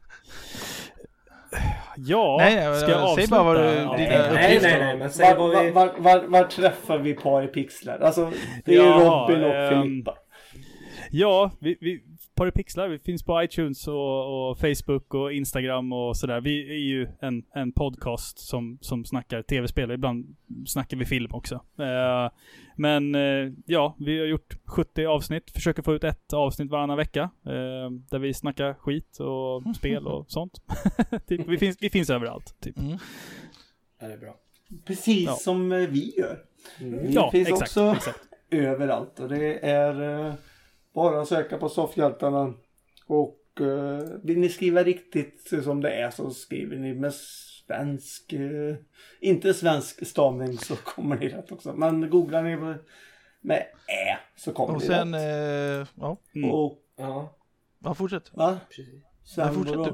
Ja, Nej, ska jag avsluta? säg bara vad du... Nej, men säg vad vi... Var träffar vi Paripixlar? Alltså, det är Robin och Filippa. Ja, vi Paripixlar, vi finns på iTunes och Facebook och Instagram och sådär. Vi är ju en podcast som snackar tv-spel. Ibland snackar vi film också. Men ja, vi har gjort 70 avsnitt. Försöker få ut ett avsnitt varannan vecka. Där vi snackar skit och spel och sånt. Typ, vi finns överallt. Typ. Ja, det är bra. Precis som vi gör. Vi finns också överallt. Och det är bara att söka på Soffhjältarna. Och vill ni skriva riktigt som det är så skriver ni med svensk, inte svensk stavning så kommer ni rätt också. Men googlar ni med så kommer och ni sen, rätt. Och ja, fortsätt. Va? precis. Sen fortsätt du.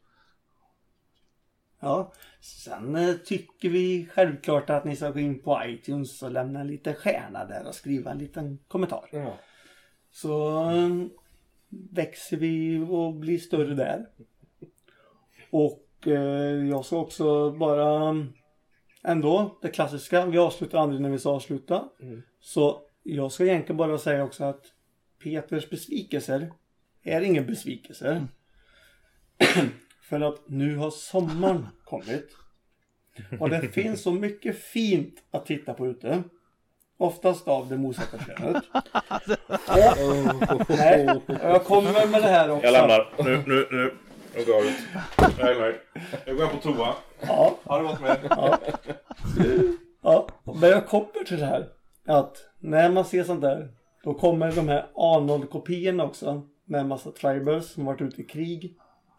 Ja, sen tycker vi självklart att ni ska gå in på iTunes och lämna en liten stjärna där och skriva en liten kommentar. Ja. Så växer vi och blir större där. Och jag ska också bara ändå det klassiska. Vi avslutar aldrig när vi ska avsluta. Så jag ska egentligen bara säga också att Peters besvikelser är ingen besvikelse. För att nu har sommaren kommit. Och det finns så mycket fint att titta på ute. Oftast av det motsatta könet. Nej, jag kommer med det här också. Jag lämnar. Nu. Jag går ut. Jag är nöjd. Jag går på toa. Ja. Har du varit med? Ja, men jag kommer till det här. Att när man ser sånt där, då kommer de här A0-kopiorna också. Med en massa tribals som varit ute i krig.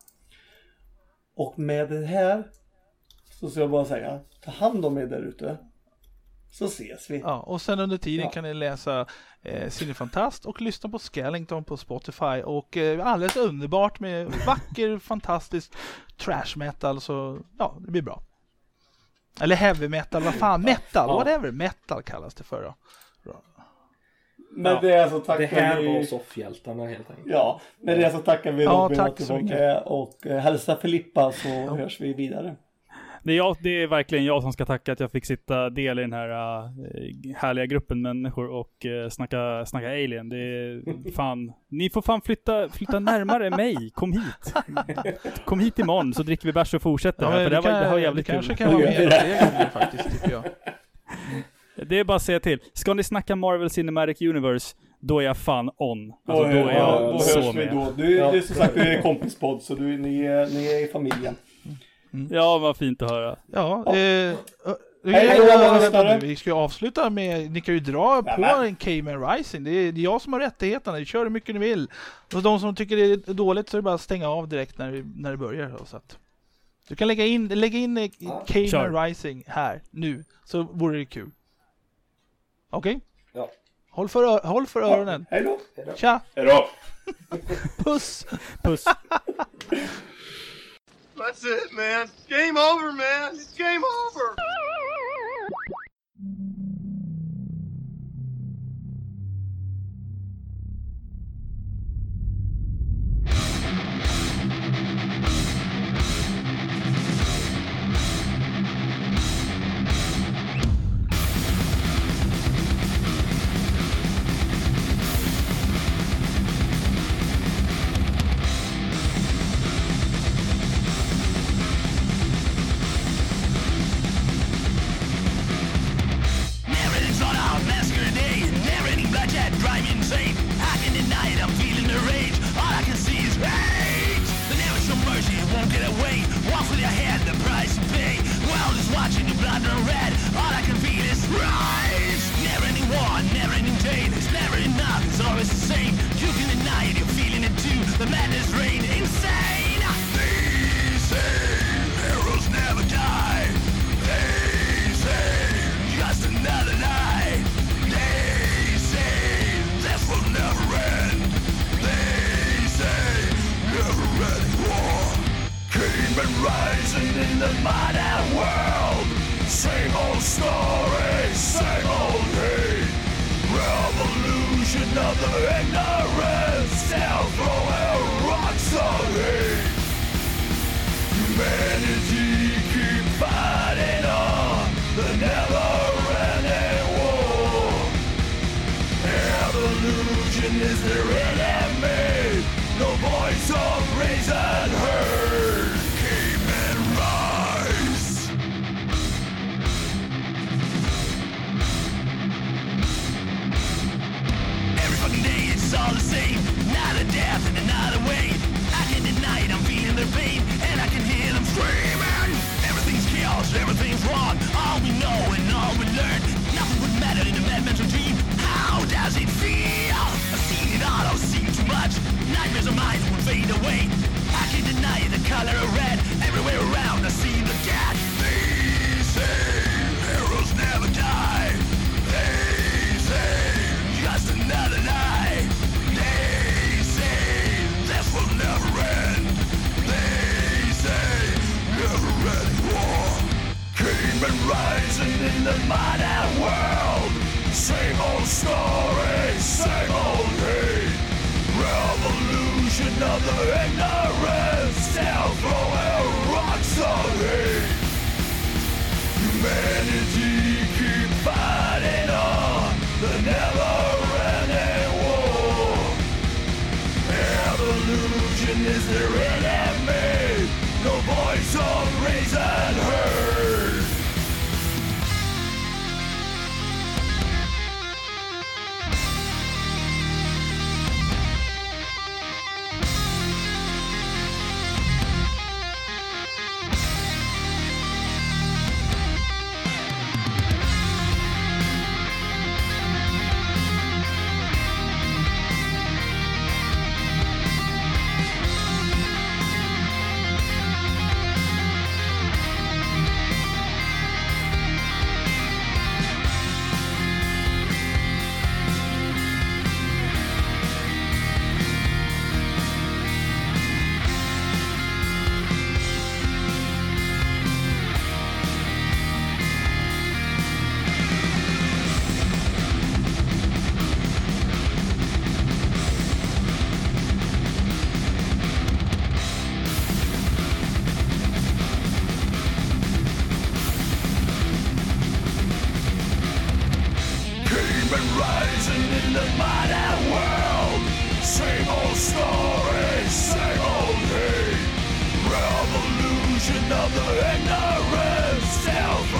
Och med det här så ska jag bara säga, ta hand om er där ute. Så ses vi. Ja, och sen under tiden kan ni läsa Cinefantast och lyssna på Skellington på Spotify. Och alldeles underbart med vacker, fantastisk trash metal. Så ja, det blir bra. Eller heavy metal, vad fan, metal, whatever, metal kallas det för då. Men det är så tackar det här vi... var soffhjältarna helt enkelt. Ja, men det är så tackar vi Robin tack att du så var mycket. med och hälsa Filippa så hörs vi vidare. Det är verkligen jag som ska tacka att jag fick sitta del i den här härliga gruppen människor och snacka Alien. Det är fan, ni får fan flytta närmare mig. Kom hit. Kom hit imorgon så dricker vi bärs och fortsätter. Ja, för det var jävligt kul. Kanske kan vara med fler gånger faktiskt, tycker jag. Det är bara att säga till. Ska ni snacka Marvel Cinematic Universe, då är jag fan on. Alltså, då är jag då så hörs vi med. då. Du är som sagt, du är kompispodd så ni är i familjen. Ja, vad fint att höra. Ja, vi ska ju avsluta med, ni kan ju dra på en Cayman Rising. Det är jag som har rättigheterna, kör hur mycket ni vill. Och de som tycker det är dåligt så är det bara att stänga av direkt när det börjar. Så att du kan lägga in Cayman Rising här, nu, så vore det kul. Okej? Ja. Håll för öronen. Hej då. Tja! Hejdå! Puss! That's it, man. Game over, man. It's game over. Of the ignorance, still throwing rocks voice of hate. Humanity keep fighting on the never-ending war. Evolution is their enemy. No voice of reason heard. Rising in the modern world. Same old story, same old hate. Revolution of the ignorant, self